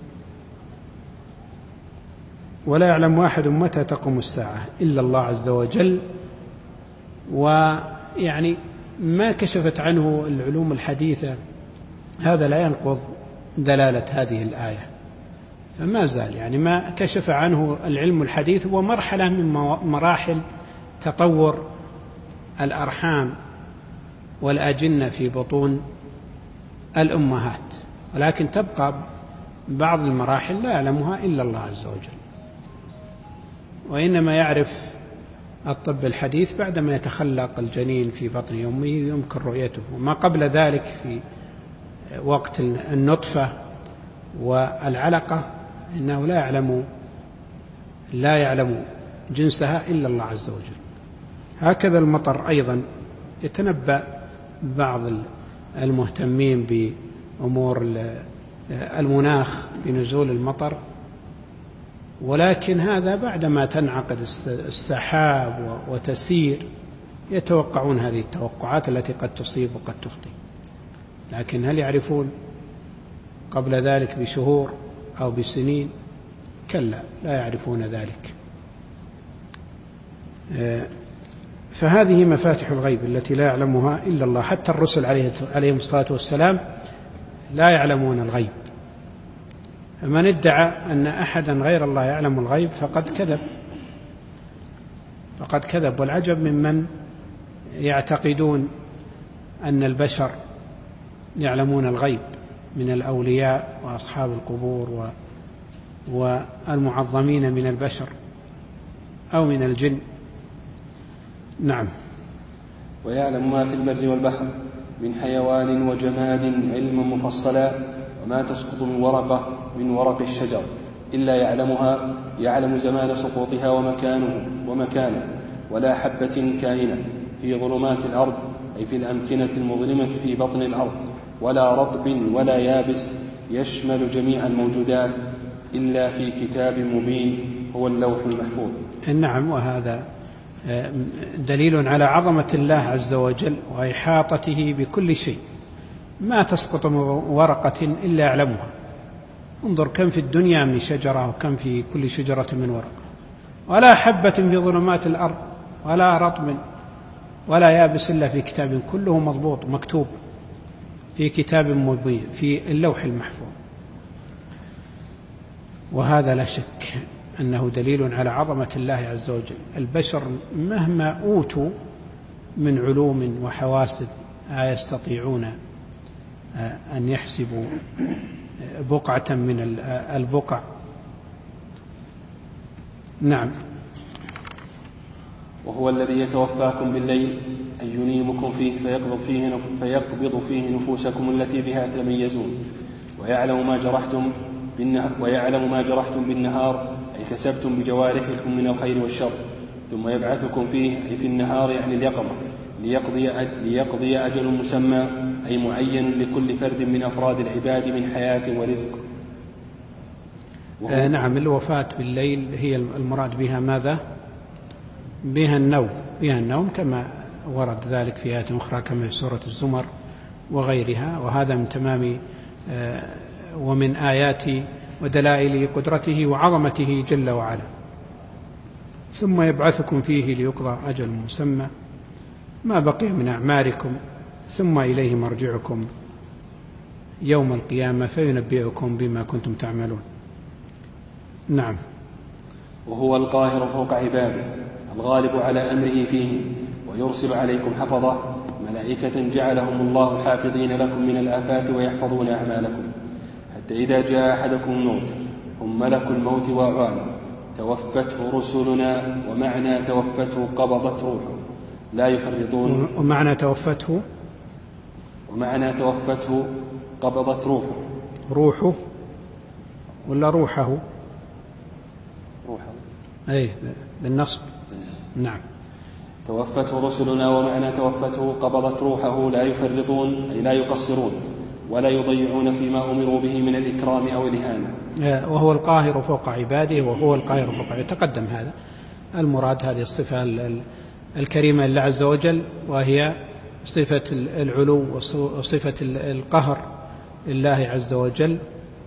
ولا يعلم أحد متى تقوم الساعة إلا الله عز وجل. ويعني ما كشفت عنه العلوم الحديثة هذا لا ينقض دلالة هذه الآية، فما زال يعني ما كشف عنه العلم الحديث هو مرحلة من مراحل تطور الأرحام والأجنة في بطون الأمهات، ولكن تبقى بعض المراحل لا يعلمها إلا الله عز وجل. وإنما يعرف الطب الحديث بعدما يتخلق الجنين في بطن أمه يمكن رؤيته، وما قبل ذلك في وقت النطفة والعلقة إنه لا يعلم جنسها إلا الله عز وجل. هكذا المطر أيضا يتنبأ بعض المهتمين بأمور المناخ بنزول المطر، ولكن هذا بعدما تنعقد السحاب وتسير يتوقعون هذه التوقعات التي قد تصيب وقد تخطئ، لكن هل يعرفون قبل ذلك بشهور أو بسنين؟ كلا، لا يعرفون ذلك. فهذه مفاتح الغيب التي لا يعلمها إلا الله. حتى الرسل عليهم الصلاة والسلام لا يعلمون الغيب، فمن ادعى أن أحدا غير الله يعلم الغيب فقد كذب. والعجب ممن يعتقدون أن البشر يعلمون الغيب من الأولياء وأصحاب القبور والمعظمين من البشر أو من الجن. نعم. ويعلم ما في البر والبحر من حيوان وجماد علما مفصلا، وما تسقط من ورقة من ورق الشجر إلا يعلمها، يعلم زمان سقوطها ومكانه، ولا حبة كائنة في ظلمات الأرض أي في الأمكنة المظلمة في بطن الأرض، ولا رطب ولا يابس، يشمل جميع الموجودات إلا في كتاب مبين هو اللوح المحفوظ. نعم، وهذا دليل على عظمة الله عز وجل وإحاطته بكل شيء، ما تسقط من ورقة إلا يعلمها. انظر كم في الدنيا من شجرة وكم في كل شجرة من ورقة، ولا حبة في ظلمات الأرض ولا رطب ولا يابس إلا في كتاب كله مضبوط مكتوب في كتاب مبين في اللوح المحفوظ. وهذا لا شك أنه دليل على عظمة الله عز وجل. البشر مهما أوتوا من علوم وحواسب يستطيعون أن يحسبوا بقعة من البقع. نعم. وهو الذي يتوفاكم بالليل أن ينيمكم فيه فيقبض فيه نفوسكم التي بها تميزون، ويعلم ما جرحتم بالنهار أي كسبتم بجوارحكم من الخير والشر، ثم يبعثكم فيه أي في النهار يعني اليقظة ليقضي أجل مسمى أي معين لكل فرد من أفراد العباد من حياة ورزق. نعم، الوفاة بالليل هي المراد بها ماذا؟ بها النوم كما ورد ذلك في آيات أخرى كما في سورة الزمر وغيرها. وهذا من تمام ومن آيات ودلائل قدرته وعظمته جل وعلا. ثم يبعثكم فيه ليقضى أجل مسمى ما بقي من أعماركم ثم إليه مرجعكم يوم القيامة فينبئكم بما كنتم تعملون. نعم. وهو القاهر فوق عباده الغالب على أمره فيه، ويرسل عليكم حفظة ملائكة جعلهم الله حافظين لكم من الآفات ويحفظون أعمالكم، حتى إذا جاء أحدكم الموت هم ملك الموت وأعوانه توفته رسلنا، ومعنى توفته قبضت روحه لا يفرطون. ومعنى توفته قبضت روحه ولا روحه؟ أي بالنصب. نعم. توفته رسلنا، ومعنى توفته قبضت روحه لا يفرطون أي لا يقصرون ولا يضيعون فيما أمروا به من الإكرام أو الإهانة. وهو القاهر فوق عباده، وهو القاهر فوق عباده تقدم هذا المراد. هذه الصفة الكريمة لله عز وجل، وهي صفة العلو وصفة القهر لله عز وجل،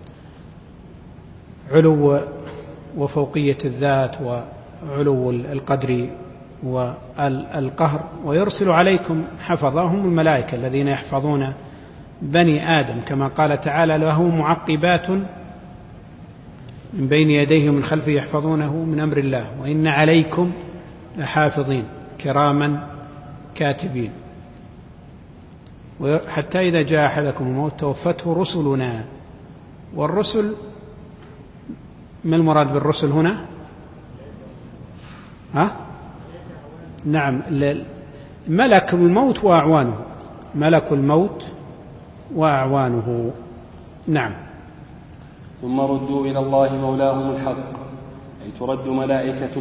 علو وفوقية الذات وعلو القدر والقهر. ويرسل عليكم حفظة هم الملائكة الذين يحفظون بني آدم، كما قال تعالى له معقبات من بين يديه ومن خلفه يحفظونه من أمر الله وإن عليكم لحافظين كراما كاتبين. حتى إذا جاء أحدكم الموت توفته رسلنا. والرسل ما المراد بالرسل هنا؟ نعم، ملك الموت وأعوانه، ملك الموت وأعوانه. نعم. ثم ردوا إلى الله مولاهم الحق أي ترد ملائكة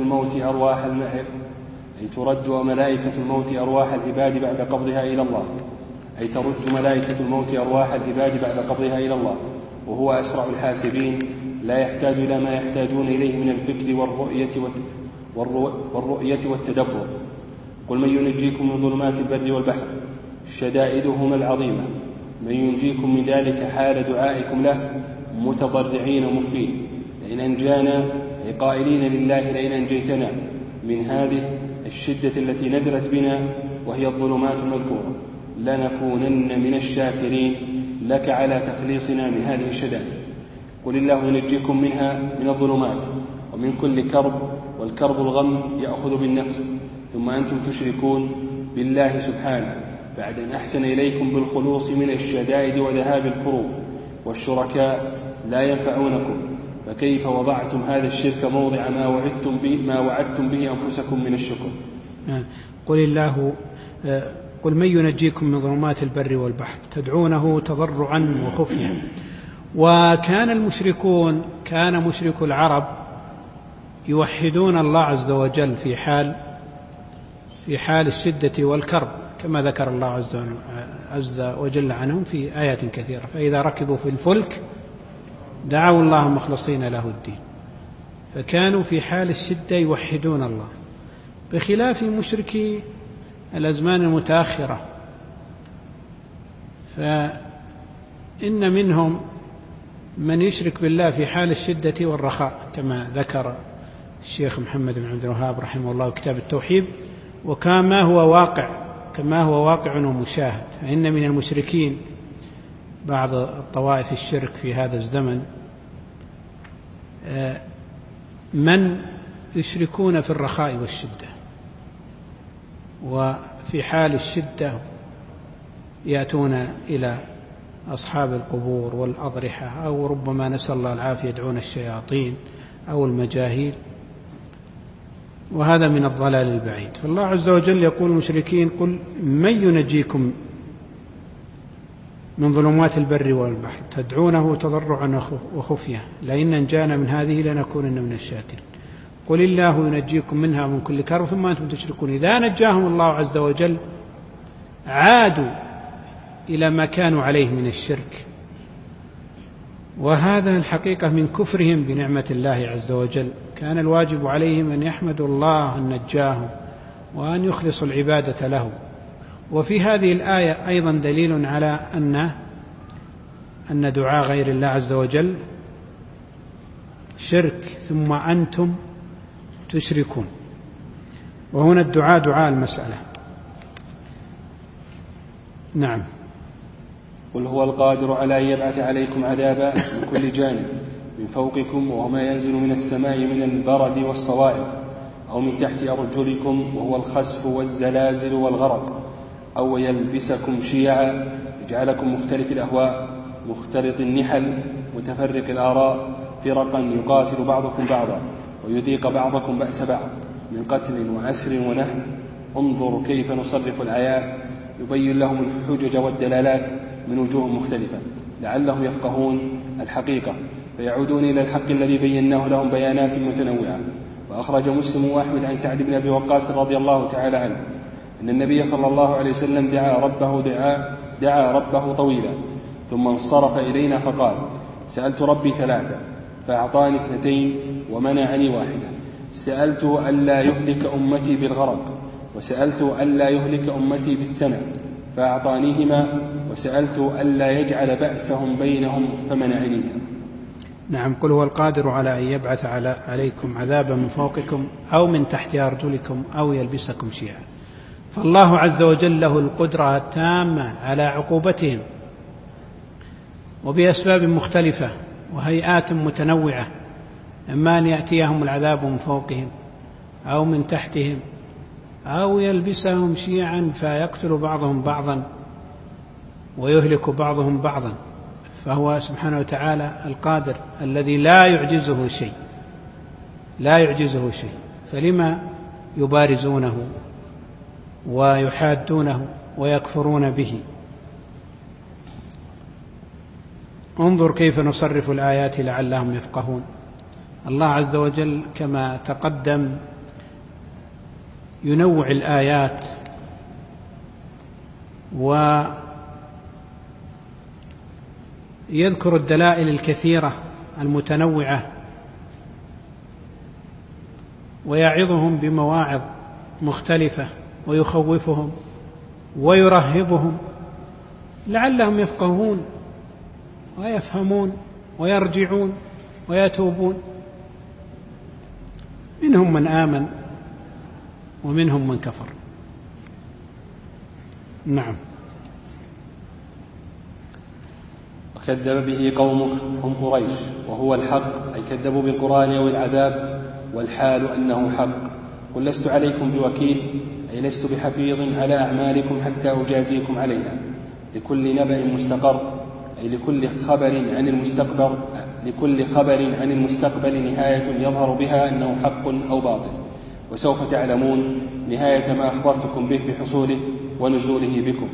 الموت أرواح العباد بعد قبضها إلى الله، أي ترد ملائكة الموت أرواح العباد بعد قبضها إلى الله، وهو أسرع الحاسبين لا يحتاج إلى ما يحتاجون إليه من الفكر والرؤية والتدبر. قل من ينجيكم من ظلمات البر والبحر شدائدهما العظيمة، من ينجيكم من ذلك حال دعائكم له متضرعين مخفين لئن أنجانا أي قائلين لله لئن أنجيتنا من هذه الشدة التي نزلت بنا وهي الظلمات المذكورة لنكونن من الشاكرين لك على تخليصنا من هذه الشدائد. قل الله ينجيكم منها من الظلمات ومن كل كرب، والكرب الغم يأخذ بالنفس، ثم أنتم تشركون بالله سبحانه بعد أن أحسن إليكم بالخلوص من الشدائد وذهاب الكروب، والشركاء لا ينفعونكم، فكيف وضعتم هذا الشرك موضع ما وعدتم به أنفسكم من الشكر. قل من ينجيكم من ظلمات البر والبحر تدعونه تضرعا وخفيا. وكان مشركو العرب يوحدون الله عز وجل في حال الشدة والكرب، كما ذكر الله عز وجل عنهم في آيات كثيرة. فإذا ركبوا في الفلك دعوا الله مخلصين له الدين. فكانوا في حال الشدة يوحدون الله، بخلاف مشركي الأزمان المتأخرة، فإن منهم من يشرك بالله في حال الشدة والرخاء كما ذكر الشيخ محمد بن عبد الوهاب رحمه الله كتاب التوحيد، وكما هو واقع ومشاهد. فإن من المشركين بعض الطوائف الشرك في هذا الزمن من يشركون في الرخاء والشدة، وفي حال الشدة يأتون إلى أصحاب القبور والأضرحة، أو ربما نسأل الله العافية يدعون الشياطين أو المجاهيل، وهذا من الضلال البعيد. فالله عز وجل يقول المشركين: قل من ينجيكم من ظلمات البر والبحر تدعونه تضرعا وخفية لئن أنجانا من هذه لنكونن من الشاكرين. قل الله ينجيكم منها من كل كرب ثم أنتم تشركون. إذا نجاهم الله عز وجل عادوا إلى ما كانوا عليه من الشرك، وهذا الحقيقة من كفرهم بنعمة الله عز وجل. كان الواجب عليهم أن يحمدوا الله أن نجاهم وأن يخلصوا العبادة له. وفي هذه الآية أيضا دليل على أن دعاء غير الله عز وجل شرك، ثم أنتم تشركون. وهنا الدعاء دعاء المسألة. نعم. قل هو القادر على أن يبعث عليكم عذابا من كل جانب من فوقكم وما ينزل من السماء من البرد والصواعق أو من تحت أرجلكم وهو الخسف والزلازل والغرق أو يلبسكم شيعا يجعلكم مختلف الأهواء مختلط النحل متفرق الآراء فرقا يقاتل بعضكم بعضا ويذيق بعضكم بأس بعض من قتل وأسر ونهب. انظر كيف نصرف الآيات يبين لهم الحجج والدلالات من وجوه مختلفة لعلهم يفقهون الحقيقة فيعودون إلى الحق الذي بيناه لهم بيانات متنوعة. وأخرج مسلم وأحمد عن سعد بن أبي وقاص رضي الله تعالى عنه أن النبي صلى الله عليه وسلم دعا ربه طويلا ثم انصرف إلينا فقال: سألت ربي 3 فأعطاني 2 ومنعني 1. سألته ألا يهلك أمتي بالغرق وسألته ألا يهلك أمتي بالسنة فأعطانيهما وسألته ألا يجعل بأسهم بينهم فمنعنيها. نعم. قل هو القادر على أن يبعث عليكم عذابا من فوقكم أو من تحت أرجلكم أو يلبسكم شيعا. فالله عز وجل له القدرة التامة على عقوبتهم وبأسباب مختلفة وهيئات متنوعة، إما أن يأتيهم العذاب من فوقهم أو من تحتهم أو يلبسهم شيعا فيقتل بعضهم بعضا ويهلك بعضهم بعضا. فهو سبحانه وتعالى القادر الذي لا يعجزه شيء، فلما يبارزونه ويحادونه ويكفرون به؟ انظر كيف نصرف الآيات لعلهم يفقهون. الله عز وجل كما تقدم ينوع الآيات ويذكر الدلائل الكثيرة المتنوعة ويعظهم بمواعظ مختلفة ويخوفهم ويرهبهم لعلهم يفقهون ويفهمون ويرجعون ويتوبون. منهم من آمن ومنهم من كفر. نعم. وكذب به قومك هم قريش وهو الحق، أي كذبوا بالقرآن أو العذاب والحال أنه حق. قل لست عليكم بوكيل، أي لست بحفيظ على أعمالكم حتى أجازيكم عليها. لكل نبأ مستقر، أي لكل خبر عن المستقبل نهاية يظهر بها أنه حق أو باطل، وسوف تعلمون نهاية ما أخبرتكم به بحصوله ونزوله بكم.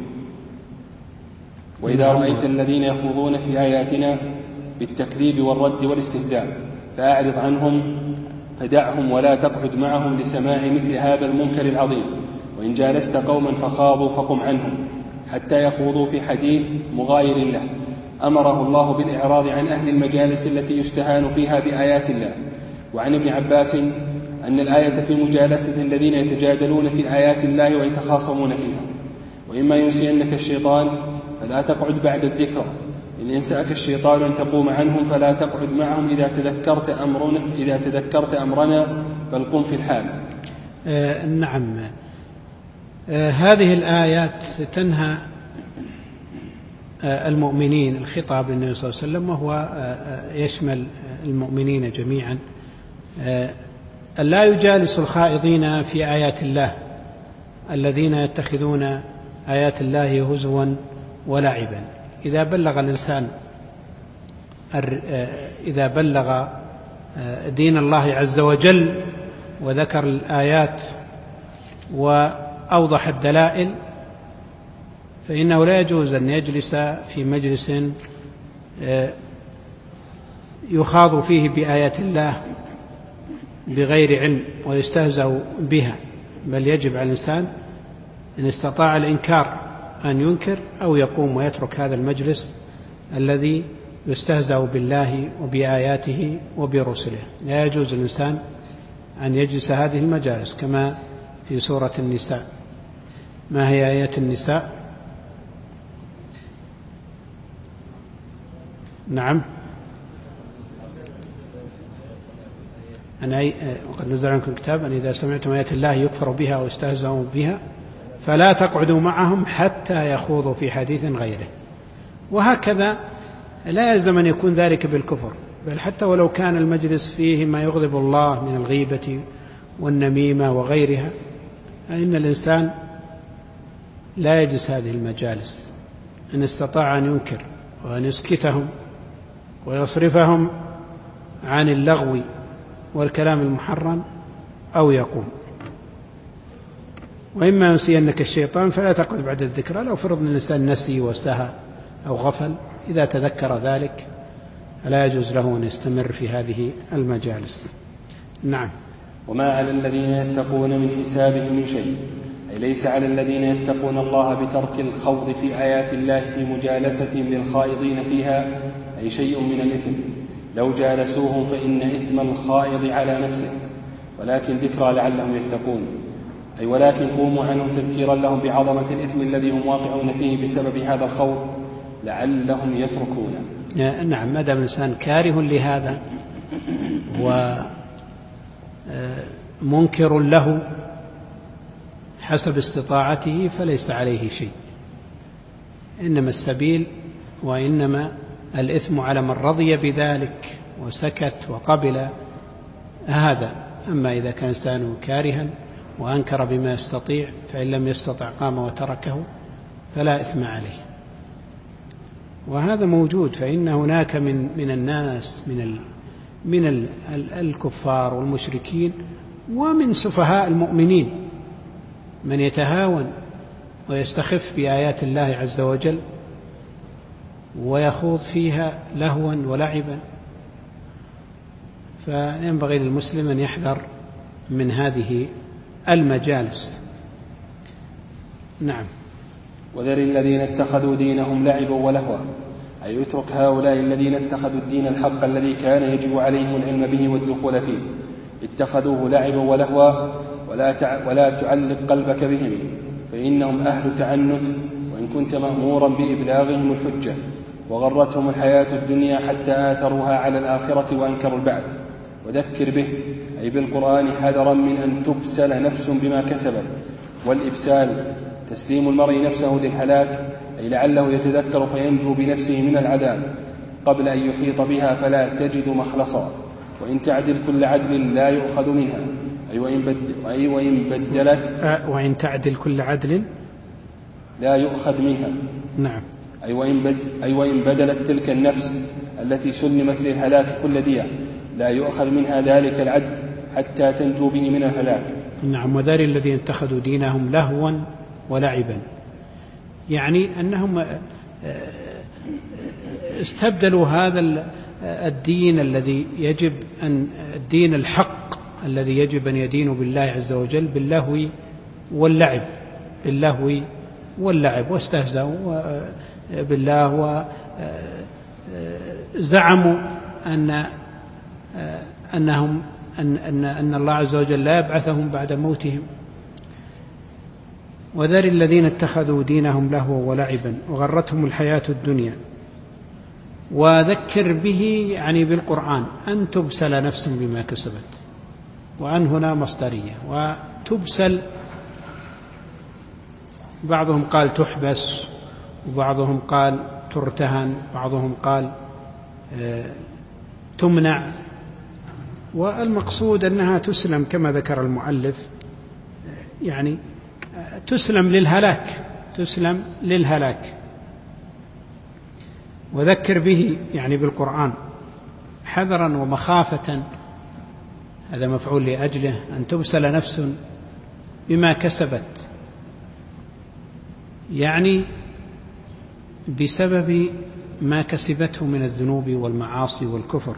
وإذا رأيت الذين يخوضون في آياتنا بالتكذيب والرد والاستهزاء فأعرض عنهم فدعهم ولا تقعد معهم لسماع مثل هذا المنكر العظيم. وإن جالست قوما فخاضوا فقم عنهم حتى يخوضوا في حديث مغاير له. أمره الله بالإعراض عن أهل المجالس التي يستهان فيها بآيات الله وعن ابن عباس أن الآية في مجالسة الذين يتجادلون في آيات الله ويتخاصمون فيها. وإما ينسينك الشيطان فلا تقعد بعد الذكرى، إن ينسأك الشيطان أن تقوم عنهم فلا تقعد معهم إذا تذكرت أمرنا بل قم في الحال. نعم. هذه الآيات تنهى المؤمنين، الخطاب للنبي صلى الله عليه وسلم وهو يشمل المؤمنين جميعا، أن لا يجالس الخائضين في آيات الله الذين يتخذون آيات الله هزوا ولعبا. إذا بلغ دين الله عز وجل وذكر الآيات وأوضح الدلائل فإنه لا يجوز أن يجلس في مجلس يخاض فيه بآيات الله بغير علم ويستهزأ بها، بل يجب على الإنسان إن استطاع الإنكار أن ينكر أو يقوم ويترك هذا المجلس الذي يستهزأ بالله وبآياته وبرسله. لا يجوز للإنسان أن يجلس هذه المجالس كما في سورة النساء. ما هي آيات النساء؟ نعم. وقد نزل عنكم كتاب أن إذا سمعتم آيات الله يكفر بها ويستهزأ بها فلا تقعدوا معهم حتى يخوضوا في حديث غيره. وهكذا لا يلزم أن يكون ذلك بالكفر، بل حتى ولو كان المجلس فيه ما يغضب الله من الغيبة والنميمة وغيرها، فإن الإنسان لا يجلس هذه المجالس إن استطاع أن ينكر وأن يسكتهم ويصرفهم عن اللغو والكلام المحرم أو يقوم. وإما ينسينك الشيطان فلا تقعد بعد الذكرى. لو فرض أن الإنسان نسي وسهى أو غفل، إذا تذكر ذلك فلا يجوز له أن يستمر في هذه المجالس. نعم. وما على الذين يتقون من حسابهم من شيء، أي ليس على الذين يتقون الله بترك الخوض في آيات الله في مجالستهم للخائضين فيها أي شيء من الإثم. لو جالسوهم فإن إثم الخائض على نفسه، ولكن ذكرى لعلهم يتقون، أي ولكن قوموا عنهم تذكيرا لهم بعظمة الإثم الذي هم واقعون فيه بسبب هذا الخوض لعلهم يتركون. نعم. ما دام الإنسان كاره لهذا ومنكر له حسب استطاعته فليس عليه شيء، إنما السبيل وإنما الإثم على من رضي بذلك وسكت وقبل هذا. أما إذا كان إنسان كارها وأنكر بما يستطيع فإن لم يستطع قام وتركه فلا إثم عليه. وهذا موجود، فإن هناك من الناس من الكفار والمشركين ومن سفهاء المؤمنين من يتهاون ويستخف بآيات الله عز وجل ويخوض فيها لهوا ولعبا. فينبغي للمسلم أن يحذر من هذه المجالس. نعم. وذر الذين اتخذوا دينهم لعبا ولهوا، أي اترك هؤلاء الذين اتخذوا الدين الحق الذي كان يجب عليهم العلم به والدخول فيه، اتخذوه لعبا ولهوا، ولا تعلق قلبك بهم فإنهم أهل تعنت، وإن كنت مأمورا بإبلاغهم الحجة، وغرتهم الحياة الدنيا حتى آثروها على الآخرة وأنكروا البعث. وذكر به أي بالقرآن حذرا من أن تبسل نفس بما كسبت، والإبسال تسليم المرء نفسه للهلاك، أي لعله يتذكر فينجو بنفسه من العذاب قبل أن يحيط بها فلا تجد مخلصا. وإن تعدل كل عدل لا يؤخذ منها، وإن تعدل كل عدل لا يؤخذ منها. نعم. أي وإن بدلت تلك النفس التي سلمت للهلاك كل دية لا يؤخذ منها ذلك العدل حتى تنجو به من الهلاك. نعم. وذر الذين اتخذوا دينهم لهوا ولعبا، يعني أنهم استبدلوا هذا الدين الذي يجب أن الدين الحق الذي يجب أن يدينوا بالله عز وجل باللهو واللعب واستهزأوا بالله وزعموا أنهم أن الله عز وجل لا يبعثهم بعد موتهم. وذر الذين اتخذوا دينهم لهوا ولعبا وغرتهم الحياة الدنيا وذكر به يعني بالقرآن أن تبسل نفس بما كسبت، وأن هنا مصدرية، وتبسل بعضهم قال تحبس، وبعضهم قال ترتهن، بعضهم قال تمنع، والمقصود أنها تسلم كما ذكر المؤلف، يعني تسلم للهلاك، تسلم للهلاك. وذكر به يعني بالقرآن حذرا ومخافة، هذا مفعول لأجله، أن تبسل نفس بما كسبت، يعني بسبب ما كسبته من الذنوب والمعاصي والكفر.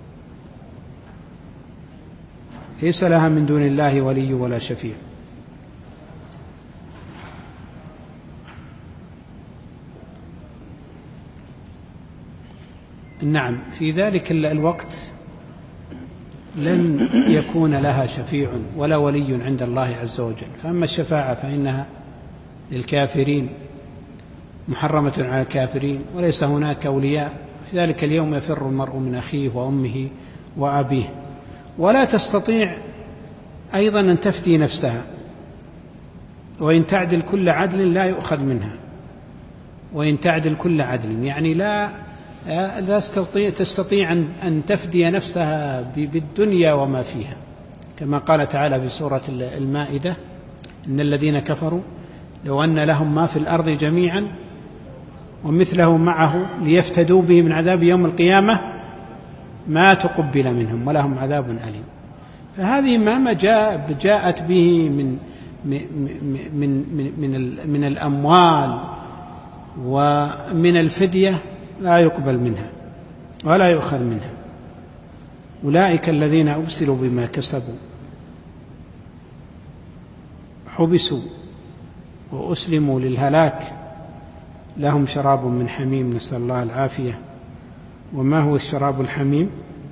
ليس لها من دون الله ولي ولا شفيع. نعم، في ذلك الوقت لن يكون لها شفيع ولا ولي عند الله عز وجل. فأما الشفاعة فإنها للكافرين، محرمة على الكافرين، وليس هناك أولياء. في ذلك اليوم يفر المرء من أخيه وأمه وأبيه. ولا تستطيع أيضا أن تفدي نفسها، وإن تعدل كل عدل لا يؤخذ منها، وإن تعدل كل عدل يعني لا تستطيع أن تفدي نفسها بالدنيا وما فيها، كما قال تعالى في سورة المائدة: إن الذين كفروا لو أن لهم ما في الأرض جميعا ومثله معه ليفتدوا به من عذاب يوم القيامة ما تقبل منهم ولهم عذاب أليم. فهذه مهما جاءت به من الأموال ومن الفدية لا يقبل منها ولا يؤخذ منها. أولئك الذين أبسلوا بما كسبوا حبسوا وأسلموا للهلاك، لهم شراب من حميم، نسأل الله العافية. وما هو الشراب الحميم؟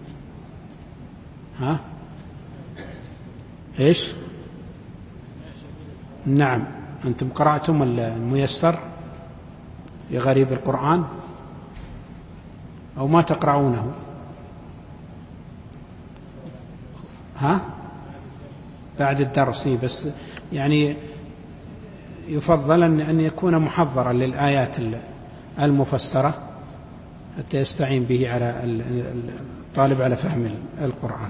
إيش؟ نعم، أنتم قرأتم الميسر في غريب القرآن أو ما تقرؤونه؟ بعد الدرس، بس يعني يفضل أن يكون محضرا للآيات المفسرة حتى يستعين به على الطالب على فهم القرآن.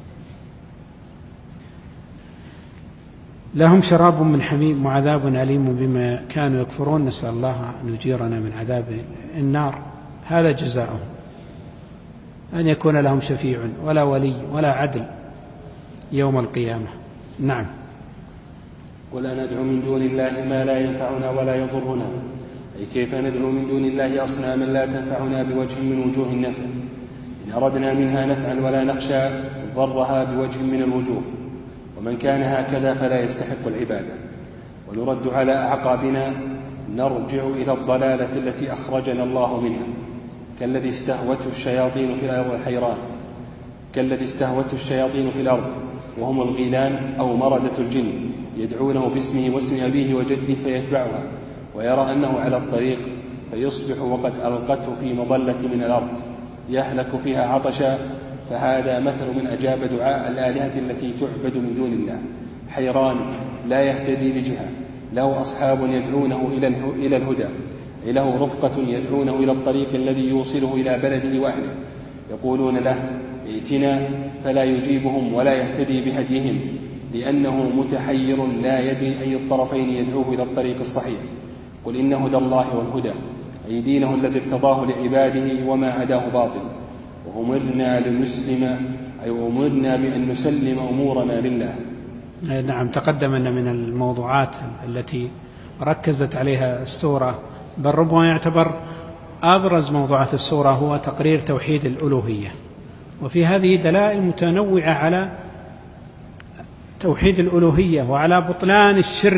لهم شراب من حميم وعذاب أليم بما كانوا يكفرون، نسأل الله أن يجيرنا من عذاب النار. هذا جزاؤهم، أن يكون لهم شفيع ولا ولي ولا عدل يوم القيامة. نعم. ولا ندعو من دون الله ما لا ينفعنا ولا يضرنا، أي كيف ندعو من دون الله أصناما لا تنفعنا بوجه من وجوه النفع، إن أردنا منها نفعا ولا نخشى ضرها بوجه من الوجوه، ومن كان هكذا فلا يستحق العبادة. ونرد على أعقابنا نرجع إلى الضلالة التي أخرجنا الله منها، كالذي استهوته الشياطين في الأرض حيران، كالذي استهوته الشياطين في الأرض وهم الغيلان أو مردة الجن، يدعونه باسمه واسم أبيه وجده فيتبعها، ويرى أنه على الطريق فيصبح وقد ألقته في مظلة من الأرض يهلك فيها عطشا. فهذا مثل من أجاب دعاء الآلهة التي تعبد من دون الله، حيران لا يهتدي لجهة، له أصحاب يدعونه إلى الهدى، أي له رفقة يدعونه إلى الطريق الذي يوصله إلى بلده وأهله، يقولون له ائتنا، فلا يجيبهم ولا يهتدي بهديهم، لأنه متحير لا يدري أي الطرفين يدعوه إلى الطريق الصحيح. قل إن هدى الله والهدى، أي دينه الذي ارتضاه لعباده وما عداه باطل. وأمرنا لنسلم، أي أمرنا بأن نسلم أمورنا لله. نعم، تقدم أن من الموضوعات التي ركزت عليها السورة، بل ربما يعتبر أبرز موضوعات السورة، هو تقرير توحيد الألوهية. وفي هذه دلائل متنوعة على توحيد الألوهية وعلى بطلان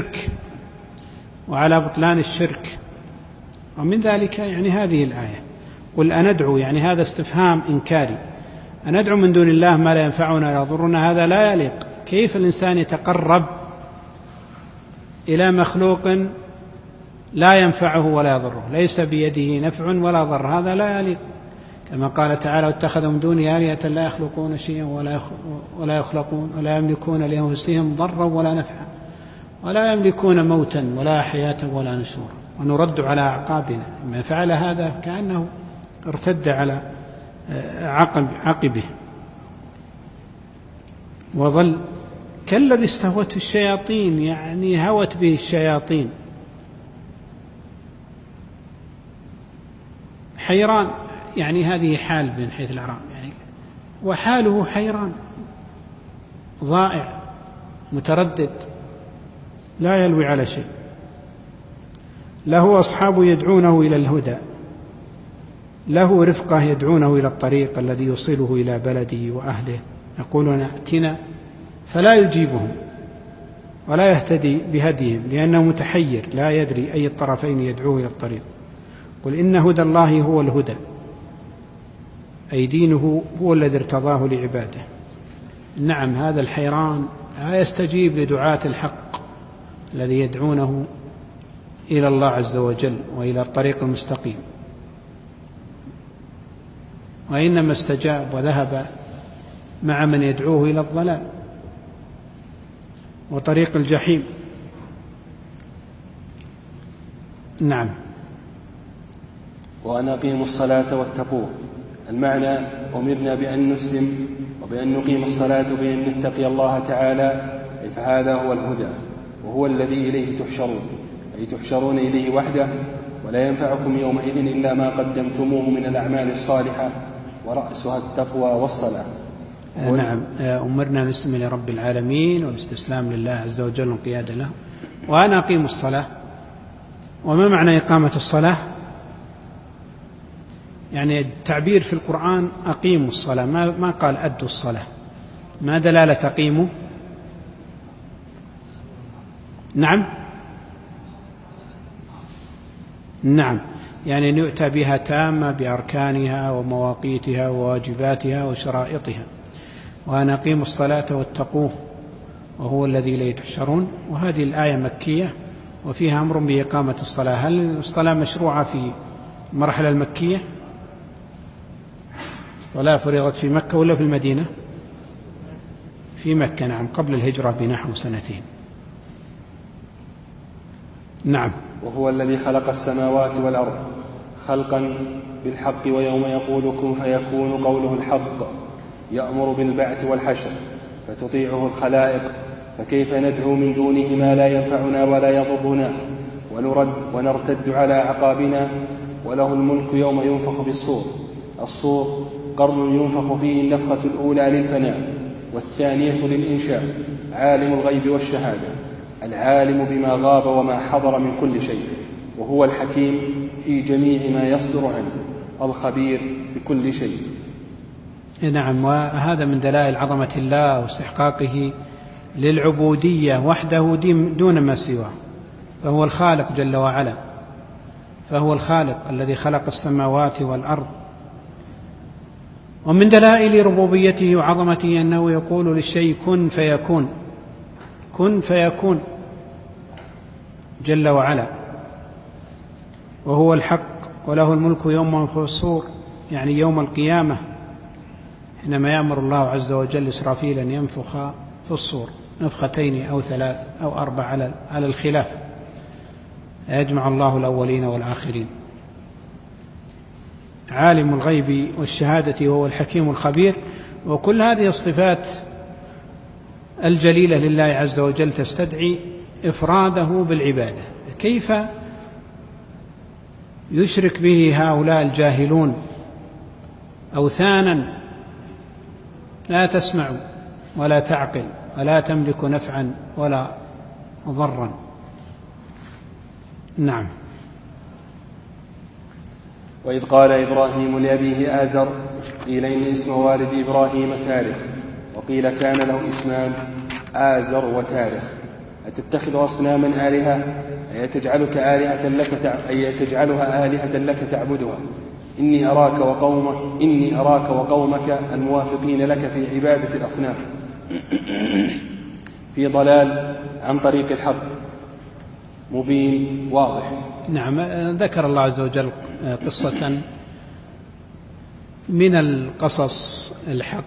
الشرك ومن ذلك يعني هذه الآية: قل أندعو، يعني هذا استفهام إنكاري، أن ندعو من دون الله ما لا ينفعنا ولا يضرنا هذا لا يليق. كيف الإنسان يتقرب إلى مخلوق لا ينفعه ولا يضره، ليس بيده نفع ولا ضر، هذا لا يليق. كما قال تعالى: واتخذوا من دونه آلهة لا يخلقون شيئا ولا يخلقون ولا يملكون لأنفسهم ضرا ولا نفعا ولا يملكون موتا ولا حياة ولا نشورا ونرد على أعقابنا. من فعل هذا كأنه ارتد على عقبه وظل كالذي استهوته الشياطين، يعني هوت به الشياطين، حيران. يعني هذه حال من حيث الإعراب، يعني وحاله حيران ضائع متردد لا يلوي على شيء. له أصحاب يدعونه إلى الهدى، له رفقة يدعونه إلى الطريق الذي يوصله إلى بلده وأهله، يقولون ائتنا، فلا يجيبهم ولا يهتدي بهديهم لأنه متحير لا يدري أي الطرفين يدعوه إلى الطريق. قل إن هدى الله هو الهدى، أي دينه هو الذي ارتضاه لعباده. نعم، هذا الحيران لا يستجيب لدعاة الحق الذي يدعونه إلى الله عز وجل وإلى الطريق المستقيم، وإنما استجاب وذهب مع من يدعوه إلى الضلال وطريق الجحيم. نعم. وأن أقيموا الصلاة واتقوه، المعنى: أمرنا بأن نسلم وبأن نقيم الصلاة وبأن نتقي الله تعالى، فهذا هو الهدى وهو الذي إليه تحشرون، أي تحشرون إليه وحده، ولا ينفعكم يومئذ إلا ما قدمتموه من الأعمال الصالحة، ورأسها التقوى والصلاة. نعم، أمرنا نسلم لرب العالمين والاستسلام لله عز وجل والقيادة له، وأن أقيموا الصلاة. وما معنى إقامة الصلاة؟ يعني التعبير في القرآن أقيموا الصلاة، ما قال أدوا الصلاة. ما دلالة أقيموا؟ نعم، يعني أن يؤتى بها تامة بأركانها ومواقيتها وواجباتها وشرائطها. وأن أقيموا الصلاة واتقوه وهو الذي إليه تحشرون. وهذه الآية مكية وفيها أمر بإقامة الصلاة. هل الصلاة مشروعة في المرحلة المكية؟ الصلاة فرضت في مكة ولا في المدينة؟ في مكة، نعم، قبل الهجرة بنحو 2 سنين. نعم. وهو الذي خلق السماوات والأرض خلقا بالحق، ويوم يقول كن فيكون قوله الحق، يأمر بالبعث والحشر فتطيعه الخلائق، فكيف ندعو من دونه ما لا ينفعنا ولا يضرنا ونرتد على أعقابنا؟ وله الملك يوم ينفخ في الصور. الصور قرن ينفخ فيه النفخة الأولى للفناء والثانية للإنشاء، عالم الغيب والشهادة، العالم بما غاب وما حضر من كل شيء، وهو الحكيم في جميع ما يصدر عنه، الخبير بكل شيء. نعم، وهذا من دلائل عظمة الله واستحقاقه للعبودية وحده دون ما سواه، فهو الخالق جل وعلا، فهو الخالق الذي خلق السماوات والأرض. ومن دلائل ربوبيته وعظمته أنه يقول للشيء كن فيكون، كن فيكون جل وعلا، وهو الحق. وله الملك يوم ينفخ في الصور، يعني يوم القيامة، حينما يأمر الله عز وجل إسرافيل أن ينفخ في الصور 2 أو 3 أو 4 على الخلاف، يجمع الله الأولين والآخرين. عالم الغيب والشهادة وهو الحكيم الخبير. وكل هذه الصفات الجليلة لله عز وجل تستدعي إفراده بالعبادة. كيف يشرك به هؤلاء الجاهلون أوثانا لا تسمع ولا تعقل ولا تملك نفعا ولا ضرا؟ نعم. وإذ قال إبراهيم لأبيه آزر، قيل إن اسم والد إبراهيم تارخ، وقيل كان له اسمان آزر وتارخ. أتتخذ أصناما آلهة، أي تجعلها آلهة لك تعبدها، إني أراك وقومك الموافقين لك في عبادة الأصنام في ضلال عن طريق الحق مبين واضح. نعم. ذكر الله عز وجل قصة من القصص الحق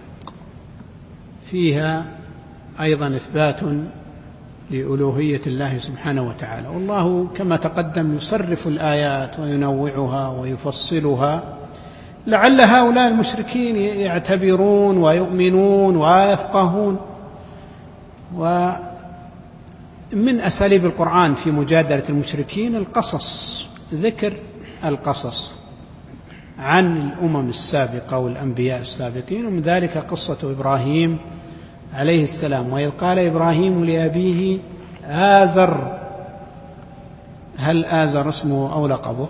فيها أيضا إثبات لألوهية الله سبحانه وتعالى، والله كما تقدم يصرف الآيات وينوعها ويفصلها لعل هؤلاء المشركين يعتبرون ويؤمنون ويفقهون. ومن أساليب القرآن في مجادلة المشركين القصص، ذكر القصص عن الأمم السابقة والأنبياء السابقين، ومن ذلك قصة إبراهيم عليه السلام. وإذ قال إبراهيم لأبيه آزر، هل آزر اسمه أو لقبه؟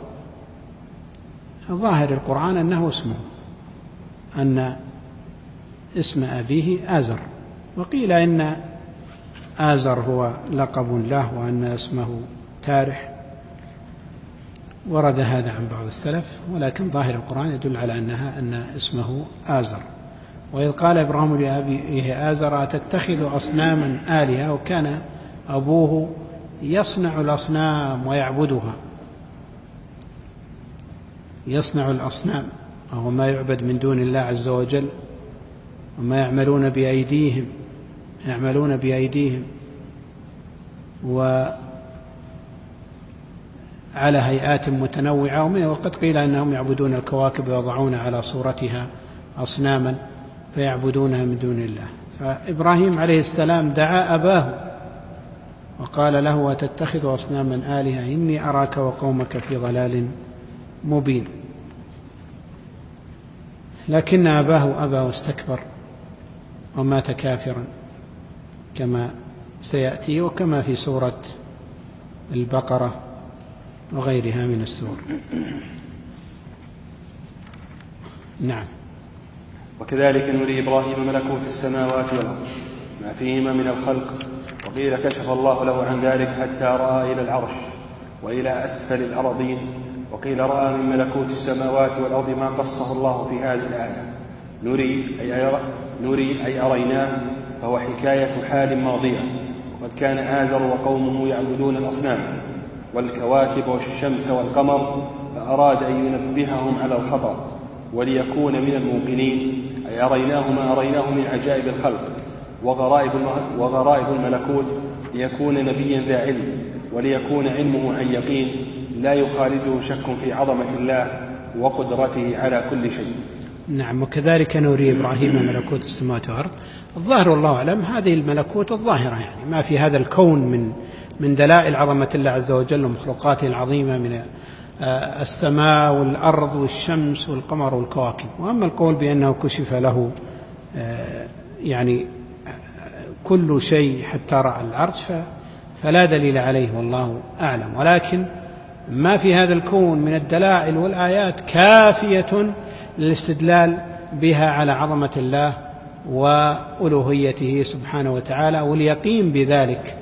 ظاهر القرآن أنه اسمه، أن اسم أبيه آزر، وقيل إن آزر هو لقب له وأن اسمه تارح، ورد هذا عن بعض السلف، ولكن ظاهر القرآن يدل على أن اسمه آزر. وإذ قال إبراهيم لأبيه آزر أتتخذ أصناما آلهة، وكان أبوه يصنع الأصنام ويعبدها، يصنع الأصنام وهو ما يعبد من دون الله عز وجل، وما يعملون بأيديهم وعلى هيئات متنوعة. وقد قيل أنهم يعبدون الكواكب ويضعون على صورتها أصناما فيعبدونها من دون الله. فإبراهيم عليه السلام دعا أباه وقال له أتتخذ أصناما آلهة إني أراك وقومك في ضلال مبين، لكن أباه أبى واستكبر ومات كافرا كما سيأتي، وكما في سورة البقرة وغيرها من السور. نعم. وكذلك نري إبراهيم ملكوت السماوات والأرض ما فيهما من الخلق، وقيل كشف الله له عن ذلك حتى رأى إلى العرش وإلى أسفل الأرضين، وقيل رأى من ملكوت السماوات والأرض ما قصه الله في هذه الآية. نري أي أريناه، فهو حكاية حال ماضية. وقد كان آزر وقومه يعبدون الأصنام والكواكب والشمس والقمر، فأراد أن ينبههم على الخطأ وليكون من الموقنين، أي أريناه ما أريناه من عجائب الخلق وغرائب الملكوت، ليكون نبيا ذا علم، وليكون علمه عن يقين لا يخالجه شك في عظمة الله وقدرته على كل شيء. نعم. وكذلك نري إبراهيم ملكوت السماوات والأرض. الظاهر والله أعلم هذه الملكوت الظاهرة، يعني ما في هذا الكون من دلائل عظمة الله عز وجل ومخلوقاته العظيمة من السماء والأرض والشمس والقمر والكواكب. وأما القول بأنه كشف له يعني كل شيء حتى رأى العرش فلا دليل عليه والله أعلم، ولكن ما في هذا الكون من الدلائل والآيات كافية للاستدلال بها على عظمة الله وألوهيته سبحانه وتعالى واليقين بذلك.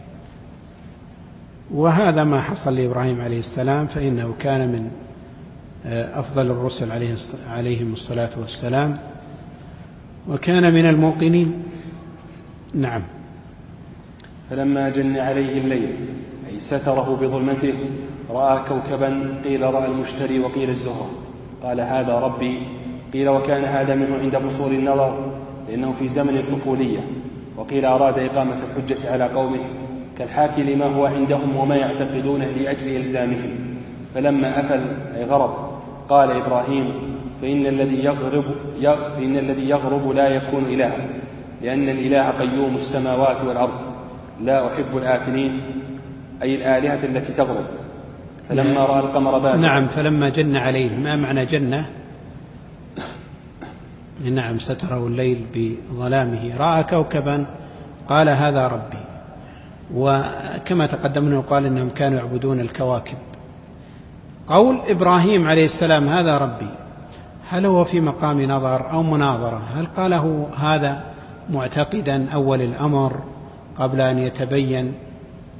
وهذا ما حصل لإبراهيم عليه السلام، فإنه كان من أفضل الرسل عليهم الصلاة والسلام، وكان من الموقنين. نعم. فلما جن عليه الليل أي ستره بظلمته رأى كوكبا، قيل رأى المشتري وقيل الزهرة، قال هذا ربي، قيل وكان هذا منه عند بصور النظر لأنه في زمن الطفولية، وقيل أراد إقامة الحجة على قومه كالحاكي لما هو عندهم وما يعتقدونه لأجل إلزامهم. فلما أفل أي غرب قال إبراهيم فإن الذي يغرب لا يكون إلها، لأن الإله قيوم السماوات والأرض، لا أحب الآفلين أي الآلهة التي تغرب. فلما رأى القمر بازغا. نعم. فلما جن عليه، ما معنى جنة؟ نعم. ستره الليل بظلامه، رأى كوكبا قال هذا ربي. وكما تقدمنا قال إنهم كانوا يعبدون الكواكب. قول إبراهيم عليه السلام هذا ربي، هل هو في مقام نظر أو مناظرة؟ هل قاله هذا معتقدا أول الأمر قبل أن يتبين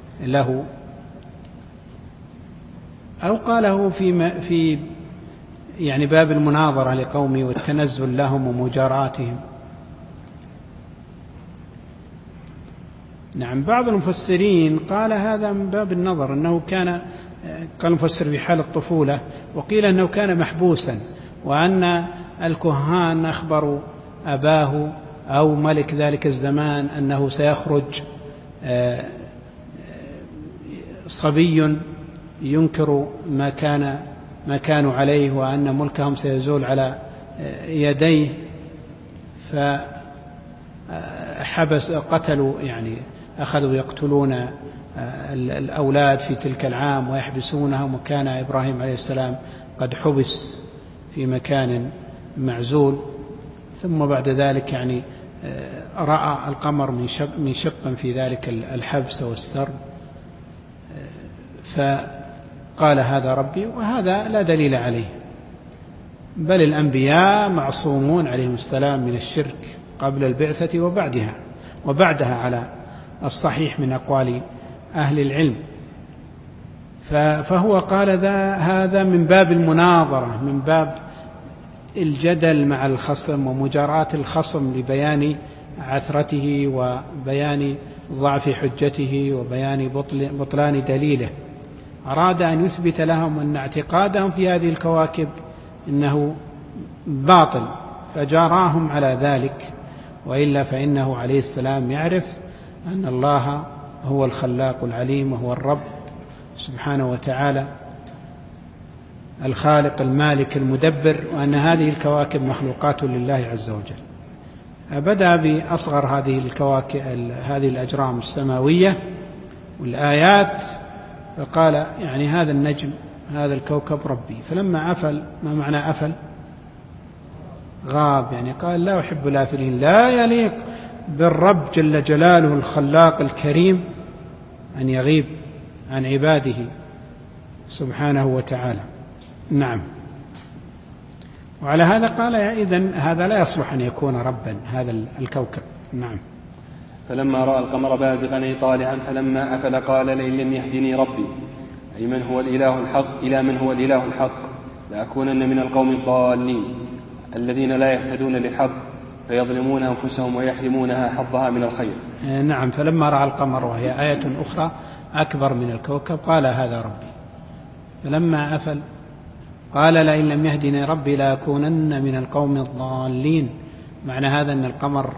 له، أو قاله يعني باب المناظرة لقومه والتنزل لهم ومجاراتهم. نعم، بعض المفسرين قال هذا من باب النظر، أنه كان، قال المفسر في حال الطفولة، وقيل أنه كان محبوسا، وأن الكهان أخبروا أباه أو ملك ذلك الزمان أنه سيخرج صبي ينكر ما كانوا عليه، وأن ملكهم سيزول على يديه، قتلوا، يعني أخذوا يقتلون الأولاد في تلك العام ويحبسونهم، وكان إبراهيم عليه السلام قد حبس في مكان معزول. ثم بعد ذلك يعني رأى القمر من شق في ذلك الحبس والسرب، فقال هذا ربي، وهذا لا دليل عليه، بل الأنبياء معصومون عليهم السلام من الشرك قبل البعثة وبعدها على الصحيح من أقوال أهل العلم. فهو قال هذا من باب المناظرة، من باب الجدل مع الخصم ومجاراة الخصم لبيان عثرته وبيان ضعف حجته وبيان بطلان دليله. أراد أن يثبت لهم أن اعتقادهم في هذه الكواكب إنه باطل، فجاراهم على ذلك، وإلا فإنه عليه السلام يعرف أن الله هو الخلاق العليم، وهو الرب سبحانه وتعالى الخالق المالك المدبر، وأن هذه الكواكب مخلوقات لله عز وجل. بدأ بأصغر هذه الكواكب، هذه الأجرام السماوية والآيات، فقال يعني هذا النجم، هذا الكوكب ربي. فلما أفل، ما معنى أفل؟ غاب، يعني قال لا أحب الآفلين، لا يليق بالرب جل جلاله الخلاق الكريم أن يغيب عن عباده سبحانه وتعالى. نعم، وعلى هذا قال إذن هذا لا يصلح أن يكون ربا، هذا الكوكب. نعم. فلما رأى القمر بازغا أي طالعا فلما أفل قال لئن لم يهدني ربي، أي من هو الإله الحق، إلى من هو الإله الحق، لأكونن من القوم الضالين الذين لا يهتدون للحق فيظلمون أنفسهم ويحرمونها حظها من الخير. نعم. فلما رأى القمر، وهي آية أخرى أكبر من الكوكب، قال هذا ربي. فلما أفل قال لئن لم يهدني ربي لأكونن من القوم الضالين. معنى هذا أن القمر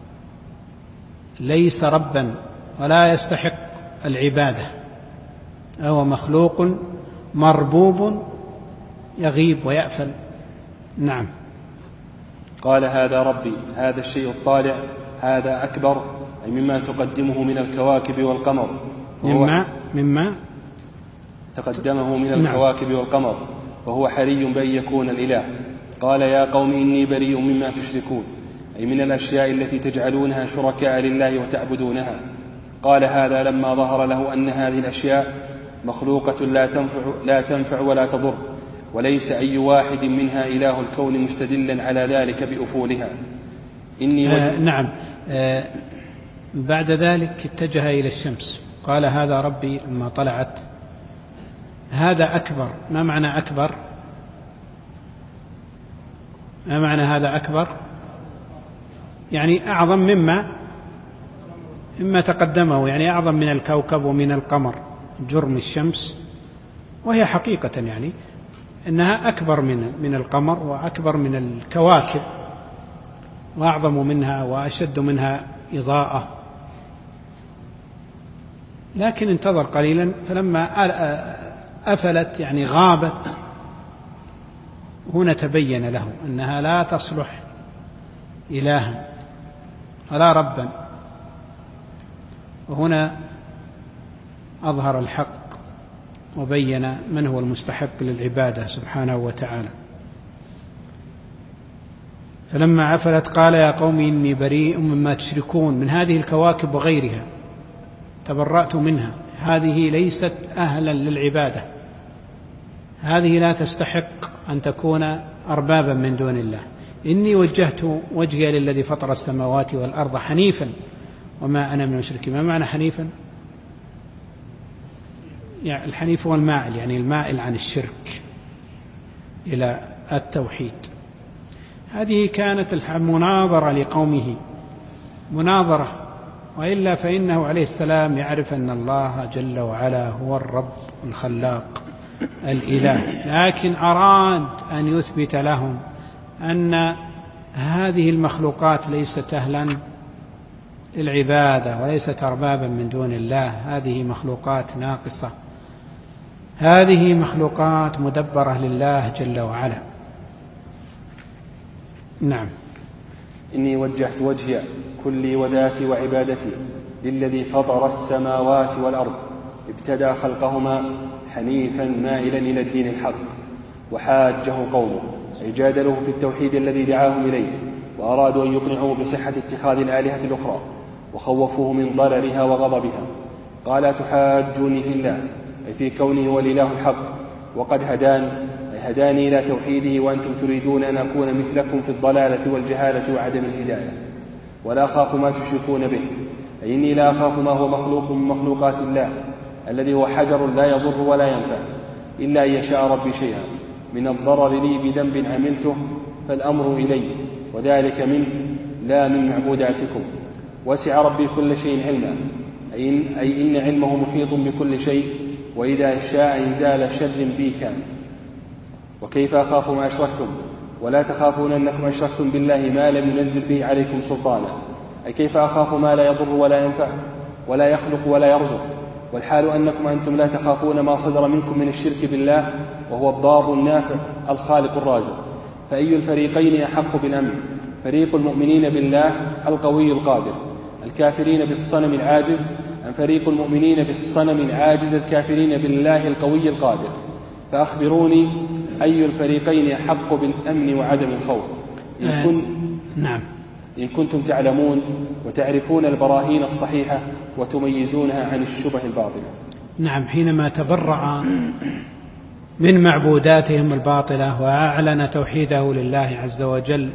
ليس ربا ولا يستحق العبادة، هو مخلوق مربوب يغيب ويأفل. نعم. قال هذا ربي، هذا الشيء الطالع، هذا أكبر، أي مما تقدمه من الكواكب والقمر، مما تقدمه من الكواكب والقمر، فهو حري بأن يكون الإله. قال يا قوم إني بريء مما تشركون، أي من الأشياء التي تجعلونها شركاء لله وتعبدونها. قال هذا لما ظهر له أن هذه الأشياء مخلوقة لا تنفع ولا تضر، وليس أي واحد منها إله الكون مستدلا على ذلك بأفولها. نعم. بعد ذلك اتجه إلى الشمس، قال هذا ربي لما طلعت. هذا أكبر، ما معنى أكبر؟ ما معنى هذا أكبر؟ يعني أعظم مما تقدمه، يعني أعظم من الكوكب ومن القمر، جرم الشمس، وهي حقيقة يعني إنها أكبر من القمر وأكبر من الكواكب، وأعظم منها وأشد منها إضاءة. لكن انتظر قليلا، فلما أفلت يعني غابت، هنا تبين له أنها لا تصلح إلها ولا ربا، وهنا أظهر الحق وبين من هو المستحق للعبادة سبحانه وتعالى. فلما أفلت قال يا قوم إني بريء مما تشركون من هذه الكواكب وغيرها، تبرأت منها، هذه ليست أهلا للعبادة، هذه لا تستحق أن تكون أربابا من دون الله. إني وجهت وجهي للذي فطر السماوات والأرض حنيفا وما أنا من المشركين. ما معنى حنيفا؟ يعني الحنيف هو المائل، يعني المائل عن الشرك إلى التوحيد. هذه كانت المناظرة لقومه، مناظرة، وإلا فإنه عليه السلام يعرف أن الله جل وعلا هو الرب الخلاق الإله، لكن أراد أن يثبت لهم أن هذه المخلوقات ليست أهلا للعبادة وليست أربابا من دون الله، هذه مخلوقات ناقصة، هذه مخلوقات مدبرة لله جل وعلا. نعم. إني وجهت وجهي كلي وذاتي وعبادتي للذي فطر السماوات والأرض ابتدأ خلقهما حنيفا مائلا إلى الدين الحق. وحاجه قومه أي جادلوه في التوحيد الذي دعاهم إليه، وأرادوا أن يقنعوه بصحة اتخاذ الآلهة الأخرى، وخوفوه من ضررها وغضبها. قال تحاجوني في الله أي في كونه هو الإله الحق، وقد هدان أي هداني إلى توحيده، وأنتم تريدون أن أكون مثلكم في الضلالة والجهالة وعدم الهداية. ولا أخاف ما تشركون به أي إني لا أخاف ما هو مخلوق من مخلوقات الله الذي هو حجر لا يضر ولا ينفع، إلا أن يشاء ربي شيئا من الضرر لي بذنب عملته فالأمر إلي، وذلك منه لا من معبوداتكم. وسع ربي كل شيء علما أي إن علمه محيط بكل شيء، وإذا شاء إنزال شر بي كان. وكيف أخاف ما أشركتم ولا تخافون أنكم أشركتم بالله ما لم ينزل به عليكم سلطانا، أي كيف أخاف ما لا يضر ولا ينفع ولا يخلق ولا يرزق، والحال أنكم أنتم لا تخافون ما صدر منكم من الشرك بالله وهو الضار النافع الخالق الرازق. فأي الفريقين أحق بالأمن؟ فريق المؤمنين بالله القوي القادر الكافرين بالصنم العاجز، أم فريق المؤمنين بالصنم العاجز الكافرين بالله القوي القادر؟ فأخبروني أي الفريقين أحق بالأمن وعدم الخوف نعم. إن كنتم تعلمون وتعرفون البراهين الصحيحة وتميزونها عن الشبه الباطلة. نعم. حينما تبرأ من معبوداتهم الباطلة وأعلن توحيده لله عز وجل،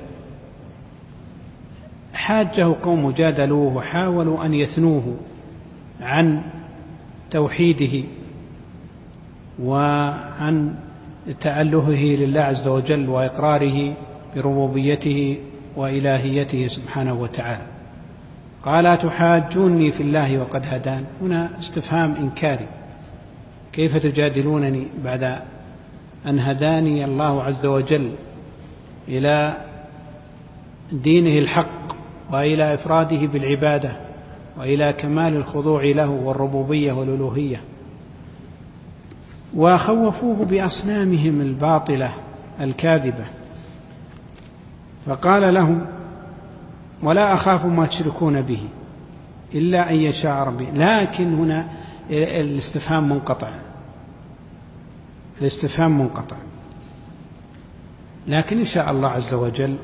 حاجه قوم جادلوه وحاولوا أن يثنوه عن توحيده وعن تألهه لله عز وجل وإقراره بربوبيته وإلهيته سبحانه وتعالى. قال تحاجوني في الله وقد هدان، هنا استفهام إنكاري، كيف تجادلونني بعد أن هداني الله عز وجل إلى دينه الحق وإلى إفراده بالعبادة وإلى كمال الخضوع له والربوبية والألوهية. وخوفوه بأصنامهم الباطلة الكاذبة، فقال لهم ولا أخاف ما تشركون به إلا أن يشاء ربي. لكن هنا الاستفهام منقطع، لكن إن شاء الله عز وجل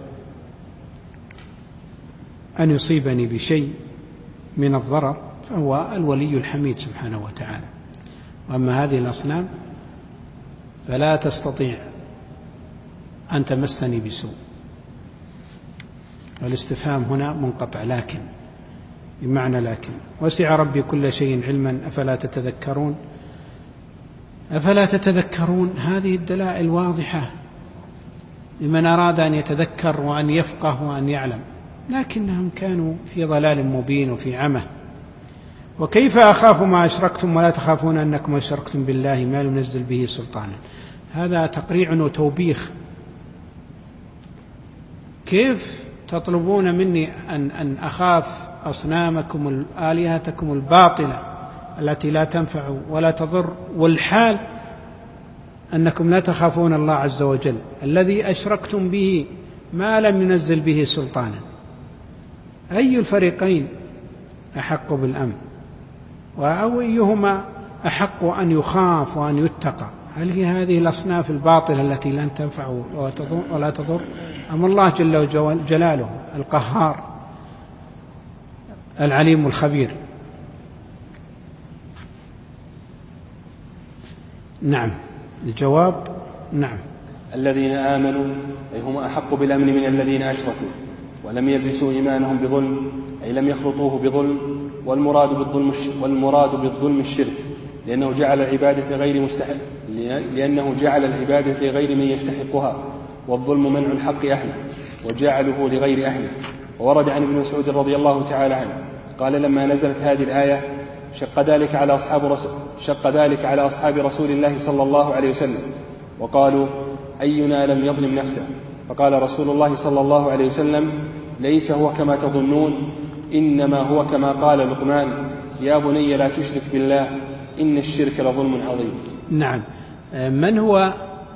أن يصيبني بشيء من الضرر فهو الولي الحميد سبحانه وتعالى، وأما هذه الأصنام فلا تستطيع أن تمسني بسوء. والاستفهام هنا منقطع، لكن بمعنى لكن. وسع ربي كل شيء علما أفلا تتذكرون. هذه الدلائل واضحة لمن أراد أن يتذكر وأن يفقه وأن يعلم، لكنهم كانوا في ضلال مبين وفي عمى. وكيف أخاف ما أشركتم ولا تخافون أنكم أشركتم بالله ما لم ينزل به سلطانا. هذا تقريع وتوبيخ. كيف تطلبون مني أن أخاف أصنامكم آلهتكم الباطلة التي لا تنفع ولا تضر، والحال أنكم لا تخافون الله عز وجل الذي أشركتم به ما لم ينزل به سلطانا؟ أي الفريقين أحق بالأمن؟ وأيهما أحق أن يخاف وأن يتقى؟ هل هي هذه الأصناف الباطلة التي لن تنفع ولا تضر، أم الله جل جلاله القهار العليم الخبير؟ نعم. الجواب نعم. الذين آمنوا أي هم أحق بالأمن من الذين أشركوا ولم يلبسوا إيمانهم بظلم أي لم يخلطوه بظلم. والمراد بالظلم الشرك، لأنه جعل العبادة لغير من يستحقها، والظلم منع الحق أهله وجعله لغير أهله. وورد عن ابن مسعود رضي الله تعالى عنه قال لما نزلت هذه الآية شق ذلك على أصحاب رسول الله صلى الله عليه وسلم وقالوا أينا لم يظلم نفسه؟ فقال رسول الله صلى الله عليه وسلم ليس هو كما تظنون، إنما هو كما قال لقمان يا بني لا تشرك بالله إن الشرك لظلم عظيم. نعم. من هو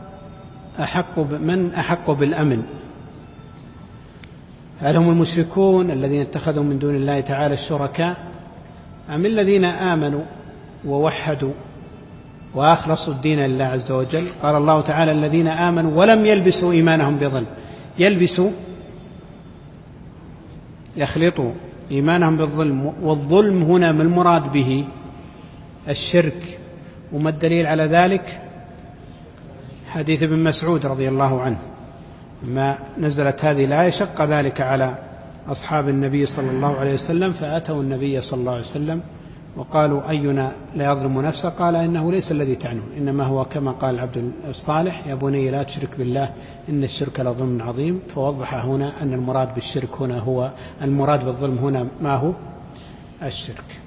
أحق بالأمن؟ هل هم المشركون الذين اتخذوا من دون الله تعالى الشركاء، أم الذين آمنوا ووحدوا وأخلصوا الدين لله عز وجل؟ قال الله تعالى الذين آمنوا ولم يلبسوا إيمانهم بظلم. يلبسوا يخلطوا إيمانهم بالظلم، والظلم هنا ما المراد به؟ الشرك. وما الدليل على ذلك؟ حديث ابن مسعود رضي الله عنه ما نزلت هذه الآية شق ذلك على أصحاب النبي صلى الله عليه وسلم فأتوا النبي صلى الله عليه وسلم وقالوا أينا لا يظلم نفسه؟ قال إنه ليس الذي تعنون، إنما هو كما قال العبد الصالح يا بني لا تشرك بالله إن الشرك لظلم عظيم. فوضح هنا أن المراد بالشرك هنا هو المراد بالظلم هنا ما هو الشرك.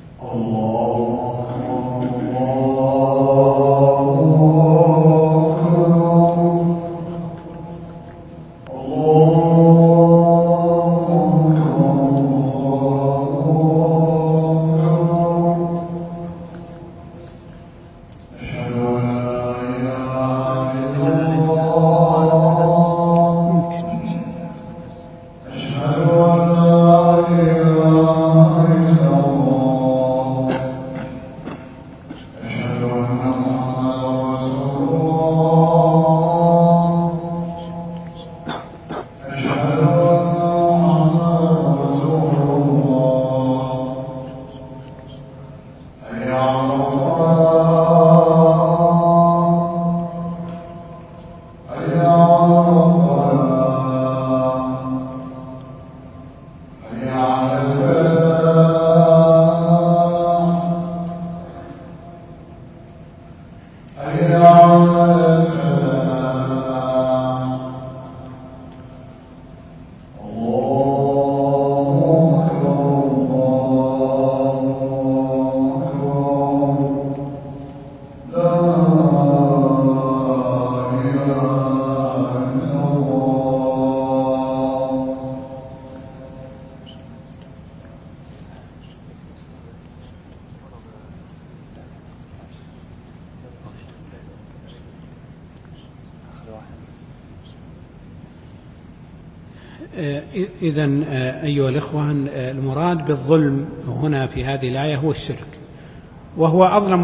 إذن أيها الإخوة المراد بالظلم هنا في هذه الآية هو الشرك، وهو أظلم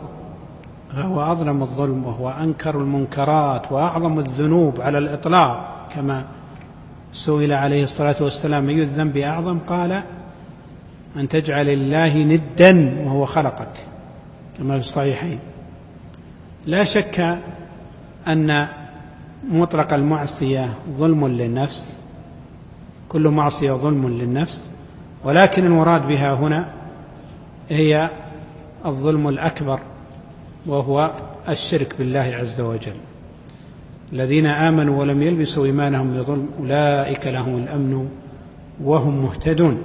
الظلم وهو أنكر المنكرات وأعظم الذنوب على الإطلاق، كما سئل عليه الصلاة والسلام أي الذنب أعظم؟ قال أن تجعل الله ندا وهو خلقك، كما في الصحيحين. لا شك أن مطلق المعصية ظلم للنفس، كل معصية ظلم للنفس، ولكن المراد بها هنا هي الظلم الأكبر وهو الشرك بالله عز وجل. الذين آمنوا ولم يلبسوا إيمانهم بظلم أولئك لهم الأمن وهم مهتدون.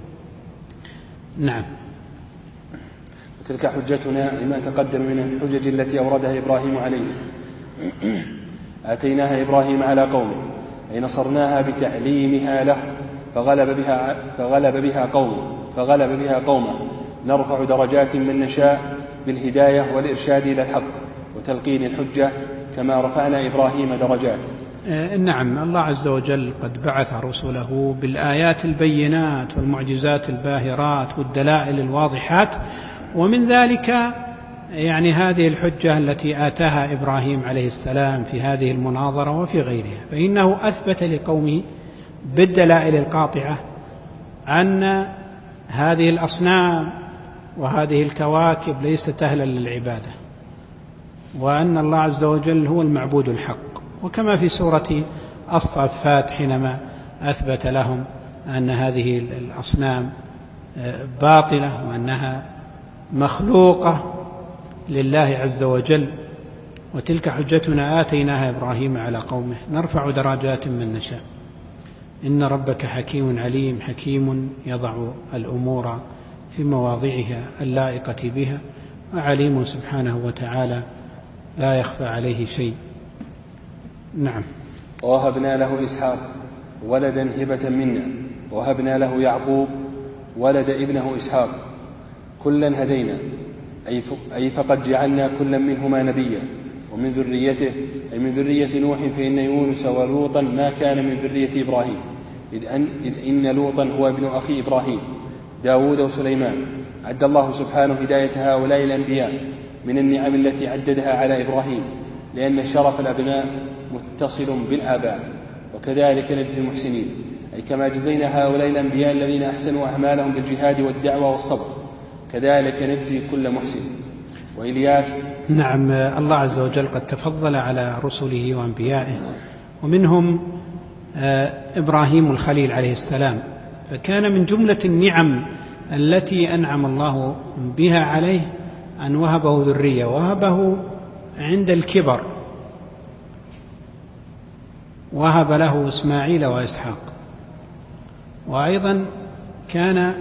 نعم. وتلك حجتنا لما تقدم من الحجج التي أوردها إبراهيم عليه. آتيناها إبراهيم على قومه أي نصرناها بتعليمها له فغلب بها قومه. نرفع درجات من نشاء بالهداية والإرشاد إلى الحق وتلقين الحجة كما رفعنا إبراهيم درجات. نعم. الله عز وجل قد بعث رسله بالآيات البينات والمعجزات الباهرات والدلائل الواضحات، ومن ذلك يعني هذه الحجة التي آتاها إبراهيم عليه السلام في هذه المناظرة وفي غيرها، فإنه أثبت لقومه بالدلائل القاطعة أن هذه الأصنام وهذه الكواكب ليست أهلا للعبادة، وأن الله عز وجل هو المعبود الحق. وكما في سورة الصافات حينما أثبت لهم أن هذه الأصنام باطلة وأنها مخلوقة لله عز وجل، وتلك حجتنا آتيناها إبراهيم على قومه نرفع درجات من نشاء إن ربك حكيم عليم حكيم يضع الأمور في مواضعها اللائقة بها وعليم سبحانه وتعالى لا يخفى عليه شيء. نعم. ووهبنا له إسحاق ولدا هبة منا ووهبنا له يعقوب ولد ابنه إسحاق كلا هدينا أي فقد جعلنا كلا منهما نبيا ومن ذريته أي من ذرية نوح فإن يونس ولوطا ما كان من ذرية إبراهيم إذ إن لوطا هو ابن أخي إبراهيم داود وسليمان. عد الله سبحانه هداية هؤلاء الأنبياء من النعم التي عددها على إبراهيم لأن شرف الأبناء متصل بالآباء وكذلك نجزي المحسنين أي كما جزينا هؤلاء الأنبياء الذين أحسنوا أعمالهم بالجهاد والدعوة والصبر كذلك نجزي كل محسن. وإلياس. نعم. الله عز وجل قد تفضل على رسله وأنبيائه ومنهم إبراهيم الخليل عليه السلام فكان من جملة النعم التي أنعم الله بها عليه أن وهبه ذرية وهبه عند الكبر وهب له إسماعيل وإسحاق. وأيضا كان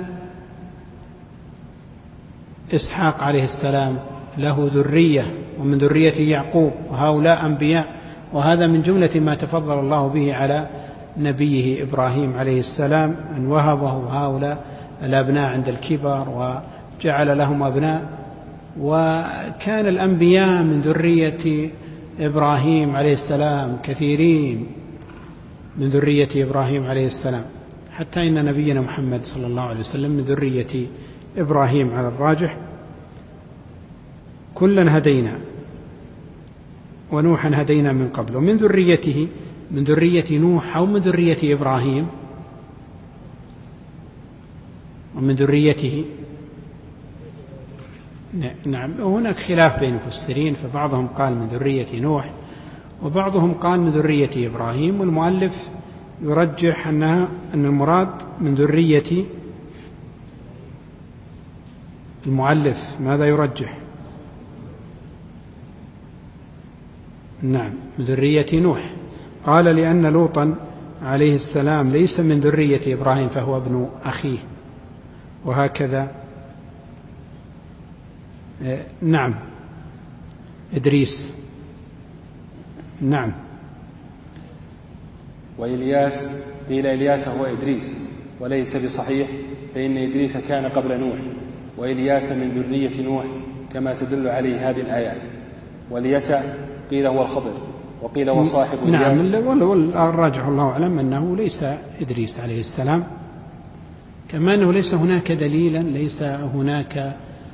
إسحاق عليه السلام له ذرية ومن ذرية يعقوب وهؤلاء أنبياء وهذا من جملة ما تفضل الله به على نبيه إبراهيم عليه السلام أن وهبه هؤلاء الأبناء عند الكبر وجعل لهم أبناء. وكان الأنبياء من ذرية إبراهيم عليه السلام كثيرين من ذرية إبراهيم عليه السلام حتى إن نبينا محمد صلى الله عليه وسلم من ذرية إبراهيم على الراجح. كلا هدينا ونوحا هدينا من قبل ومن ذريته من ذرية نوح أو من ذرية إبراهيم ومن ذريته. نعم. هناك خلاف بين المفسرين فبعضهم قال من ذرية نوح وبعضهم قال من ذرية إبراهيم والمؤلف يرجح أن المراد من ذرية المؤلف. ماذا يرجح؟ نعم من ذرية نوح. قال لأن لوطا عليه السلام ليس من ذرية إبراهيم فهو ابن أخيه وهكذا. نعم إدريس. نعم. وإلياس قيل إلياس هو إدريس وليس بصحيح فإن إدريس كان قبل نوح وإلياس من ذرية نوح كما تدل عليه هذه الآيات. واليسع قيل هو الخضر وقيل هو صاحب. نعم. والراجح الله أعلم أنه ليس إدريس عليه السلام كما أنه ليس هناك ليس هناك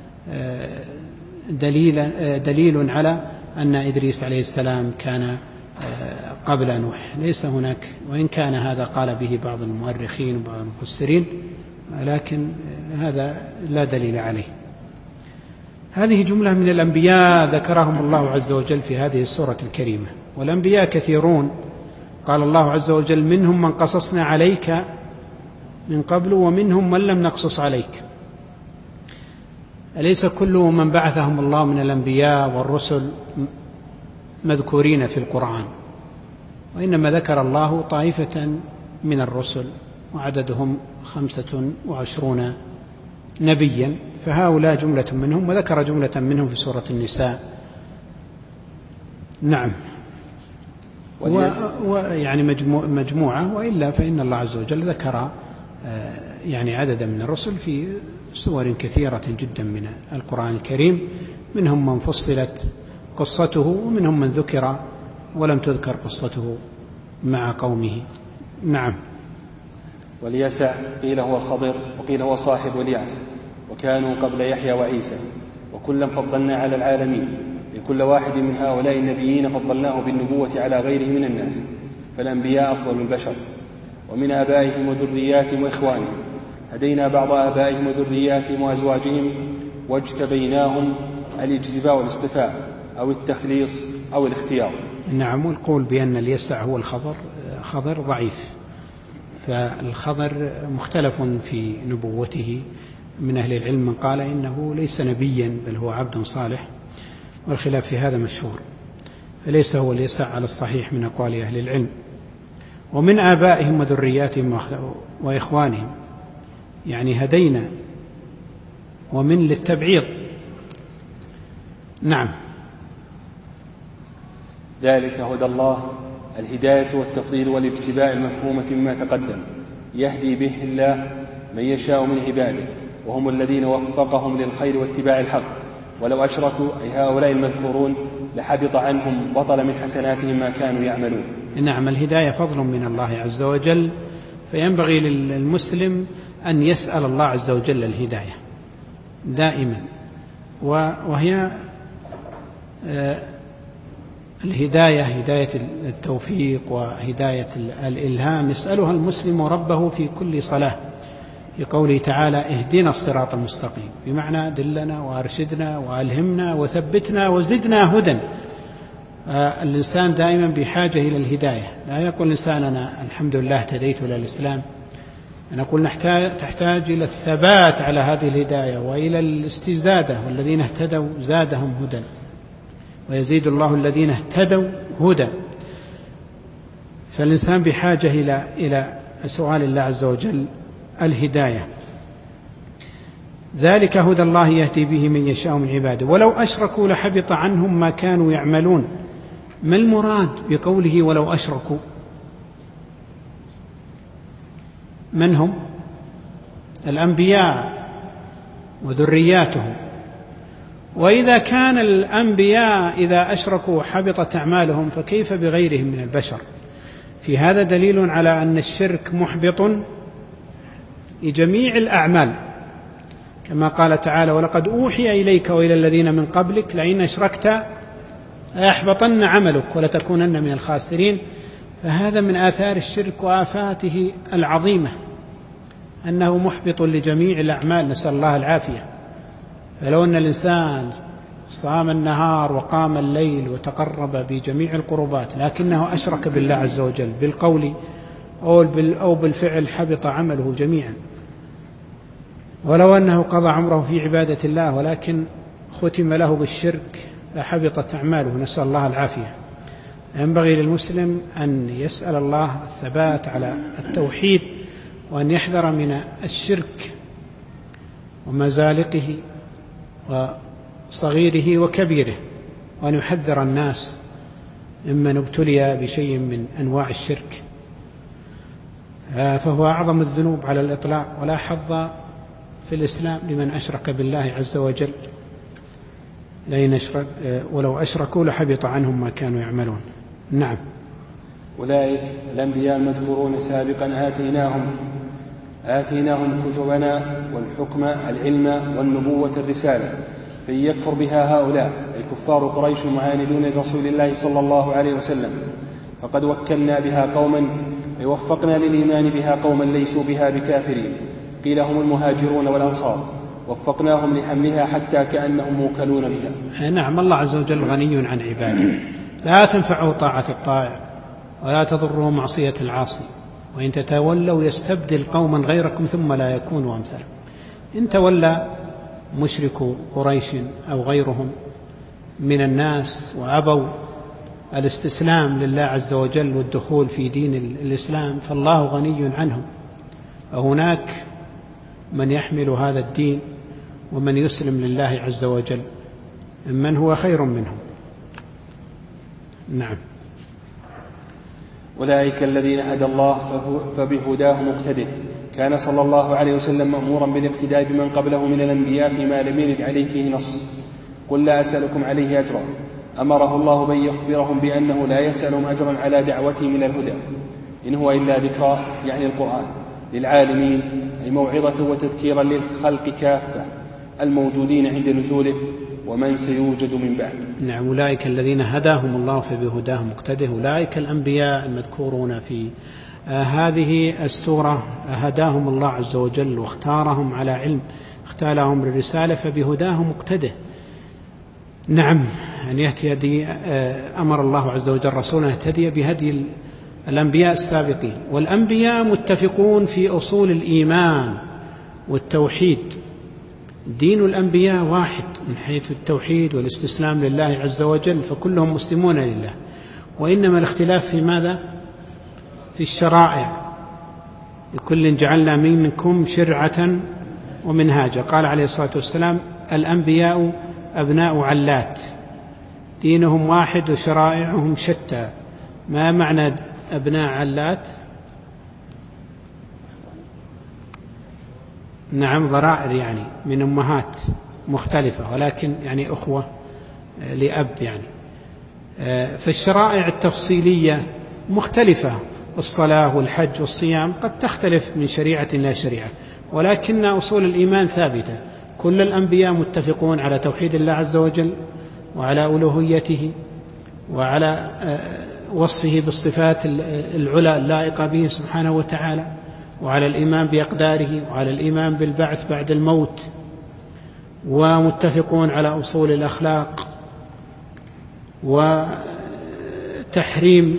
دليل على أن إدريس عليه السلام كان قبل نوح ليس هناك وإن كان هذا قال به بعض المؤرخين وبعض المفسرين لكن هذا لا دليل عليه. هذه جملة من الأنبياء ذكرهم الله عز وجل في هذه السورة الكريمة والأنبياء كثيرون. قال الله عز وجل منهم من قصصنا عليك من قبل ومنهم من لم نقصص عليك. أليس كل من بعثهم الله من الأنبياء والرسل مذكورين في القرآن وإنما ذكر الله طائفة من الرسل وعددهم 25 نبيا فهؤلاء جملة منهم وذكر جملة منهم في سورة النساء. نعم. ويعني مجموعة وإلا فإن الله عز وجل ذكر يعني عددا من الرسل في سور كثيرة جدا من القرآن الكريم منهم من فصلت قصته ومنهم من ذكر ولم تذكر قصته مع قومه. نعم. واليسع قيل هو الخضر وقيل هو صاحب الياس وكانوا قبل يحيى وعيسى وكلا فضلنا على العالمين لكل واحد من هؤلاء النبيين فضلناه بالنبوة على غيره من الناس فالأنبياء أفضل البشر ومن آبائهم وذرياتهم وإخوانهم هدينا بعض آبائهم وذرياتهم وأزواجهم واجتبيناهم الاجتباء والاصطفاء أو التخليص أو الاختيار. نعم. والقول بأن اليسع هو خضر ضعيف فالخضر مختلف في نبوته من أهل العلم من قال إنه ليس نبيا بل هو عبد صالح والخلاف في هذا مشهور. فليس هو اليسع على الصحيح من أقوال أهل العلم. ومن آبائهم وذرياتهم وإخوانهم، يعني هدينا، ومن للتبعيض. نعم. ذلك هدى الله، الهداية والتفضيل والاتباع المفهومة مما تقدم، يهدي به الله من يشاء من عباده، وهم الذين وفقهم للخير واتباع الحق. ولو أشركوا أي هؤلاء المذكورون لحبط عنهم بطل من حسناتهم ما كانوا يعملون. نعم، الهداية فضل من الله عز وجل، فينبغي للمسلم أن يسأل الله عز وجل الهداية دائما، وهي الهداية هداية التوفيق وهداية الإلهام يسألها المسلم ربه في كل صلاة، في قوله تعالى اهدنا الصراط المستقيم، بمعنى دلنا وأرشدنا وألهمنا وثبتنا وزدنا هدى. الإنسان دائما بحاجة إلى الهداية. لا يقول الإنسان أنا الحمد لله اهتديت إلى الإسلام، أنا أقول تحتاج إلى الثبات على هذه الهداية وإلى الاستزادة، والذين اهتدوا زادهم هدى ويزيد الله الذين اهتدوا هدى. فالإنسان بحاجة إلى سؤال الله عز وجل الهداية. ذلك هدى الله يهدي به من يشاء من عباده ولو أشركوا لحبط عنهم ما كانوا يعملون. ما المراد بقوله ولو أشركوا؟ من هم؟ الأنبياء وذرياتهم. وإذا كان الأنبياء إذا أشركوا حبطت أعمالهم، فكيف بغيرهم من البشر؟ في هذا دليل على أن الشرك محبط لجميع الأعمال، كما قال تعالى ولقد أوحي إليك وإلى الذين من قبلك لئن أشركت ليحبطن عملك ولتكونن من الخاسرين. فهذا من آثار الشرك وآفاته العظيمة، أنه محبط لجميع الأعمال، نسأل الله العافية. فلو أن الإنسان صام النهار وقام الليل وتقرب بجميع القربات لكنه أشرك بالله عز وجل بالقول أو بالفعل، حبط عمله جميعا. ولو أنه قضى عمره في عبادة الله ولكن ختم له بالشرك لحبطت أعماله، نسأل الله العافية. ينبغي للمسلم أن يسأل الله الثبات على التوحيد، وأن يحذر من الشرك ومزالقه وصغيره وكبيره، وأن يحذر الناس ممن ابتلي بشيء من أنواع الشرك، فهو أعظم الذنوب على الإطلاق، ولا حظ في الإسلام لمن أشرك بالله عز وجل. ولو أشركوا لحبط عنهم ما كانوا يعملون. نعم. أولئك الأنبياء المذكورون سابقا آتيناهم كتبنا والحكم العلم والنبوة الرسالة، فإن يكفر بها هؤلاء أي كفار قريش المعاندون لرسول الله صلى الله عليه وسلم فقد وكلنا بها قوما، أي وفقنا للإيمان بها قوما ليسوا بها بكافرين، قيل هم المهاجرون والأنصار، وفقناهم لحملها حتى كأنهم موكلون بها. نعم. الله عز وجل غني عن عباده، لا تنفعه طاعة الطائع ولا تضره معصية العاصي، وإن تتولوا يستبدل قوما غيركم ثم لا يكونوا أمثالكم. إن تولى مشركو قريش أو غيرهم من الناس وأبوا الاستسلام لله عز وجل والدخول في دين الإسلام فالله غني عنهم، وهناك من يحمل هذا الدين ومن يسلم لله عز وجل ممن هو خير منهم. نعم. أولئك الذين هدى الله فبهداه مقتده. كان صلى الله عليه وسلم مأمورا بالاقتداء بمن قبله من الأنبياء فيما لم يرد عليه فيه نص. قل لا أسألكم عليه أجرا. أمره الله بأن يخبرهم بأنه لا يسألهم أجرا على دعوتهم إلى الهدى، إن هو إلا ذكرى يعني القرآن للعالمين، أي موعظة وتذكيرا للخلق كافة الموجودين عند نزوله ومن سيوجد من بعد. نعم. أولئك الذين هداهم الله فبهداه مقتده. أولئك الأنبياء المذكورون في هذه السورة هداهم الله عز وجل واختارهم على علم، اختارهم للرسالة فبهداه مقتده. نعم. أن يهتدي، أمر الله عز وجل رسوله يهتدي بهدي الأنبياء السابقين. والأنبياء متفقون في أصول الإيمان والتوحيد، دين الأنبياء واحد من حيث التوحيد والاستسلام لله عز وجل، فكلهم مسلمون لله، وإنما الاختلاف في ماذا؟ في الشرائع. لكل جعلنا منكم شرعة ومنهاجا. قال عليه الصلاة والسلام: الأنبياء أبناء علات، دينهم واحد وشرائعهم شتى. ما معنى أبناء علات؟ نعم، ضرائر يعني من أمهات مختلفة، ولكن يعني أخوة لأب يعني. فالشرائع التفصيلية مختلفة، الصلاة والحج والصيام قد تختلف من شريعة إلى شريعة، ولكن أصول الإيمان ثابتة. كل الأنبياء متفقون على توحيد الله عز وجل، وعلى ألوهيته، وعلى وصفه بالصفات العلى اللائقة به سبحانه وتعالى، وعلى الإيمان بأقداره، وعلى الإيمان بالبعث بعد الموت، ومتفقون على أصول الأخلاق وتحريم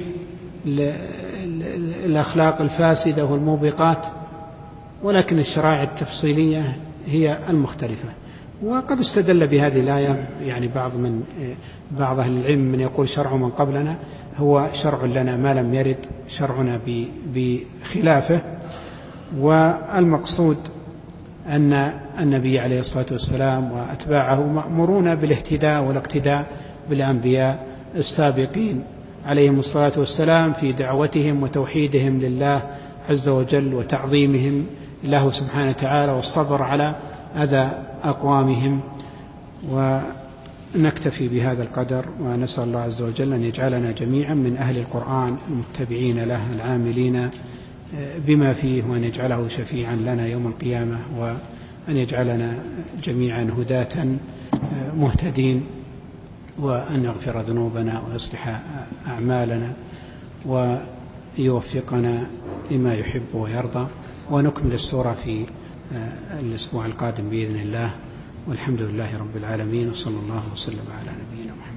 الأخلاق الفاسدة والموبقات. ولكن الشرائع التفصيلية هي المختلفة. وقد استدل بهذه الآية يعني بعض أهل العلم من يقول شرع من قبلنا هو شرع لنا ما لم يرد شرعنا بخلافه. والمقصود أن النبي عليه الصلاة والسلام وأتباعه مأمورون بالاهتداء والاقتداء بالأنبياء السابقين عليهم الصلاة والسلام في دعوتهم وتوحيدهم لله عز وجل، وتعظيمهم له سبحانه وتعالى، والصبر على أذى أقوامهم. ونكتفي بهذا القدر، ونسأل الله عز وجل أن يجعلنا جميعا من أهل القرآن المتبعين له العاملين بما فيه، وأن يجعله شفيعا لنا يوم القيامة، وأن يجعلنا جميعا هداة مهتدين، وأن يغفر ذنوبنا ويصلح أعمالنا ويوفقنا لما يحب ويرضى. ونكمل السورة في الأسبوع القادم بإذن الله، والحمد لله رب العالمين، وصلى الله وسلم على نبينا محمد.